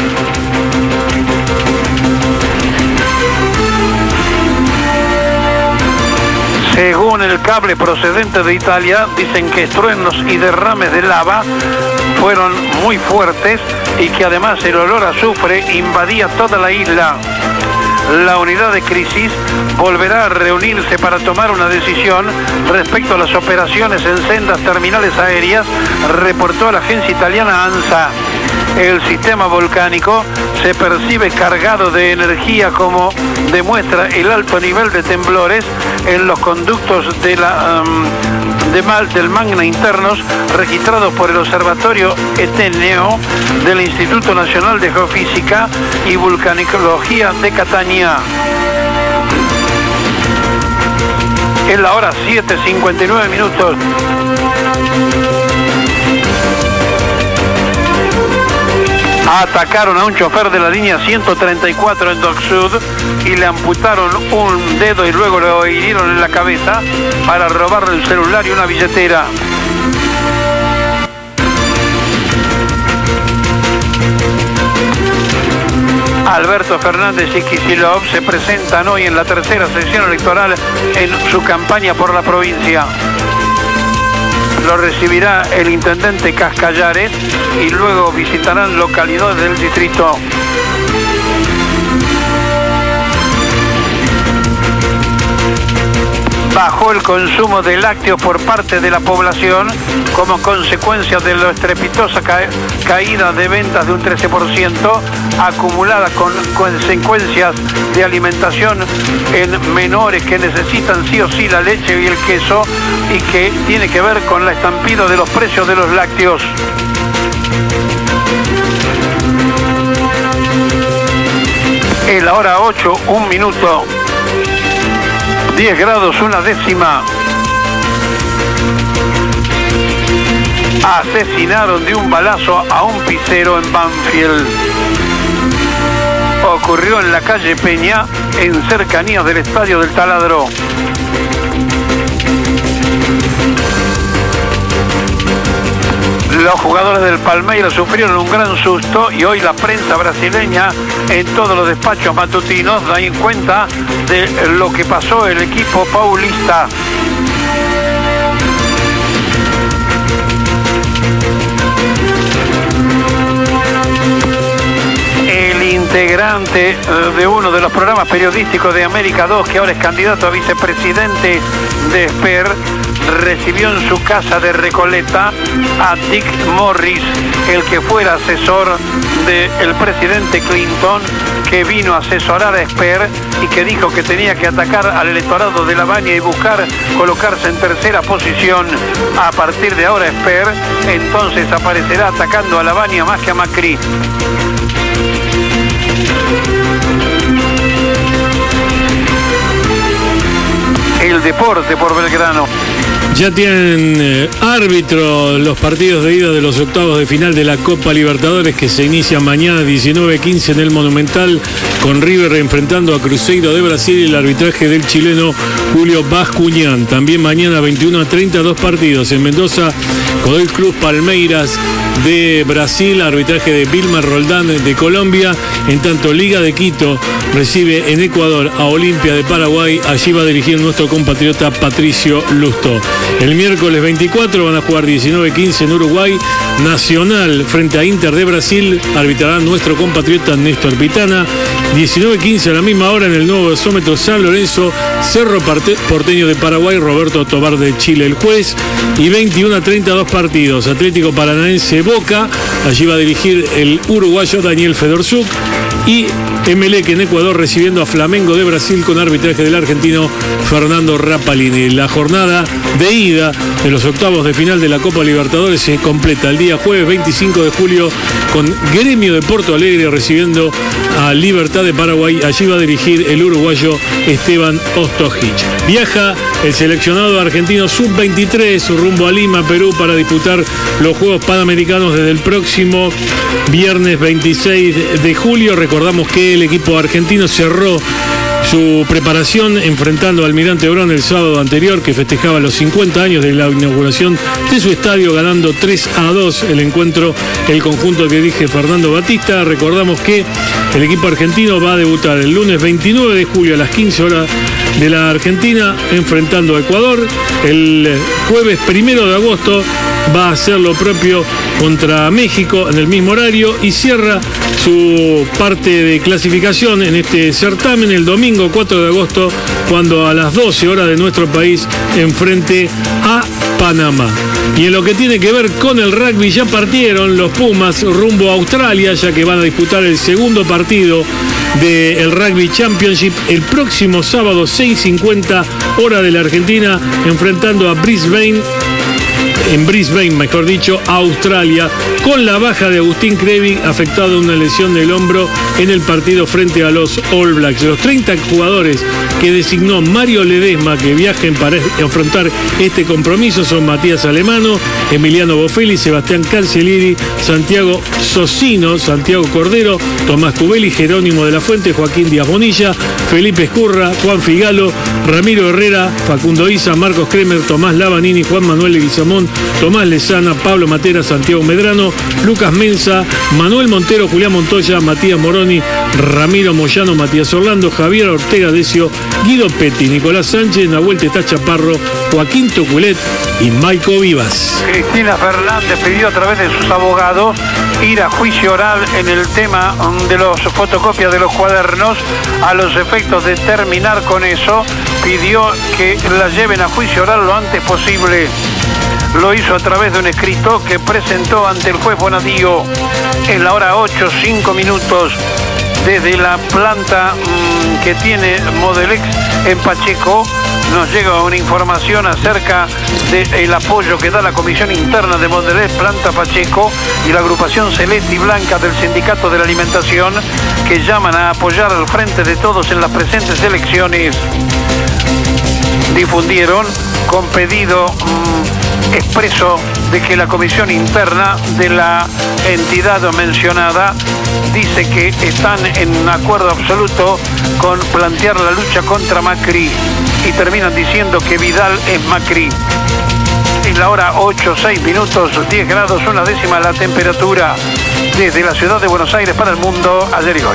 Según el cable procedente de Italia, dicen que truenos y derrames de lava fueron muy fuertes y que además el olor a azufre invadía toda la isla. La unidad de crisis volverá a reunirse para tomar una decisión respecto a las operaciones en sendas terminales aéreas, reportó la agencia italiana ANSA. El sistema volcánico se percibe cargado de energía, como demuestra el alto nivel de temblores en los conductos del magma internos registrados por el Observatorio Etneo del Instituto Nacional de Geofísica y Vulcanicología de Catania. Es la hora 7:59 minutos. Atacaron a un chofer de la línea 134 en Dock Sud y le amputaron un dedo y luego lo hirieron en la cabeza para robarle el celular y una billetera. Alberto Fernández y Kicillof se presentan hoy en la tercera sesión electoral en su campaña por la provincia. Lo recibirá el intendente Cascallares y luego visitarán localidades del distrito. Bajó el consumo de lácteos por parte de la población como consecuencia de la estrepitosa caída de ventas de un 13%, acumulada con consecuencias de alimentación en menores que necesitan sí o sí la leche y el queso, y que tiene que ver con la estampida de los precios de los lácteos. Es la hora 8, 1 minuto. 10 grados, 1 décima. Asesinaron de un balazo a un pisero en Banfield. Ocurrió en la calle Peña, en cercanías del Estadio del Taladro. Los jugadores del Palmeiras sufrieron un gran susto y hoy la prensa brasileña en todos los despachos matutinos da en cuenta de lo que pasó el equipo paulista. El integrante de uno de los programas periodísticos de América 2, que ahora es candidato a vicepresidente de Esper, recibió en su casa de Recoleta a Dick Morris, el que fuera asesor del presidente Clinton, que vino a asesorar a Esper y que dijo que tenía que atacar al electorado de La Baña y buscar colocarse en tercera posición. A partir de ahora Esper entonces aparecerá atacando a La Baña más que a Macri. El deporte por Belgrano. Ya tienen árbitro los partidos de ida de los octavos de final de la Copa Libertadores, que se inicia mañana 19:15 en el Monumental, con River enfrentando a Cruzeiro de Brasil y el arbitraje del chileno Julio Bascuñán. También mañana 21:30 dos partidos en Mendoza, Godoy Cruz Palmeiras de Brasil, arbitraje de Vilmar Roldán de Colombia. En tanto, Liga de Quito recibe en Ecuador a Olimpia de Paraguay. Allí va a dirigir nuestro compatriota Patricio Lusto. El miércoles 24 van a jugar 19:15 en Uruguay. Nacional frente a Inter de Brasil, arbitrará nuestro compatriota Néstor Pitana. 19:15 a la misma hora en el nuevo gasómetro San Lorenzo, Cerro Porteño de Paraguay, Roberto Tobar de Chile el juez. Y 21:30 dos partidos, Atlético Paranaense Boca, allí va a dirigir el uruguayo Daniel Fedorzuk. Y Emelec en Ecuador recibiendo a Flamengo de Brasil con arbitraje del argentino Fernando Rapalini. La jornada de ida de los octavos de final de la Copa Libertadores se completa el día jueves 25 de julio con Gremio de Porto Alegre recibiendo a Libertad de Paraguay. Allí va a dirigir el uruguayo Esteban Ostojic. Viaja el seleccionado argentino sub-23 rumbo a Lima, Perú, para disputar los Juegos Panamericanos desde el próximo viernes 26 de julio. Recordamos que el equipo argentino cerró su preparación enfrentando al Almirante Brown el sábado anterior, que festejaba los 50 años de la inauguración de su estadio, ganando 3-2 el encuentro, el conjunto que dirige Fernando Batista. Recordamos que el equipo argentino va a debutar el lunes 29 de julio a las 15 horas de la Argentina enfrentando a Ecuador. El jueves 1 de agosto va a hacer lo propio contra México en el mismo horario y cierra su parte de clasificación en este certamen el domingo 4 de agosto, cuando a las 12 horas de nuestro país enfrente a Panamá. Y en lo que tiene que ver con el rugby, ya partieron los Pumas rumbo a Australia, ya que van a disputar el segundo partido del Rugby Championship el próximo sábado 6:50 hora de la Argentina, enfrentando a Brisbane, mejor dicho, Australia, con la baja de Agustín Krevig, afectado de una lesión del hombro en el partido frente a los All Blacks. Los 30 jugadores que designó Mario Ledesma que viajen para afrontar este compromiso son Matías Alemano, Emiliano Bofelli, Sebastián Cancellieri, Santiago Socino, Santiago Cordero, Tomás Cubeli, Jerónimo de la Fuente, Joaquín Díaz Bonilla, Felipe Escurra, Juan Figalo, Ramiro Herrera, Facundo Isa, Marcos Kremer, Tomás Lavanini, Juan Manuel Leguizamón, Tomás Lezana, Pablo Matera, Santiago Medrano, Lucas Mensa, Manuel Montero, Julián Montoya, Matías Moroni, Ramiro Moyano, Matías Orlando, Javier Ortega Decio, Guido Petti, Nicolás Sánchez, Nahuel Tetá Chaparro, Joaquín Toculet y Maico Vivas. Cristina Fernández pidió a través de sus abogados ir a juicio oral en el tema de los fotocopias de los cuadernos. A los efectos de terminar con eso, pidió que la lleven a juicio oral lo antes posible. Lo hizo a través de un escrito que presentó ante el juez Bonadío en la hora 8:05 desde la planta que tiene Modelex en Pacheco. Nos llega una información acerca del apoyo que da la comisión interna de Modelex Planta Pacheco y la agrupación Celeste y Blanca del Sindicato de la Alimentación, que llaman a apoyar al Frente de Todos en las presentes elecciones. Difundieron con pedido expreso de que la comisión interna de la entidad mencionada dice que están en acuerdo absoluto con plantear la lucha contra Macri y terminan diciendo que Vidal es Macri. En la hora 8:06, 10 grados, 1/10 la temperatura desde la ciudad de Buenos Aires para el mundo, ayer y hoy.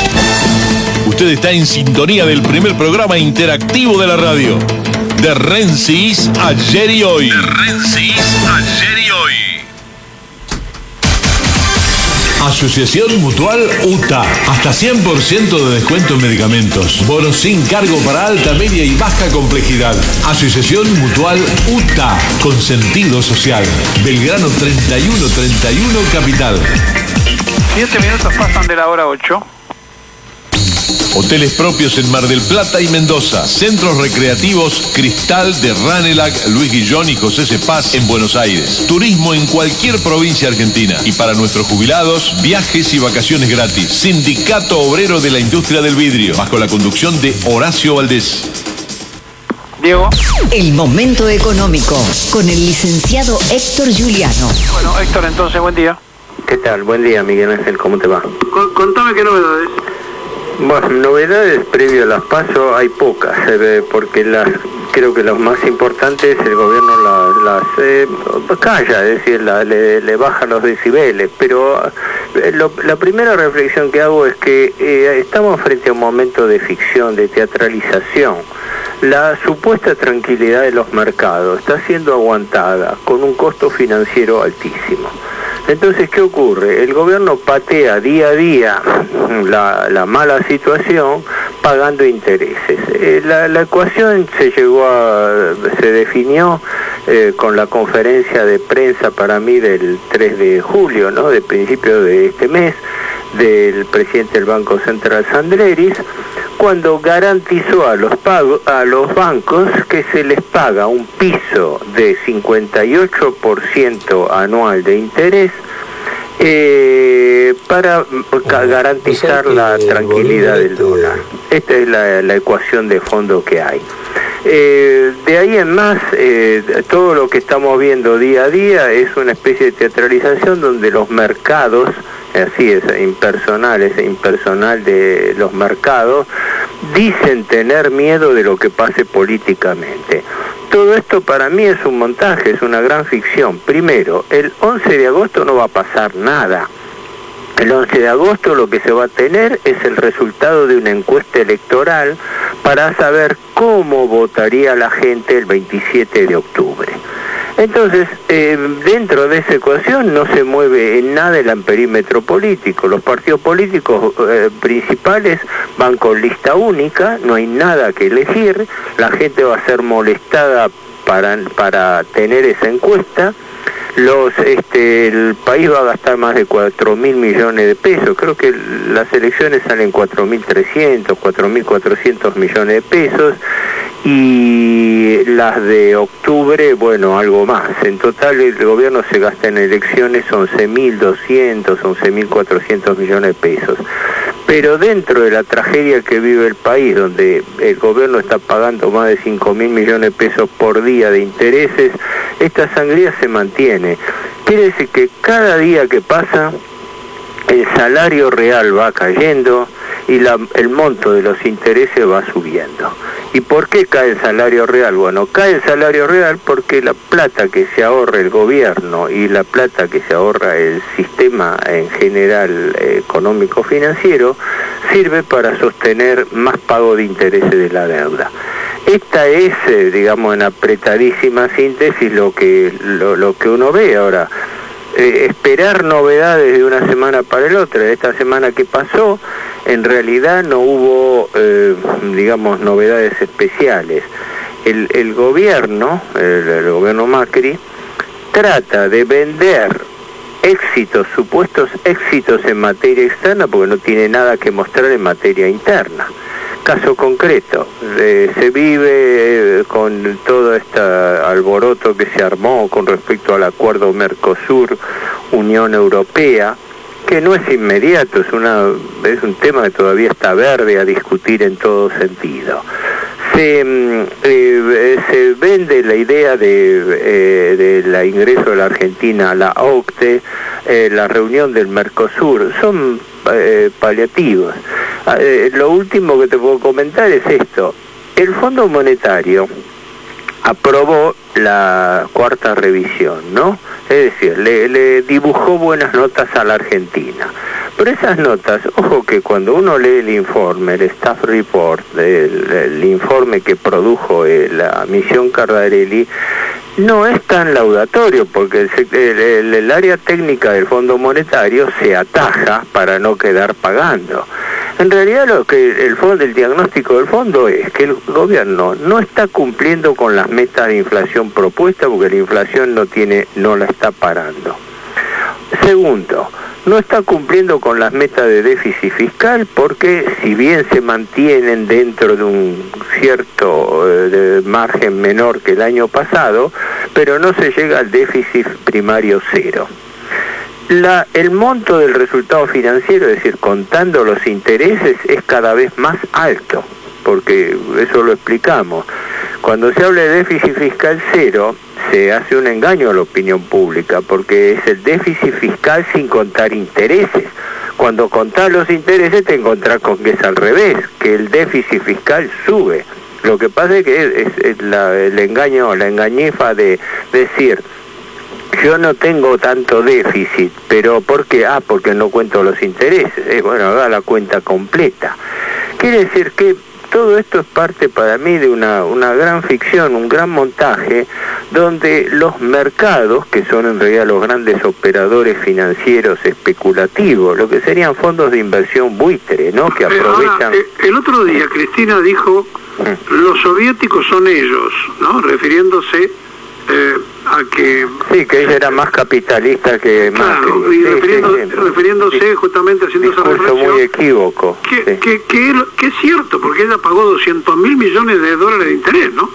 Usted está en sintonía del primer programa interactivo de la radio. De Rensis, ayer y hoy. De Rensis, ayer y hoy. Asociación Mutual UTA. Hasta 100% de descuento en medicamentos. Bonos sin cargo para alta, media y baja complejidad. Asociación Mutual UTA. Con sentido social. Belgrano 3131 Capital. 7 minutos pasan de la hora 8. Hoteles propios en Mar del Plata y Mendoza. Centros recreativos Cristal de Ranelagh, Luis Guillón y José Cepaz en Buenos Aires. Turismo en cualquier provincia argentina. Y para nuestros jubilados, viajes y vacaciones gratis. Sindicato Obrero de la Industria del Vidrio, bajo la conducción de Horacio Valdés. Diego. El momento económico con el licenciado Héctor Giuliano. Bueno, Héctor, entonces, buen día. ¿Qué tal? Buen día, Miguel Ángel, ¿cómo te va? Contame qué novedades. Bueno, novedades previo a las PASO hay pocas, porque creo que las más importantes el gobierno las calla, es decir, le baja los decibeles, pero la primera reflexión que hago es que estamos frente a un momento de ficción, de teatralización. La supuesta tranquilidad de los mercados está siendo aguantada con un costo financiero altísimo. Entonces, ¿qué ocurre? El gobierno patea día a día la mala situación pagando intereses. La ecuación se definió con la conferencia de prensa para mí del 3 de julio, ¿no? De principio de este mes, del presidente del Banco Central Sandleris, cuando garantizó a los bancos que se les paga un piso de 58% anual de interés para garantizar la tranquilidad del dólar. Esta es la ecuación de fondo que hay. De ahí en más, todo lo que estamos viendo día a día es una especie de teatralización donde los mercados, así es, impersonal de los mercados, dicen tener miedo de lo que pase políticamente. Todo esto para mí es un montaje, es una gran ficción. Primero, el 11 de agosto no va a pasar nada. El 11 de agosto lo que se va a tener es el resultado de una encuesta electoral para saber cómo votaría la gente el 27 de octubre. Entonces, dentro de esa ecuación no se mueve en nada el amperímetro político. Los partidos políticos principales van con lista única, no hay nada que elegir, la gente va a ser molestada para tener esa encuesta. El país va a gastar más de 4.000 millones de pesos, creo que las elecciones salen 4.300, 4.400 millones de pesos, y las de octubre, bueno, algo más. En total el gobierno se gasta en elecciones 11.200, 11.400 millones de pesos. Pero dentro de la tragedia que vive el país, donde el gobierno está pagando más de 5.000 millones de pesos por día de intereses, esta sangría se mantiene. Quiere decir que cada día que pasa, el salario real va cayendo y el monto de los intereses va subiendo. ¿Y por qué cae el salario real? Bueno, cae el salario real porque la plata que se ahorra el gobierno y la plata que se ahorra el sistema en general económico-financiero sirve para sostener más pago de intereses de la deuda. Esta es, digamos, en apretadísima síntesis lo que uno ve ahora. Esperar novedades de una semana para la otra. Esta semana que pasó, en realidad no hubo, digamos, novedades especiales. El gobierno, el gobierno Macri, trata de vender supuestos éxitos en materia externa, porque no tiene nada que mostrar en materia interna. Caso concreto, se vive con todo este alboroto que se armó con respecto al acuerdo Mercosur-Unión Europea, que no es inmediato, es un tema que todavía está verde a discutir en todo sentido. Se vende la idea del ingreso de la Argentina a la OCDE, la reunión del Mercosur, son paliativos. Lo último que te puedo comentar es esto: el Fondo Monetario aprobó la cuarta revisión, ¿no? Es decir, le dibujó buenas notas a la Argentina. Pero esas notas, ojo que cuando uno lee el informe, el staff report, el informe que produjo la misión Cardarelli, no es tan laudatorio, porque el área técnica del Fondo Monetario se ataja para no quedar pagando. En realidad el diagnóstico del fondo es que el gobierno no está cumpliendo con las metas de inflación propuestas, porque la inflación no la está parando. Segundo, no está cumpliendo con las metas de déficit fiscal, porque si bien se mantienen dentro de un cierto margen menor que el año pasado, pero no se llega al déficit primario cero. El monto del resultado financiero, es decir, contando los intereses, es cada vez más alto, porque eso lo explicamos. Cuando se habla de déficit fiscal cero, se hace un engaño a la opinión pública, porque es el déficit fiscal sin contar intereses. Cuando contás los intereses te encontrás con que es al revés, que el déficit fiscal sube. Lo que pasa es que es el engaño, la engañifa de decir: yo no tengo tanto déficit, pero ¿por qué? Porque no cuento los intereses. Bueno, haga la cuenta completa. Quiere decir que todo esto es parte para mí de una gran ficción, un gran montaje, donde los mercados, que son en realidad los grandes operadores financieros especulativos, lo que serían fondos de inversión buitre, ¿no? Que aprovechan... Ahora, el otro día Cristina dijo, los soviéticos son ellos, ¿no? Refiriéndose a que... Sí, que ella era más capitalista que Macri. Claro, y refiriéndose justamente, haciendo esa reflexión... muy equívoco. Que es cierto, porque ella pagó 200.000 millones de dólares de interés, ¿no?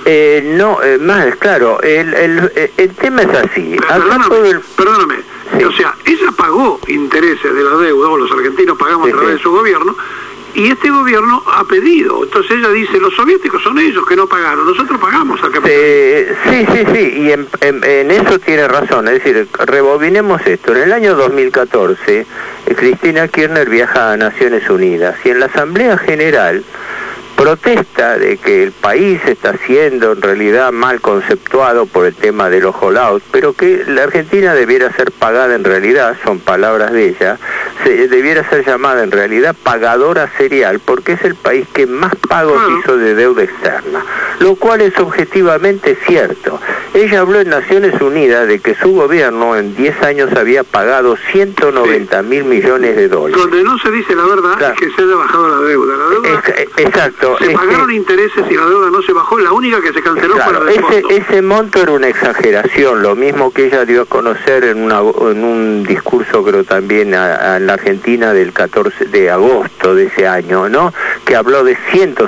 Más, claro, el tema es así. Perdóname. Sí. O sea, ella pagó intereses de la deuda, o los argentinos pagamos a través de su gobierno, y este gobierno ha pedido. Entonces ella dice, los soviéticos son ellos que no pagaron, nosotros pagamos al capitalismo. Sí, y en eso tiene razón. Es decir, rebobinemos esto. En el año 2014, Cristina Kirchner viaja a Naciones Unidas, y en la Asamblea General protesta de que el país está siendo en realidad mal conceptuado por el tema de los hollouts, pero que la Argentina debiera ser pagada en realidad, son palabras de ella, debiera ser llamada en realidad pagadora serial, porque es el país que más pagos hizo de deuda externa, lo cual es objetivamente cierto. Ella habló en Naciones Unidas de que su gobierno en 10 años había pagado 190.000 millones de dólares. Donde no se dice la verdad es que se haya bajado la deuda. Exacto. Se pagaron intereses y la deuda no se bajó, la única que se canceló fue la del fondo. Ese monto era una exageración, lo mismo que ella dio a conocer en un discurso, creo también en la Argentina del 14 de agosto de ese año, ¿no? Que habló de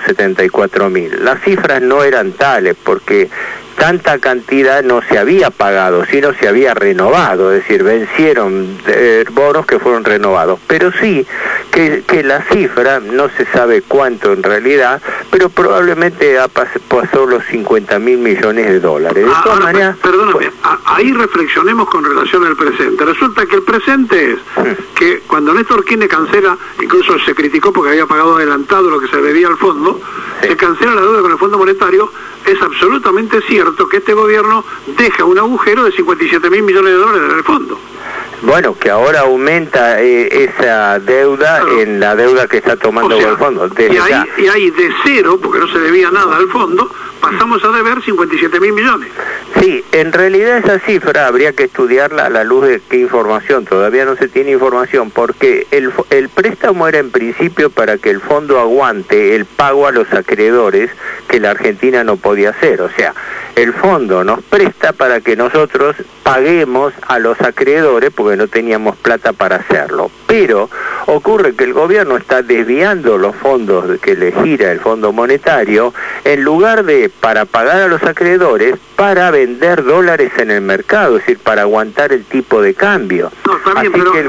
174.000. Las cifras no eran tales porque tanta cantidad no se había pagado, sino se había renovado, es decir, vencieron bonos que fueron renovados. Pero sí que la cifra, no se sabe cuánto en realidad, pero probablemente pasó los 50.000 millones de dólares. De todas maneras, perdóname, ahí reflexionemos con relación al presente. Resulta que el presente es que cuando Néstor Kirchner cancela, incluso se criticó porque había pagado adelantado lo que se debía al fondo, se cancela la deuda con el Fondo Monetario. Es absolutamente cierto que este gobierno deja un agujero de 57.000 millones de dólares en el fondo. Bueno, que ahora aumenta esa deuda en la deuda que está tomando el fondo. Y ahí de cero, porque no se debía nada al fondo, pasamos a deber 57.000 millones. Sí, en realidad esa cifra habría que estudiarla a la luz de qué información. Todavía no se tiene información, porque el préstamo era en principio para que el fondo aguante el pago a los acreedores que la Argentina no podía hacer. O sea, el fondo nos presta para que nosotros paguemos a los acreedores porque no teníamos plata para hacerlo. Pero ocurre que el gobierno está desviando los fondos que le gira el Fondo Monetario, en lugar de para pagar a los acreedores, para vender dólares en el mercado, es decir, para aguantar el tipo de cambio. No, está bien, pero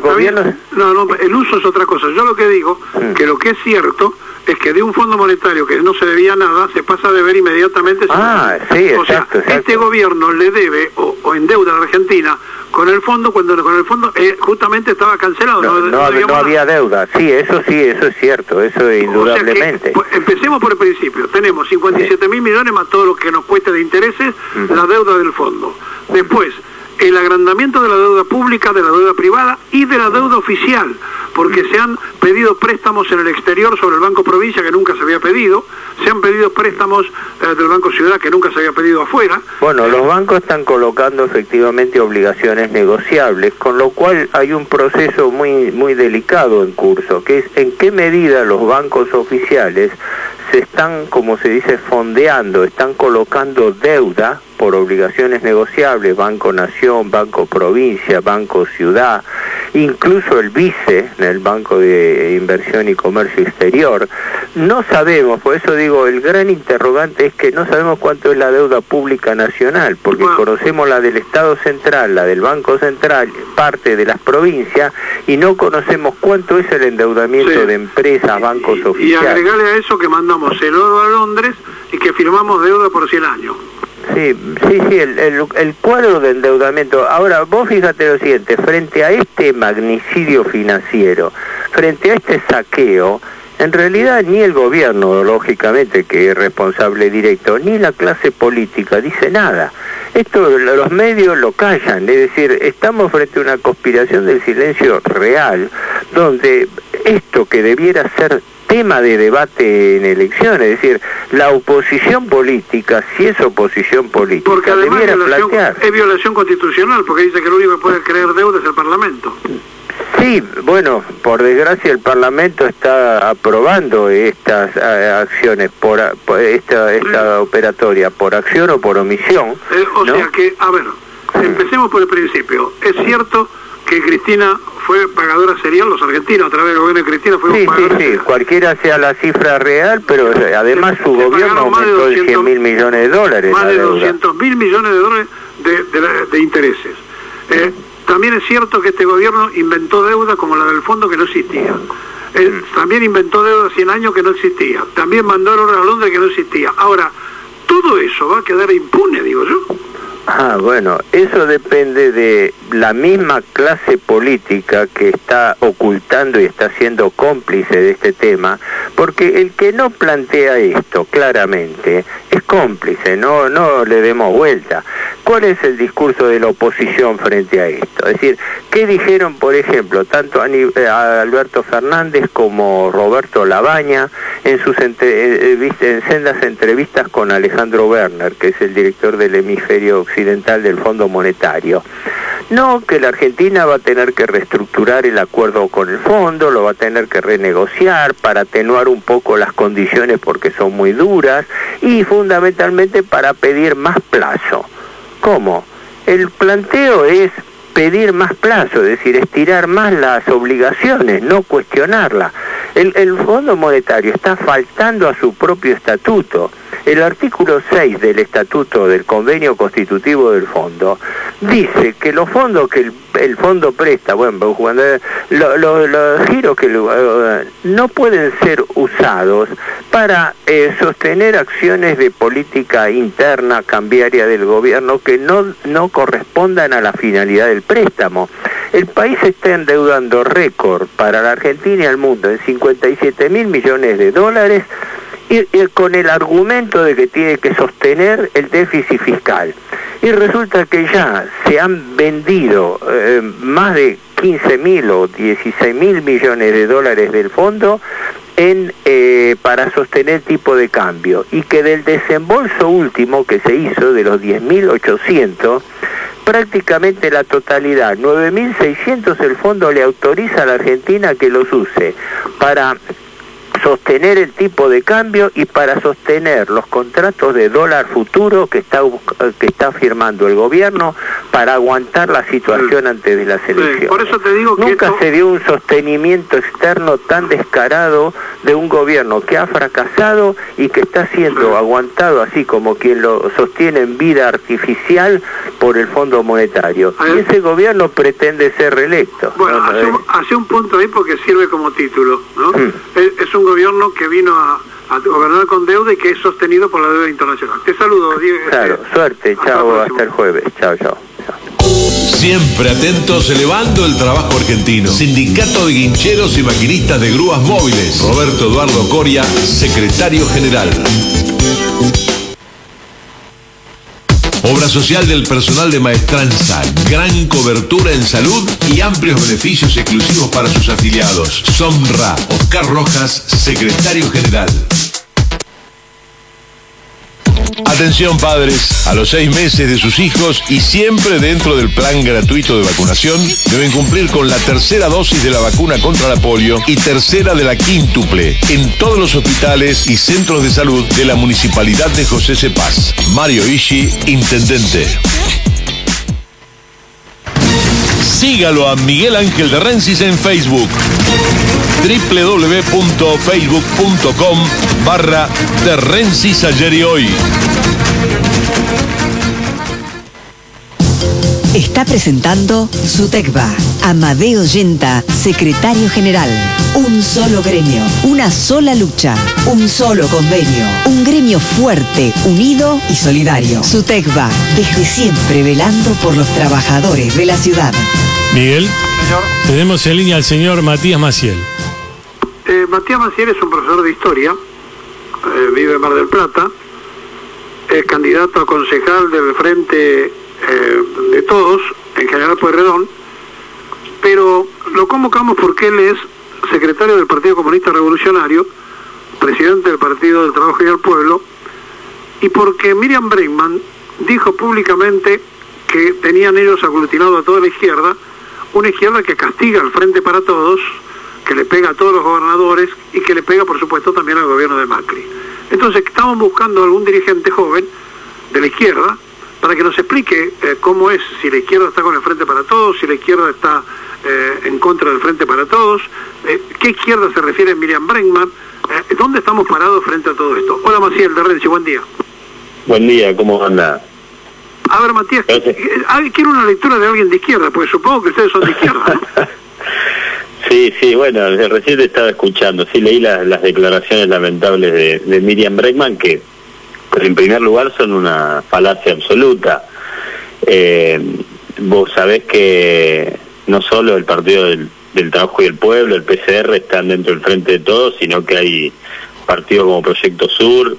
el uso es otra cosa. Yo lo que digo, que lo que es cierto es que de un fondo monetario que no se debía nada, se pasa a deber inmediatamente. Exacto. Este gobierno le debe o endeuda a la Argentina con el fondo cuando con el fondo justamente estaba cancelado. No había deuda. Sí, eso es cierto, eso indudablemente. O sea que, empecemos por el principio. Tenemos 57.000 millones más todo lo que nos cueste de intereses, la deuda del fondo. Después, el agrandamiento de la deuda pública, de la deuda privada y de la deuda oficial, porque se han pedido préstamos en el exterior sobre el Banco Provincia que nunca se había pedido, se han pedido préstamos del Banco Ciudad que nunca se había pedido afuera. Bueno, los bancos están colocando efectivamente obligaciones negociables, con lo cual hay un proceso muy delicado en curso, que es en qué medida los bancos oficiales se están, como se dice, fondeando, están colocando deuda por obligaciones negociables, Banco Nación, Banco Provincia, Banco Ciudad, incluso el BICE, el Banco de Inversión y Comercio Exterior. No sabemos, por eso digo, el gran interrogante es que no sabemos cuánto es la deuda pública nacional, porque conocemos la del Estado Central, la del Banco Central, parte de las provincias, y no conocemos cuánto es el endeudamiento de empresas, bancos oficiales. Y agregarle a eso que mandamos el oro a Londres y que firmamos deuda por 100 años. Sí, el cuadro de endeudamiento. Ahora, vos fíjate lo siguiente, frente a este magnicidio financiero, frente a este saqueo, en realidad ni el gobierno, lógicamente, que es responsable directo, ni la clase política dice nada. Esto los medios lo callan, es decir, estamos frente a una conspiración del silencio real, donde esto que debiera ser tema de debate en elecciones, es decir, la oposición política, si es oposición política, porque además debiera plantear. Es violación constitucional, porque dice que lo único que puede creer deuda es el Parlamento. Sí, bueno, por desgracia el Parlamento está aprobando estas acciones, esta operatoria, por acción o por omisión. O sea que, a ver, empecemos por el principio. Es cierto que Cristina fue pagadora serial, los argentinos a través del gobierno de Cristina fueron pagadores serial. Sí, cualquiera sea la cifra real, pero además su gobierno aumentó de 100.000 millones de dólares. Más de 200.000 millones de dólares de intereses. También es cierto que este gobierno inventó deuda como la del fondo que no existía. También inventó deuda de 100 años que no existía. También mandó el oro a Londres que no existía. Ahora, todo eso va a quedar impune, digo yo. Bueno, eso depende de la misma clase política que está ocultando y está siendo cómplice de este tema, porque el que no plantea esto claramente es cómplice, no le demos vuelta. ¿Cuál es el discurso de la oposición frente a esto? Es decir, ¿qué dijeron, por ejemplo, tanto a Alberto Fernández como Roberto Labaña en sus en sendas entrevistas con Alejandro Werner, que es el director del hemisferio occidental del Fondo Monetario? No, que la Argentina va a tener que reestructurar el acuerdo con el fondo, lo va a tener que renegociar para atenuar un poco las condiciones porque son muy duras y fundamentalmente para pedir más plazo. ¿Cómo? El planteo es pedir más plazo, es decir, estirar más las obligaciones, no cuestionarlas. El Fondo Monetario está faltando a su propio estatuto. El artículo 6 del estatuto del convenio constitutivo del fondo dice que los fondos que el fondo presta, bueno, los giros que no pueden ser usados para sostener acciones de política interna cambiaria del gobierno que no correspondan a la finalidad del préstamo. El país está endeudando récord para la Argentina y el mundo en 57.000 millones de dólares y con el argumento de que tiene que sostener el déficit fiscal. Y resulta que ya se han vendido más de 15.000 o 16.000 millones de dólares del fondo para sostener tipo de cambio, y que del desembolso último que se hizo de los 10.800, prácticamente la totalidad, 9.600, el fondo le autoriza a la Argentina que los use para sostener el tipo de cambio y para sostener los contratos de dólar futuro que está firmando el gobierno para aguantar la situación antes de las elecciones. Por eso te digo que nunca se dio un sostenimiento externo tan descarado de un gobierno que ha fracasado y que está siendo aguantado así como quien lo sostiene en vida artificial por el Fondo Monetario. Y ese gobierno pretende ser reelecto. Bueno, hace un punto ahí porque sirve como título, ¿no? Es un gobierno que vino a gobernar con deuda y que es sostenido por la deuda internacional. Te saludo, Diego. Claro, suerte, chao, hasta el jueves. Chao. Siempre atentos, elevando el trabajo argentino. Sindicato de Guincheros y Maquinistas de Grúas Móviles. Roberto Eduardo Coria, secretario general. Obra social del personal de maestranza, gran cobertura en salud y amplios beneficios exclusivos para sus afiliados. Somra, Oscar Rojas, secretario general. Atención padres, a los 6 meses de sus hijos y siempre dentro del plan gratuito de vacunación, deben cumplir con la 3ª dosis de la vacuna contra la polio y 3ª de la quíntuple en todos los hospitales y centros de salud de la Municipalidad de José C. Paz. Mario Ishi, intendente. Sígalo a Miguel Ángel de Rensis en Facebook. www.facebook.com/de Rensis ayer y hoy. Está presentando SUTECBA. Amadeo Yenta, secretario general. Un solo gremio, una sola lucha, un solo convenio. Un gremio fuerte, unido y solidario. SUTECBA, desde siempre velando por los trabajadores de la ciudad. Miguel, señor. Tenemos en línea al señor Matías Maciel. Matías Maciel es un profesor de historia, vive en Mar del Plata, es candidato a concejal del Frente de Todos, en General Pueyrredón, pero lo convocamos porque él es secretario del Partido Comunista Revolucionario, presidente del Partido del Trabajo y del Pueblo, y porque Miriam Bregman dijo públicamente que tenían ellos aglutinado a toda la izquierda, una izquierda que castiga al Frente para Todos, que le pega a todos los gobernadores y que le pega, por supuesto, también al gobierno de Macri. Entonces, estamos buscando algún dirigente joven de la izquierda para que nos explique cómo es, si la izquierda está con el Frente para Todos, si la izquierda está en contra del Frente para Todos, qué izquierda se refiere Miriam Bregman, dónde estamos parados frente a todo esto. Hola, Maciel de Renzi, buen día. Buen día, ¿cómo anda? A ver, Matías, quiero una lectura de alguien de izquierda, pues supongo que ustedes son de izquierda, ¿no? Sí, bueno, recién te estaba escuchando, sí leí las declaraciones lamentables de Miriam Bregman, que en primer lugar son una falacia absoluta. Vos sabés que no solo el Partido del Trabajo y el Pueblo, el PCR, están dentro del Frente de Todos, sino que hay partidos como Proyecto Sur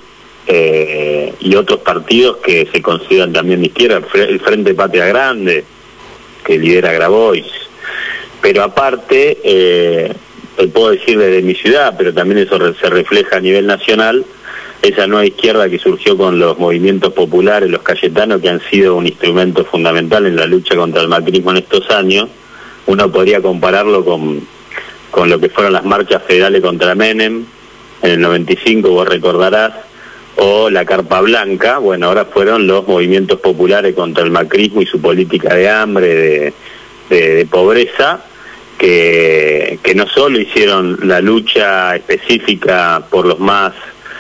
y otros partidos que se consideran también de izquierda, el Frente Patria Grande, que lidera Grabois. Pero aparte, te puedo decir desde mi ciudad, pero también eso se refleja a nivel nacional, esa nueva izquierda que surgió con los movimientos populares, los cayetanos, que han sido un instrumento fundamental en la lucha contra el macrismo en estos años. Uno podría compararlo con lo que fueron las marchas federales contra Menem en el 95, vos recordarás, o la Carpa Blanca. Bueno, ahora fueron los movimientos populares contra el macrismo y su política de hambre, de pobreza, que no solo hicieron la lucha específica por los más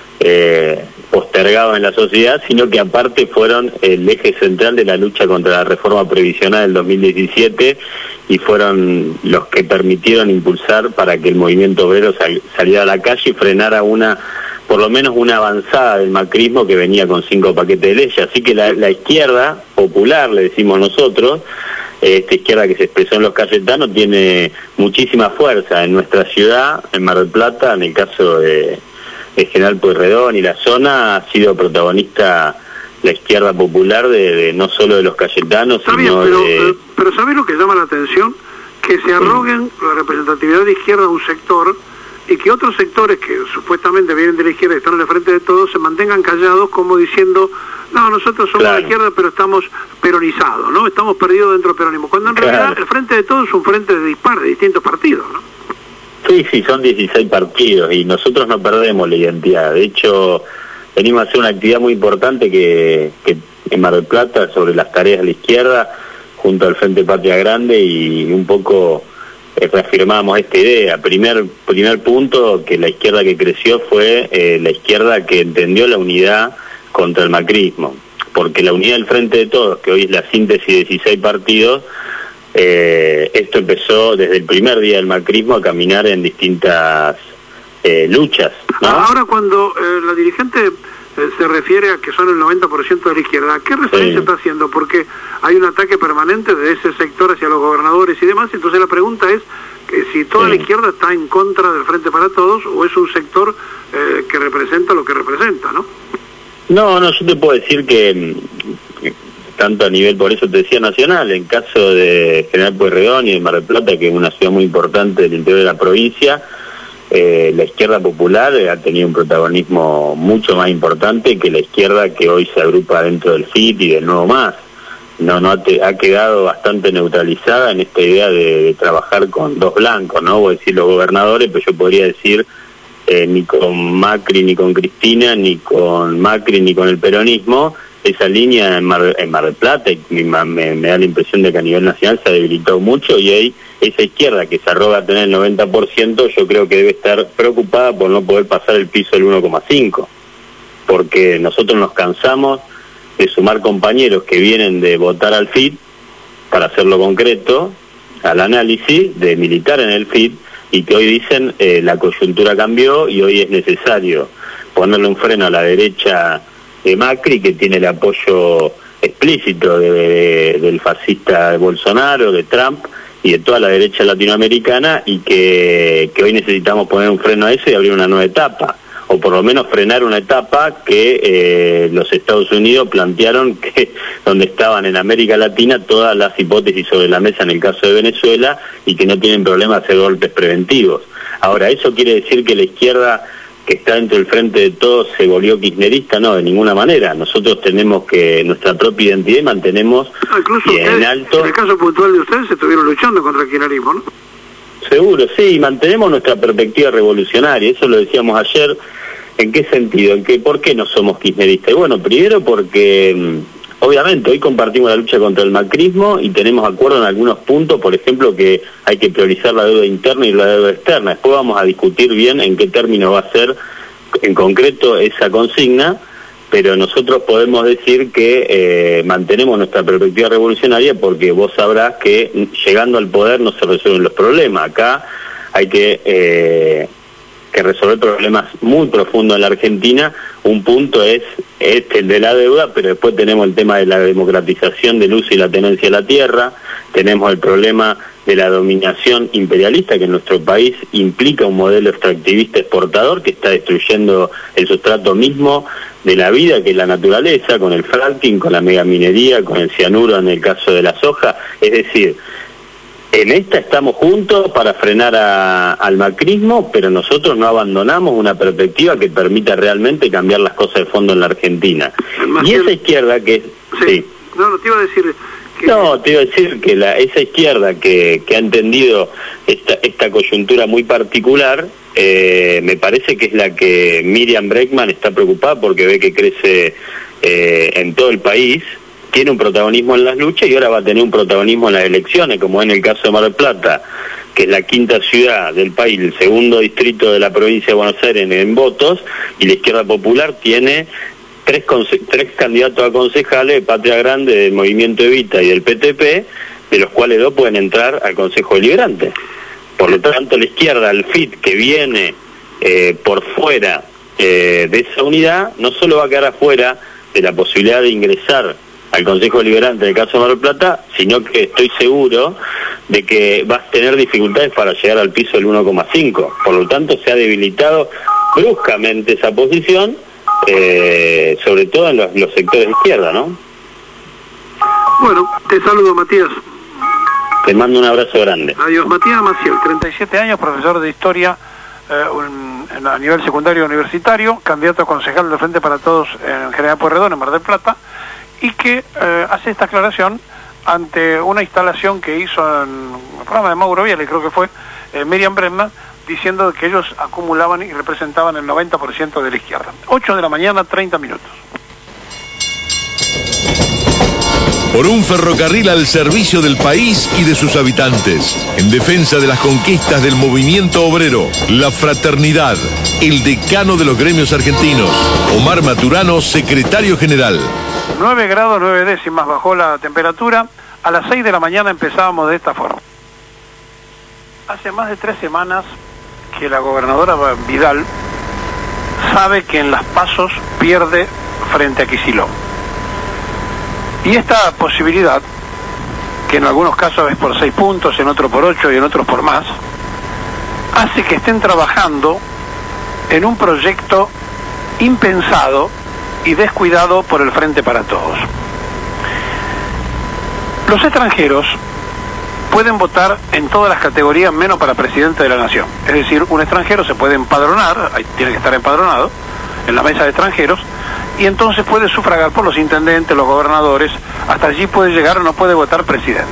postergados en la sociedad, sino que aparte fueron el eje central de la lucha contra la reforma previsional del 2017 y fueron los que permitieron impulsar para que el movimiento obrero saliera a la calle y frenara por lo menos una avanzada del macrismo que venía con 5 paquetes de leyes. Así que la izquierda popular, le decimos nosotros, esta izquierda que se expresó en los Cayetanos, tiene muchísima fuerza en nuestra ciudad, en Mar del Plata, en el caso de General Pueyrredón y la zona, ha sido protagonista la izquierda popular de no solo de los Cayetanos, está sino bien, pero ¿sabés lo que llama la atención? Que se arroguen la representatividad de izquierda a un sector y que otros sectores que supuestamente vienen de la izquierda y están en el Frente de Todos se mantengan callados, como diciendo, no, nosotros somos de izquierda pero estamos peronizados, ¿no? Estamos perdidos dentro del peronismo, cuando en realidad el Frente de Todos es un frente de distintos partidos, ¿no? Sí, son 16 partidos y nosotros no perdemos la identidad. De hecho, venimos a hacer una actividad muy importante que en Mar del Plata sobre las tareas de la izquierda junto al Frente Patria Grande, y un poco reafirmamos esta idea. Primer punto, que la izquierda que creció fue la izquierda que entendió la unidad contra el macrismo, porque la unidad del Frente de Todos, que hoy es la síntesis de 16 partidos, esto empezó desde el primer día del macrismo a caminar en distintas luchas, ¿no? Ahora, cuando la dirigente se refiere a que son el 90% de la izquierda, ¿qué referencia está haciendo? Porque hay un ataque permanente de ese sector hacia los gobernadores y demás, entonces la pregunta es que si toda la izquierda está en contra del Frente para Todos o es un sector que representa lo que representa, ¿no? No, yo te puedo decir que tanto a nivel, por eso te decía, nacional, en caso de General Pueyrredón y de Mar del Plata, que es una ciudad muy importante del interior de la provincia, la izquierda popular ha tenido un protagonismo mucho más importante que la izquierda que hoy se agrupa dentro del FIT y del Nuevo Más. Ha quedado bastante neutralizada en esta idea de trabajar con dos blancos, ¿no? Voy a decir los gobernadores, pero yo podría decir ni con Macri ni con Cristina, ni con Macri ni con el peronismo. Esa línea en Mar del Plata, y me da la impresión de que a nivel nacional se ha debilitado mucho, y ahí esa izquierda que se arroga tener el 90%, yo creo que debe estar preocupada por no poder pasar el piso del 1,5, porque nosotros nos cansamos de sumar compañeros que vienen de votar al FIT, para hacerlo concreto, al análisis, de militar en el FIT, y que hoy dicen la coyuntura cambió y hoy es necesario ponerle un freno a la derecha de Macri, que tiene el apoyo explícito del fascista de Bolsonaro, de Trump y de toda la derecha latinoamericana, y que hoy necesitamos poner un freno a eso y abrir una nueva etapa, o por lo menos frenar una etapa que los Estados Unidos plantearon, que donde estaban en América Latina todas las hipótesis sobre la mesa en el caso de Venezuela, y que no tienen problema de hacer golpes preventivos. Ahora, ¿eso quiere decir que la izquierda que está dentro del Frente de Todos se volvió kirchnerista, no, de ninguna manera. Nosotros tenemos que nuestra propia identidad y mantenemos incluso en alto... En el caso puntual de ustedes se estuvieron luchando contra el kirchnerismo, ¿no? Seguro, sí, mantenemos nuestra perspectiva revolucionaria, eso lo decíamos ayer. ¿En qué sentido? ¿Por qué no somos kirchneristas? Y bueno, primero porque... obviamente, hoy compartimos la lucha contra el macrismo y tenemos acuerdo en algunos puntos, por ejemplo, que hay que priorizar la deuda interna y la deuda externa. Después vamos a discutir bien en qué término va a ser en concreto esa consigna, pero nosotros podemos decir que mantenemos nuestra perspectiva revolucionaria porque vos sabrás que llegando al poder no se resuelven los problemas. Acá hay que resolver problemas muy profundos en la Argentina. Un punto es el de la deuda, pero después tenemos el tema de la democratización del uso y la tenencia de la tierra, tenemos el problema de la dominación imperialista que en nuestro país implica un modelo extractivista exportador que está destruyendo el sustrato mismo de la vida, que es la naturaleza, con el fracking, con la megaminería, con el cianuro en el caso de la soja. Es decir, en esta estamos juntos para frenar al macrismo, pero nosotros no abandonamos una perspectiva que permita realmente cambiar las cosas de fondo en la Argentina. Y esa izquierda que... Sí. No, te iba a decir... No, te iba a decir que esa izquierda que ha entendido esta coyuntura muy particular, me parece que es la que Miriam Bregman está preocupada porque ve que crece en todo el país, tiene un protagonismo en las luchas y ahora va a tener un protagonismo en las elecciones, como en el caso de Mar del Plata, que es la quinta ciudad del país, el segundo distrito de la provincia de Buenos Aires en votos, y la Izquierda Popular tiene tres candidatos a concejales de Patria Grande, del Movimiento Evita y del PTP, de los cuales 2 pueden entrar al Consejo Deliberante. Por lo tanto, la izquierda, el FIT, que viene por fuera de esa unidad, no solo va a quedar afuera de la posibilidad de ingresar al Consejo Deliberante en el caso de Mar del Plata, sino que estoy seguro de que va a tener dificultades para llegar al piso del 1,5. Por lo tanto, se ha debilitado bruscamente esa posición, sobre todo en los sectores de izquierda, ¿no? Bueno, te saludo, Matías. Te mando un abrazo grande. Adiós. Matías Maciel, 37 años, profesor de historia a nivel secundario universitario, candidato a concejal del Frente para Todos en General Pueyrredón, en Mar del Plata, y que hace esta aclaración ante una instalación que hizo en el programa de Mauro Viale, creo que fue, Miriam Bregman, diciendo que ellos acumulaban y representaban el 90% de la izquierda. 8 de la mañana, 30 minutos. Por un ferrocarril al servicio del país y de sus habitantes, en defensa de las conquistas del movimiento obrero, la fraternidad, el decano de los gremios argentinos, Omar Maturano, secretario general. 9 grados 9 décimas bajó la temperatura. A las 6 de la mañana empezábamos de esta forma. Hace más de 3 semanas que la gobernadora Vidal sabe que en las PASOs pierde frente a Kicillof. Y esta posibilidad, que en algunos casos es por 6 puntos, en otros por 8 y en otros por más, hace que estén trabajando en un proyecto impensado y descuidado por el Frente para Todos. Los extranjeros pueden votar en todas las categorías menos para presidente de la nación. Es decir, un extranjero se puede empadronar, tiene que estar empadronado en la mesa de extranjeros, y entonces puede sufragar por los intendentes, los gobernadores, hasta allí puede llegar o no puede votar presidente.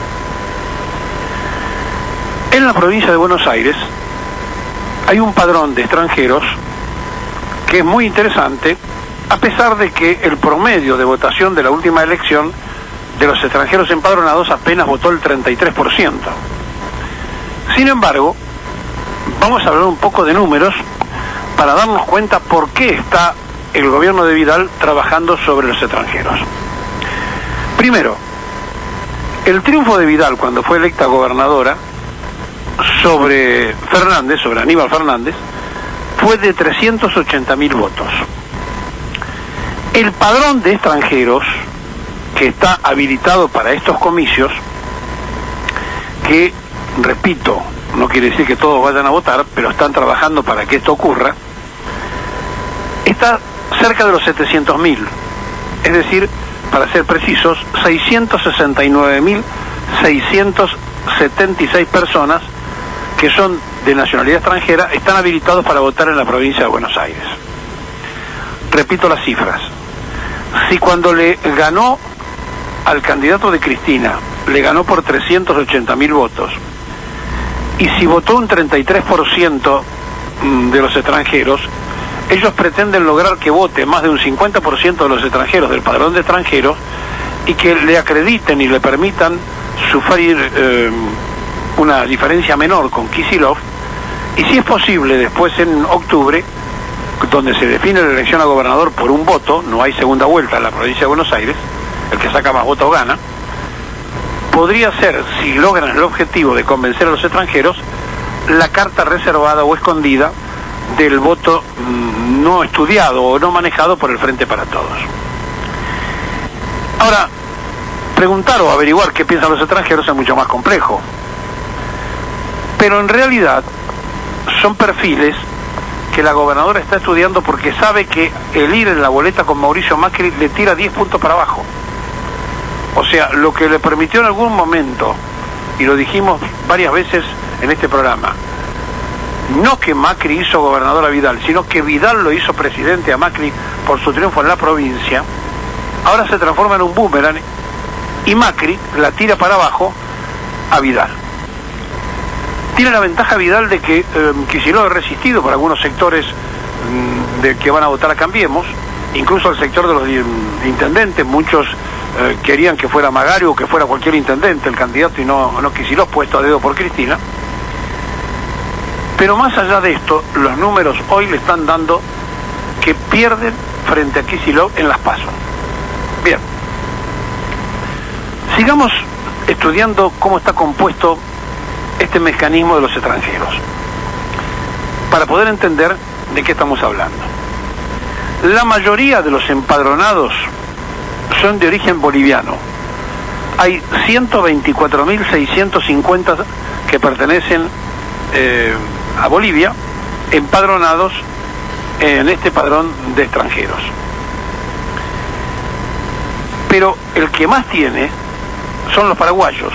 En la provincia de Buenos Aires hay un padrón de extranjeros que es muy interesante, a pesar de que el promedio de votación de la última elección de los extranjeros empadronados apenas votó el 33%. Sin embargo, vamos a hablar un poco de números para darnos cuenta por qué está el gobierno de Vidal trabajando sobre los extranjeros. Primero, el triunfo de Vidal cuando fue electa gobernadora sobre Fernández, sobre Aníbal Fernández, fue de 380.000 votos. El padrón de extranjeros que está habilitado para estos comicios, que, repito, no quiere decir que todos vayan a votar, pero están trabajando para que esto ocurra, está cerca de los 700.000, es decir, para ser precisos, 669.676 personas, que son de nacionalidad extranjera están habilitados para votar en la provincia de Buenos Aires. Repito las cifras. Si cuando le ganó al candidato de Cristina, le ganó por 380.000 votos, y si votó un 33% de los extranjeros, ellos pretenden lograr que vote más de un 50% de los extranjeros del padrón de extranjeros y que le acrediten y le permitan sufrir una diferencia menor con Kicillof, y si es posible después en octubre, donde se define la elección a gobernador por un voto, no hay segunda vuelta en la provincia de Buenos Aires, el que saca más votos gana, podría ser, si logran el objetivo de convencer a los extranjeros, la carta reservada o escondida del voto no estudiado o no manejado por el Frente para Todos. Ahora, preguntar o averiguar qué piensan los extranjeros es mucho más complejo, pero en realidad son perfiles que la gobernadora está estudiando porque sabe que el ir en la boleta con Mauricio Macri le tira 10 puntos para abajo. O sea, lo que le permitió en algún momento, y lo dijimos varias veces en este programa, no que Macri hizo gobernador a Vidal, sino que Vidal lo hizo presidente a Macri por su triunfo en la provincia, ahora se transforma en un boomerang y Macri la tira para abajo a Vidal. Tiene la ventaja Vidal de que Kicillof es resistido por algunos sectores de que van a votar a Cambiemos, incluso el sector de los intendentes. Muchos querían que fuera Magario o que fuera cualquier intendente el candidato y no Kicillof, puesto a dedo por Cristina. Pero más allá de esto, los números hoy le están dando que pierden frente a Kicillof en las PASO. Bien, sigamos estudiando cómo está compuesto este mecanismo de los extranjeros, para poder entender de qué estamos hablando. La mayoría de los empadronados son de origen boliviano. Hay 124.650 que pertenecen a Bolivia, empadronados en este padrón de extranjeros. Pero el que más tiene son los paraguayos,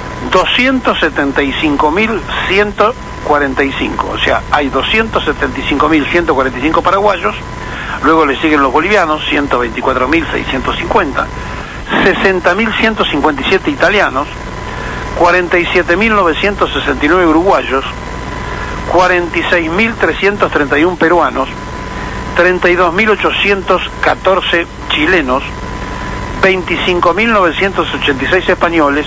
275.145, o sea, hay 275.145 paraguayos, luego le siguen los bolivianos, 124.650, 60.157 italianos, 47.969 uruguayos, 46.331 peruanos, 32.814 chilenos, 25.986 españoles,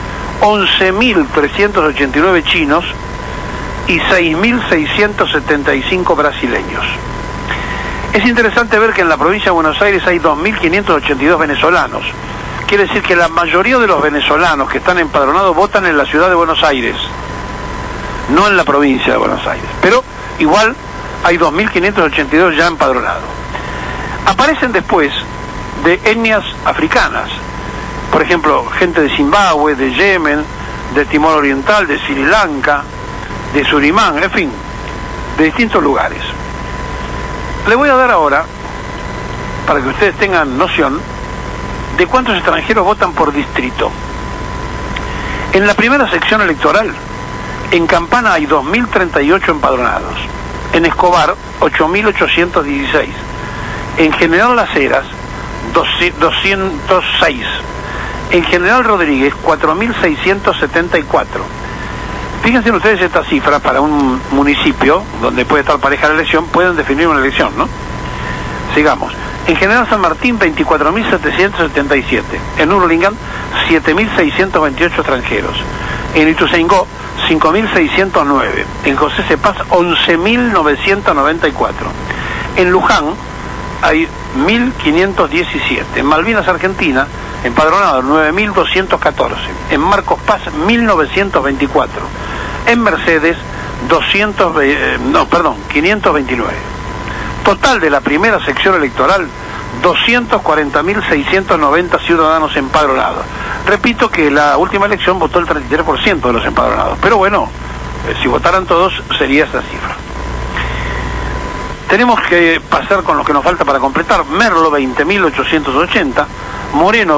11.389 chinos y 6.675 brasileños. Es interesante ver que en la provincia de Buenos Aires hay 2.582 venezolanos. Quiere decir que la mayoría de los venezolanos que están empadronados votan en la ciudad de Buenos Aires, no en la provincia de Buenos Aires. Pero igual hay 2.582 ya empadronados. Aparecen después de etnias africanas. Por ejemplo, gente de Zimbabue, de Yemen, de Timor Oriental, de Sri Lanka, de Surinam, en fin, de distintos lugares. Le voy a dar ahora, para que ustedes tengan noción, de cuántos extranjeros votan por distrito. En la primera sección electoral, en Campana hay 2.038 empadronados, en Escobar 8.816, en General Las Heras 206, en General Rodríguez 4.674. Fíjense ustedes esta cifra para un municipio donde puede estar pareja la elección, pueden definir una elección, ¿no? Sigamos. En General San Martín 24.777, en Hurlingham 7.628 extranjeros, en Ituzaingó 5.609, en José Cepaz 11.994, en Luján hay 1.517, en Malvinas Argentina empadronados 9.214, en Marcos Paz 1.924, en Mercedes 529. Total de la primera sección electoral, 240.690 ciudadanos empadronados. Repito que la última elección votó el 33% de los empadronados, pero bueno, si votaran todos sería esa cifra. Tenemos que pasar con lo que nos falta para completar. Merlo 20.880, Moreno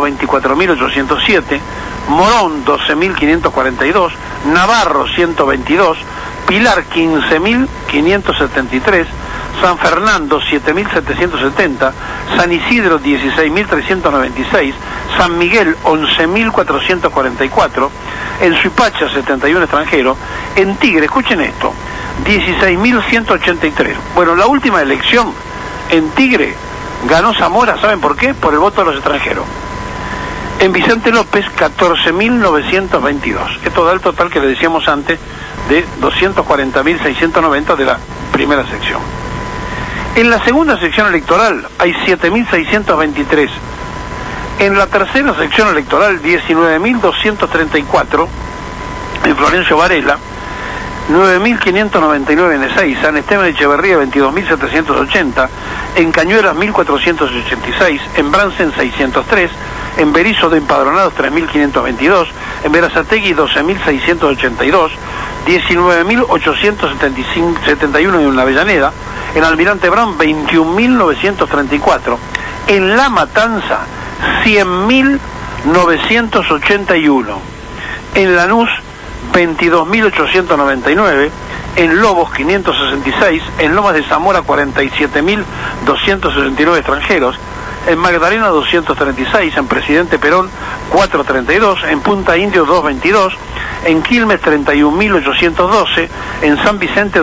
24.807, Morón 12.542, Navarro 122, Pilar 15.573, San Fernando 7.770, San Isidro 16.396, San Miguel 11.444, en Suipacha 71 extranjeros, en Tigre, escuchen esto, 16.183. Bueno, la última elección en Tigre ganó Zamora, ¿saben por qué? Por el voto de los extranjeros. En Vicente López 14.922. Esto da el total que le decíamos antes de 240.690 de la primera sección. En la segunda sección electoral hay 7.623. En la tercera sección electoral 19.234 en Florencio Varela, 9.599 en Ezeiza, en Esteban Echeverría 22.780, en Cañuelas 1.486, en Bransen 603, en Berizo de Empadronados 3.522, en Berazategui 12.682, 19.871 en La Avellaneda, en Almirante Brown 21.934, en La Matanza 100.981, en Lanús 22.899, en Lobos 566, en Lomas de Zamora 47.269 extranjeros, en Magdalena 236, en Presidente Perón 432, en Punta Indio 222, en Quilmes 31.812, en San Vicente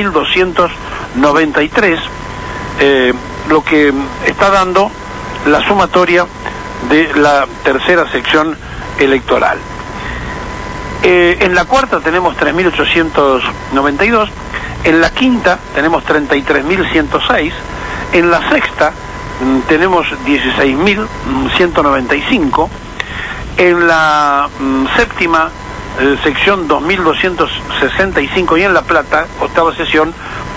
2.293, lo que está dando la sumatoria de la tercera sección electoral. En la cuarta tenemos 3.892, en la quinta tenemos 33.106, en la sexta tenemos 16.195, en la séptima sección 2.265 y en La Plata, octava sesión,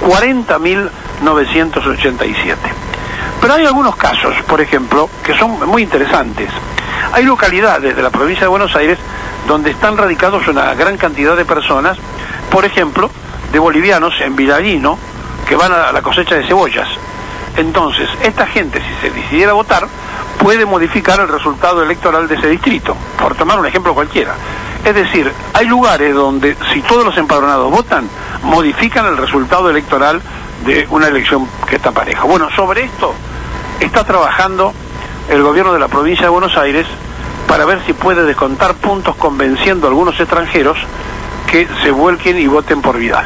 40.987. Pero hay algunos casos, por ejemplo, que son muy interesantes. Hay localidades de la provincia de Buenos Aires donde están radicados una gran cantidad de personas, por ejemplo, de bolivianos en Villarino, que van a la cosecha de cebollas. Entonces, esta gente, si se decidiera votar, puede modificar el resultado electoral de ese distrito, por tomar un ejemplo cualquiera. Es decir, hay lugares donde, si todos los empadronados votan, modifican el resultado electoral de una elección que está pareja. Bueno, sobre esto está trabajando el gobierno de la provincia de Buenos Aires para ver si puede descontar puntos convenciendo a algunos extranjeros que se vuelquen y voten por Vidal.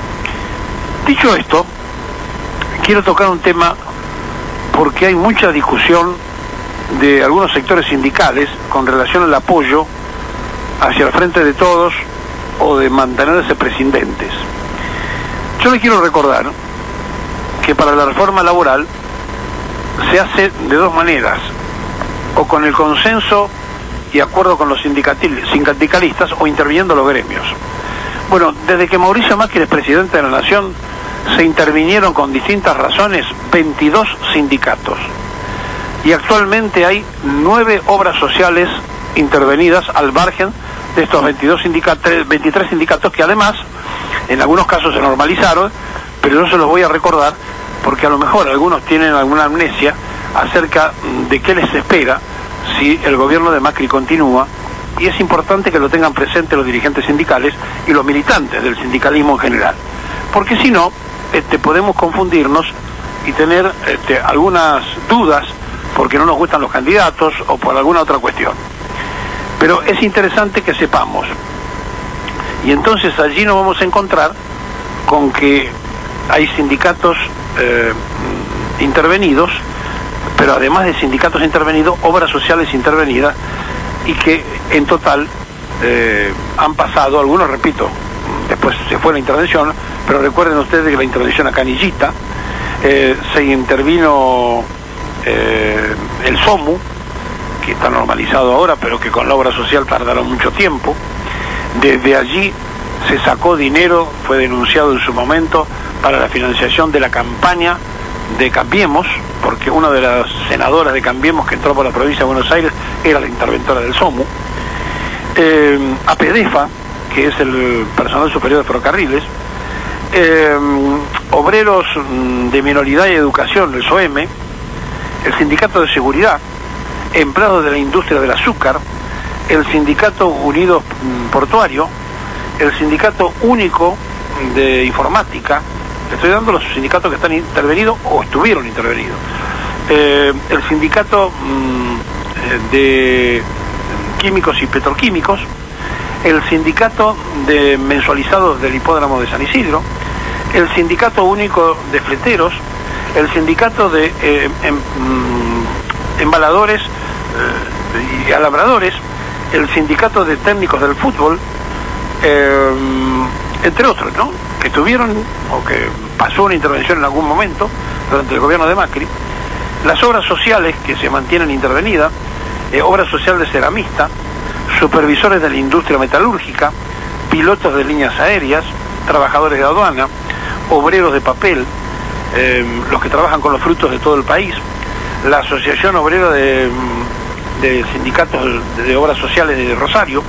Dicho esto, quiero tocar un tema porque hay mucha discusión de algunos sectores sindicales con relación al apoyo hacia el Frente de Todos o de mantenerse presidentes. Yo le quiero recordar que para la reforma laboral se hace de dos maneras, o con el consenso y acuerdo con los sindicalistas o interviniendo los gremios. Bueno, desde que Mauricio Macri es presidente de la Nación, se intervinieron con distintas razones 22 sindicatos. Y actualmente hay 9 obras sociales intervenidas al margen de estos 23 sindicatos que además, en algunos casos se normalizaron, pero yo se los voy a recordar porque a lo mejor algunos tienen alguna amnesia acerca de qué les espera si el gobierno de Macri continúa, y es importante que lo tengan presente los dirigentes sindicales y los militantes del sindicalismo en general, porque si no, podemos confundirnos y tener algunas dudas porque no nos gustan los candidatos o por alguna otra cuestión. Pero es interesante que sepamos, y entonces allí nos vamos a encontrar con que hay sindicatos intervenidos, pero además de sindicatos intervenidos, obras sociales intervenidas, y que en total han pasado, algunos, repito, después se fue la intervención, pero recuerden ustedes que la intervención a Canillita, se intervino el SOMU, que está normalizado ahora, pero que con la obra social tardaron mucho tiempo. Desde allí se sacó dinero, fue denunciado en su momento, para la financiación de la campaña de Cambiemos, porque una de las senadoras de Cambiemos que entró por la provincia de Buenos Aires era la interventora del SOMU. APDEFA, que es el personal superior de ferrocarriles, obreros de minoridad y educación, el SOEM, el sindicato de seguridad, empleados de la industria del azúcar, el sindicato Unidos Portuario, el sindicato único de informática, estoy dando los sindicatos que están intervenidos o estuvieron intervenidos, el sindicato de químicos y petroquímicos, el sindicato de mensualizados del hipódromo de San Isidro, el sindicato único de fleteros, el sindicato de embaladores y alambradores, el sindicato de técnicos del fútbol, entre otros, ¿no? Que tuvieron o que pasó una intervención en algún momento durante el gobierno de Macri, las obras sociales que se mantienen intervenidas, obra social de ceramista, supervisores de la industria metalúrgica, pilotos de líneas aéreas, trabajadores de aduana, obreros de papel, los que trabajan con los frutos de todo el país, la Asociación Obrera de Sindicatos de Obras Sociales de Rosario,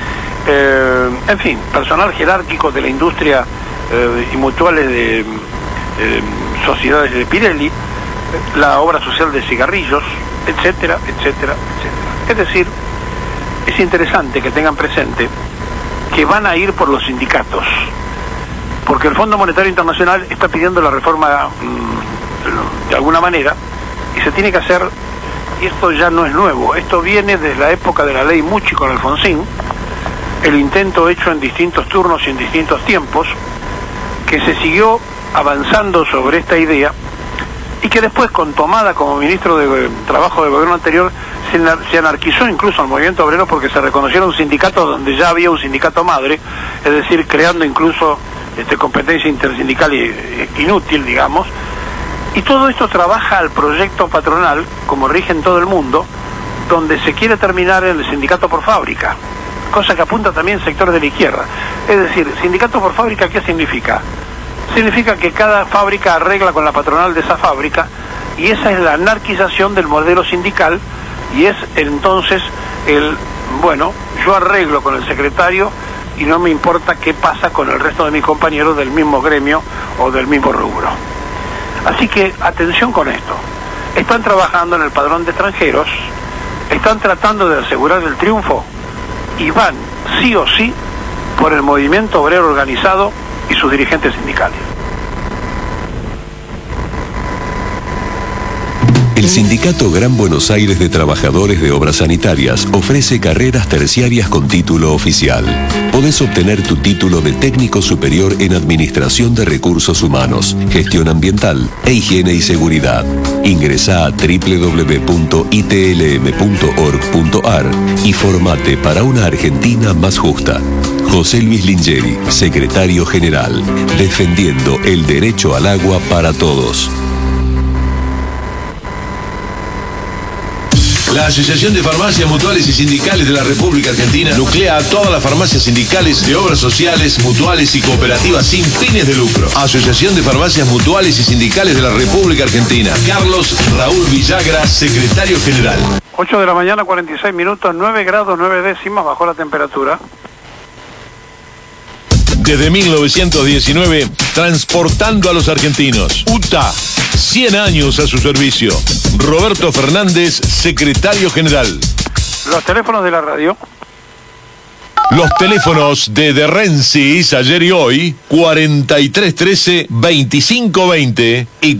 en fin, personal jerárquico de la industria y mutuales de sociedades de Pirelli, la obra social de cigarrillos, etcétera, etcétera, etcétera. Es decir, es interesante que tengan presente que van a ir por los sindicatos, porque el Fondo Monetario Internacional está pidiendo la reforma de alguna manera, y se tiene que hacer, y esto ya no es nuevo, esto viene desde la época de la ley Mucci con Alfonsín, el intento hecho en distintos turnos y en distintos tiempos, que se siguió avanzando sobre esta idea, y que después, con Tomada como ministro de Trabajo del gobierno anterior, se anarquizó incluso al movimiento obrero, porque se reconocieron sindicatos donde ya había un sindicato madre, es decir, creando incluso competencia intersindical inútil, digamos. Y todo esto trabaja al proyecto patronal, como rige en todo el mundo, donde se quiere terminar el sindicato por fábrica, cosa que apunta también sectores de la izquierda. Es decir, sindicato por fábrica, ¿qué significa? Significa que cada fábrica arregla con la patronal de esa fábrica, y esa es la anarquización del modelo sindical, y es entonces bueno, yo arreglo con el secretario y no me importa qué pasa con el resto de mis compañeros del mismo gremio o del mismo rubro. Así que atención con esto. Están trabajando en el padrón de extranjeros, están tratando de asegurar el triunfo y van sí o sí por el movimiento obrero organizado y sus dirigentes sindicales. El Sindicato Gran Buenos Aires de Trabajadores de Obras Sanitarias ofrece carreras terciarias con título oficial. Podés obtener tu título de técnico superior en Administración de Recursos Humanos, Gestión Ambiental e Higiene y Seguridad. Ingresá a www.itlm.org.ar y formate para una Argentina más justa. José Luis Lingeri, Secretario General, defendiendo el derecho al agua para todos. La Asociación de Farmacias Mutuales y Sindicales de la República Argentina nuclea a todas las farmacias sindicales de obras sociales, mutuales y cooperativas sin fines de lucro. Asociación de Farmacias Mutuales y Sindicales de la República Argentina. Carlos Raúl Villagra, Secretario General. 8 de la mañana, 46 minutos, 9 grados 9 décimas bajó la temperatura. Desde 1919, transportando a los argentinos. UTA, 100 años a su servicio. Roberto Fernández, Secretario General. Los teléfonos de la radio. Los teléfonos de Rensis, ayer y hoy, 4313-2520 y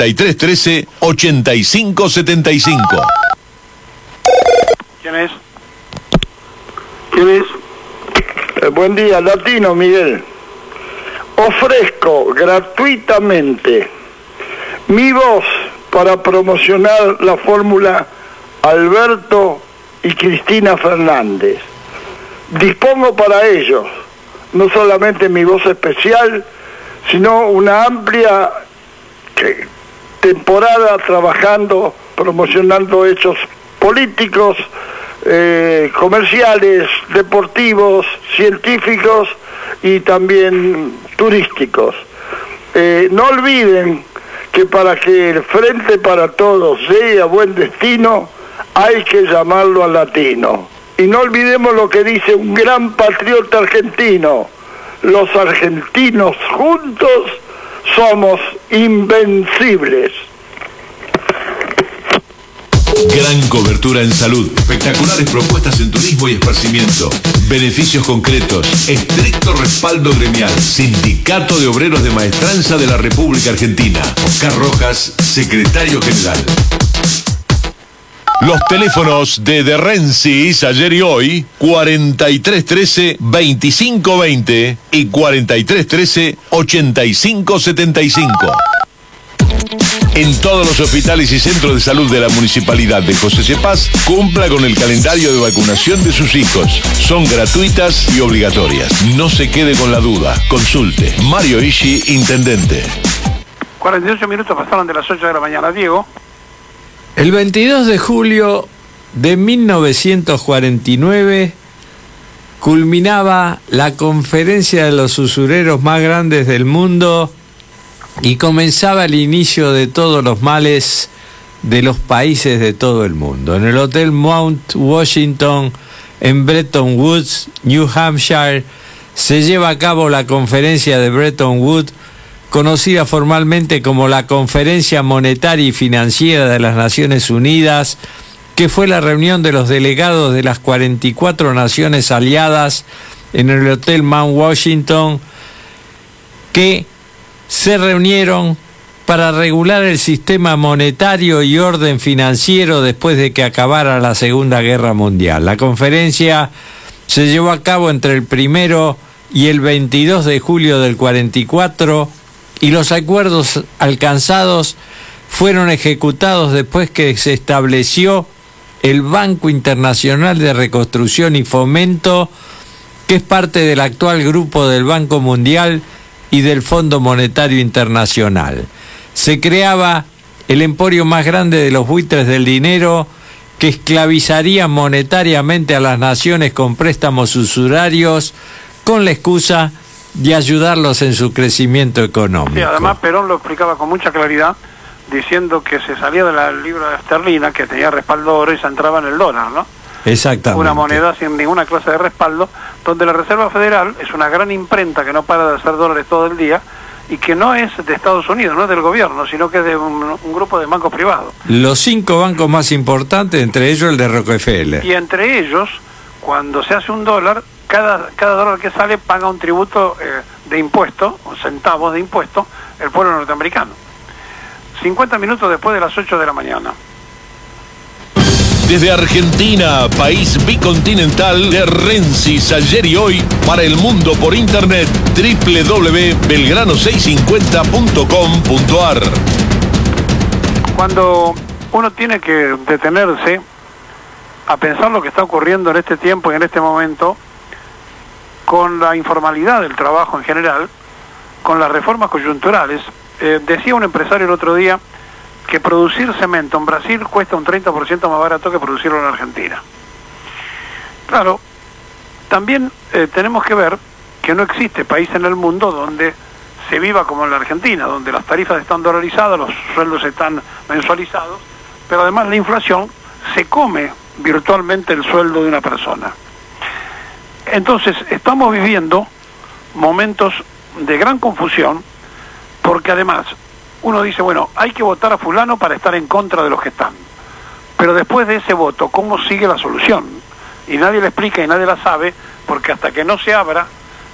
4313-8575. ¿Quién es? ¿Quién es? Buen día, Latino Miguel. Ofrezco gratuitamente mi voz para promocionar la fórmula Alberto y Cristina Fernández. Dispongo para ellos no solamente mi voz especial, sino una amplia temporada trabajando, promocionando hechos políticos, comerciales, deportivos, científicos y también turísticos. No olviden que para que el Frente para Todos llegue a buen destino hay que llamarlo al latino. Y no olvidemos lo que dice un gran patriota argentino: los argentinos juntos somos invencibles. Gran cobertura en salud, espectaculares propuestas en turismo y esparcimiento, beneficios concretos, estricto respaldo gremial, Sindicato de Obreros de Maestranza de la República Argentina. Oscar Rojas, secretario general. Los teléfonos de Rensis ayer y hoy, 4313-2520 y 4313-8575. En todos los hospitales y centros de salud de la Municipalidad de José C. Paz, cumpla con el calendario de vacunación de sus hijos. Son gratuitas y obligatorias. No se quede con la duda. Consulte. Mario Ishi, Intendente. 48 minutos pasaron de las 8 de la mañana. Diego. El 22 de julio de 1949 culminaba la conferencia de los usureros más grandes del mundo y comenzaba el inicio de todos los males de los países de todo el mundo. En el Hotel Mount Washington, en Bretton Woods, New Hampshire, se lleva a cabo la conferencia de Bretton Woods, conocida formalmente como la Conferencia Monetaria y Financiera de las Naciones Unidas, que fue la reunión de los delegados de las 44 naciones aliadas en el Hotel Mount Washington, que se reunieron para regular el sistema monetario y orden financiero después de que acabara la Segunda Guerra Mundial. La conferencia se llevó a cabo entre el 1 y el 22 de julio del 44 y los acuerdos alcanzados fueron ejecutados después que se estableció el Banco Internacional de Reconstrucción y Fomento, que es parte del actual grupo del Banco Mundial y del Fondo Monetario Internacional. Se creaba el emporio más grande de los buitres del dinero, que esclavizarían monetariamente a las naciones con préstamos usurarios con la excusa de ayudarlos en su crecimiento económico. Sí, además Perón lo explicaba con mucha claridad, diciendo que se salía de la libra esterlina, que tenía respaldo oro, y se entraba en el dólar, ¿no? Exactamente. Una moneda sin ninguna clase de respaldo, donde la Reserva Federal es una gran imprenta que no para de hacer dólares todo el día, y que no es de Estados Unidos, no es del gobierno, sino que es de un grupo de bancos privados. Los 5 bancos más importantes, entre ellos el de Rockefeller. Y entre ellos, cuando se hace un dólar, cada dólar que sale paga un tributo de impuesto, centavos de impuesto, el pueblo norteamericano. 50 minutos después de las 8 de la mañana. Desde Argentina, país bicontinental, de Rensis ayer y hoy para el mundo por internet, www.belgrano650.com.ar. Cuando uno tiene que detenerse a pensar lo que está ocurriendo en este tiempo y en este momento, con la informalidad del trabajo en general, con las reformas coyunturales, decía un empresario el otro día que producir cemento en Brasil cuesta un 30% más barato que producirlo en Argentina. Claro, también tenemos que ver que no existe país en el mundo donde se viva como en la Argentina, donde las tarifas están dolarizadas, los sueldos están mensualizados, pero además la inflación se come virtualmente el sueldo de una persona. Entonces, estamos viviendo momentos de gran confusión, porque además uno dice, bueno, hay que votar a fulano para estar en contra de los que están. Pero después de ese voto, ¿cómo sigue la solución? Y nadie le explica y nadie la sabe, porque hasta que no se abra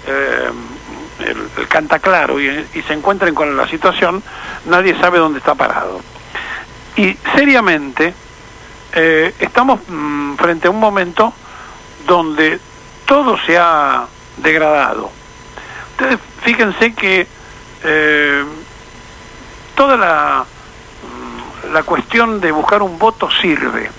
el cantaclaro y se encuentren con la situación, nadie sabe dónde está parado. Y seriamente, estamos frente a un momento donde todo se ha degradado. Ustedes fíjense que toda la cuestión de buscar un voto sirve.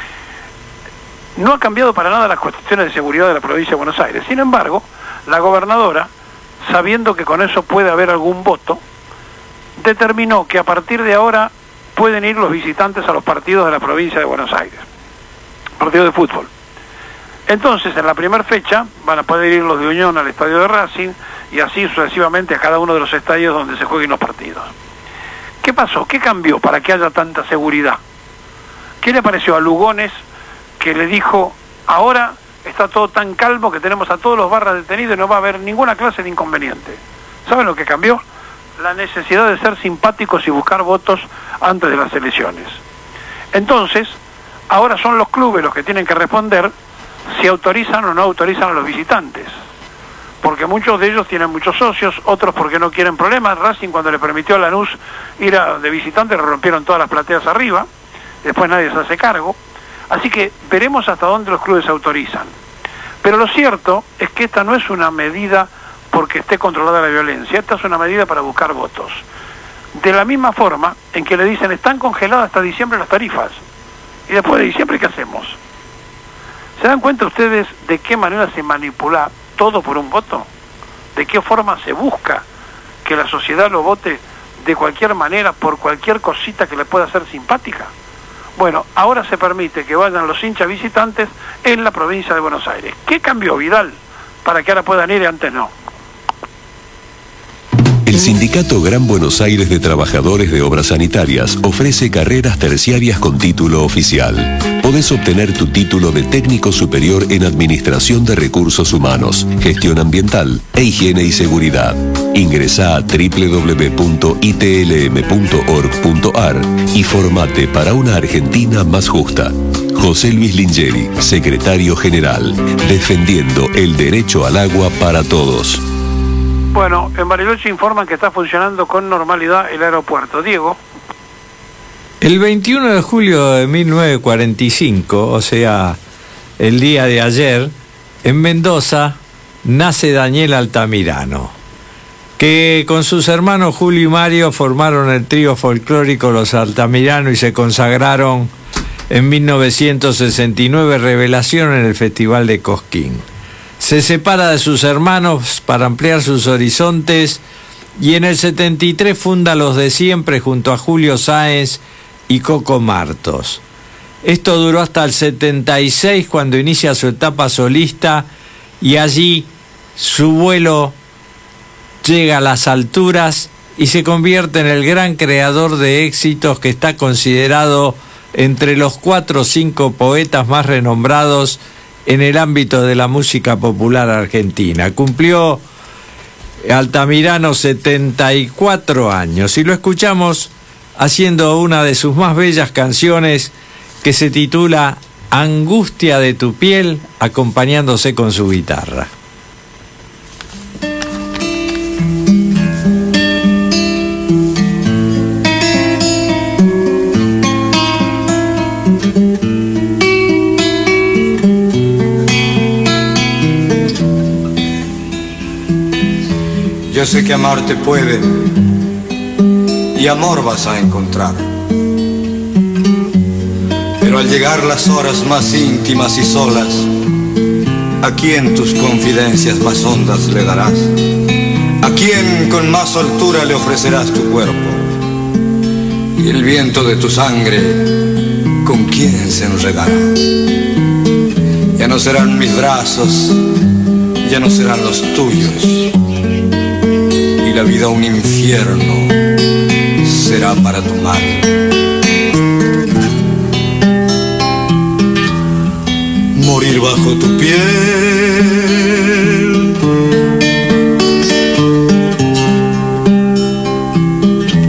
No ha cambiado para nada las cuestiones de seguridad de la provincia de Buenos Aires. Sin embargo, la gobernadora, sabiendo que con eso puede haber algún voto, determinó que a partir de ahora pueden ir los visitantes a los partidos de la provincia de Buenos Aires, partidos de fútbol. Entonces, en la primera fecha van a poder ir los de Unión al estadio de Racing y así sucesivamente a cada uno de los estadios donde se jueguen los partidos. ¿Qué pasó? ¿Qué cambió para que haya tanta seguridad? ¿Qué le pareció a Lugones, que le dijo, ahora está todo tan calmo que tenemos a todos los barras detenidos y no va a haber ninguna clase de inconveniente? ¿Saben lo que cambió? La necesidad de ser simpáticos y buscar votos antes de las elecciones. Entonces, Ahora son los clubes los que tienen que responder si autorizan o no autorizan a los visitantes. Porque muchos de ellos tienen muchos socios, otros porque no quieren problemas. Racing, cuando le permitió a Lanús ir de visitante, le rompieron todas las plateas arriba, después nadie se hace cargo. Así que veremos hasta dónde los clubes autorizan. Pero lo cierto es que esta no es una medida porque esté controlada la violencia, esta es una medida para buscar votos. De la misma forma en que le dicen, están congeladas hasta diciembre las tarifas, y después de diciembre, ¿qué hacemos? ¿Se dan cuenta ustedes de qué manera se manipula todo por un voto? ¿De qué forma se busca que la sociedad lo vote de cualquier manera, por cualquier cosita que le pueda ser simpática? Bueno, ahora se permite que vayan los hinchas visitantes en la provincia de Buenos Aires. ¿Qué cambió, Vidal, para que ahora puedan ir y antes no? El Sindicato Gran Buenos Aires de Trabajadores de Obras Sanitarias ofrece carreras terciarias con título oficial. Podés obtener tu título de técnico superior en Administración de Recursos Humanos, Gestión Ambiental e Higiene y Seguridad. Ingresá a www.itlm.org.ar y formate para una Argentina más justa. José Luis Lingeri, Secretario General, defendiendo el derecho al agua para todos. Bueno, en Bariloche informan que está funcionando con normalidad el aeropuerto. Diego. El 21 de julio de 1945, o sea, el día de ayer, en Mendoza, nace Daniel Altamirano, que con sus hermanos Julio y Mario formaron el trío folclórico Los Altamirano y se consagraron en 1969 revelación en el Festival de Cosquín. Se separa de sus hermanos para ampliar sus horizontes y en el 73 funda Los de Siempre junto a Julio Sáenz y Coco Martos. Esto duró hasta el 76 cuando inicia su etapa solista y allí su vuelo llega a las alturas y se convierte en el gran creador de éxitos que está considerado entre los 4 o 5 poetas más renombrados en el ámbito de la música popular argentina. Cumplió Altamirano 74 años y lo escuchamos haciendo una de sus más bellas canciones que se titula Angustia de tu piel, acompañándose con su guitarra. Yo sé que amarte puede y amor vas a encontrar, pero al llegar las horas más íntimas y solas, ¿a quién tus confidencias más hondas le darás? ¿A quién con más soltura le ofrecerás tu cuerpo? Y el viento de tu sangre, ¿con quién se enredará? Ya no serán mis brazos, ya no serán los tuyos, la vida un infierno será para tu mal. Morir bajo tu piel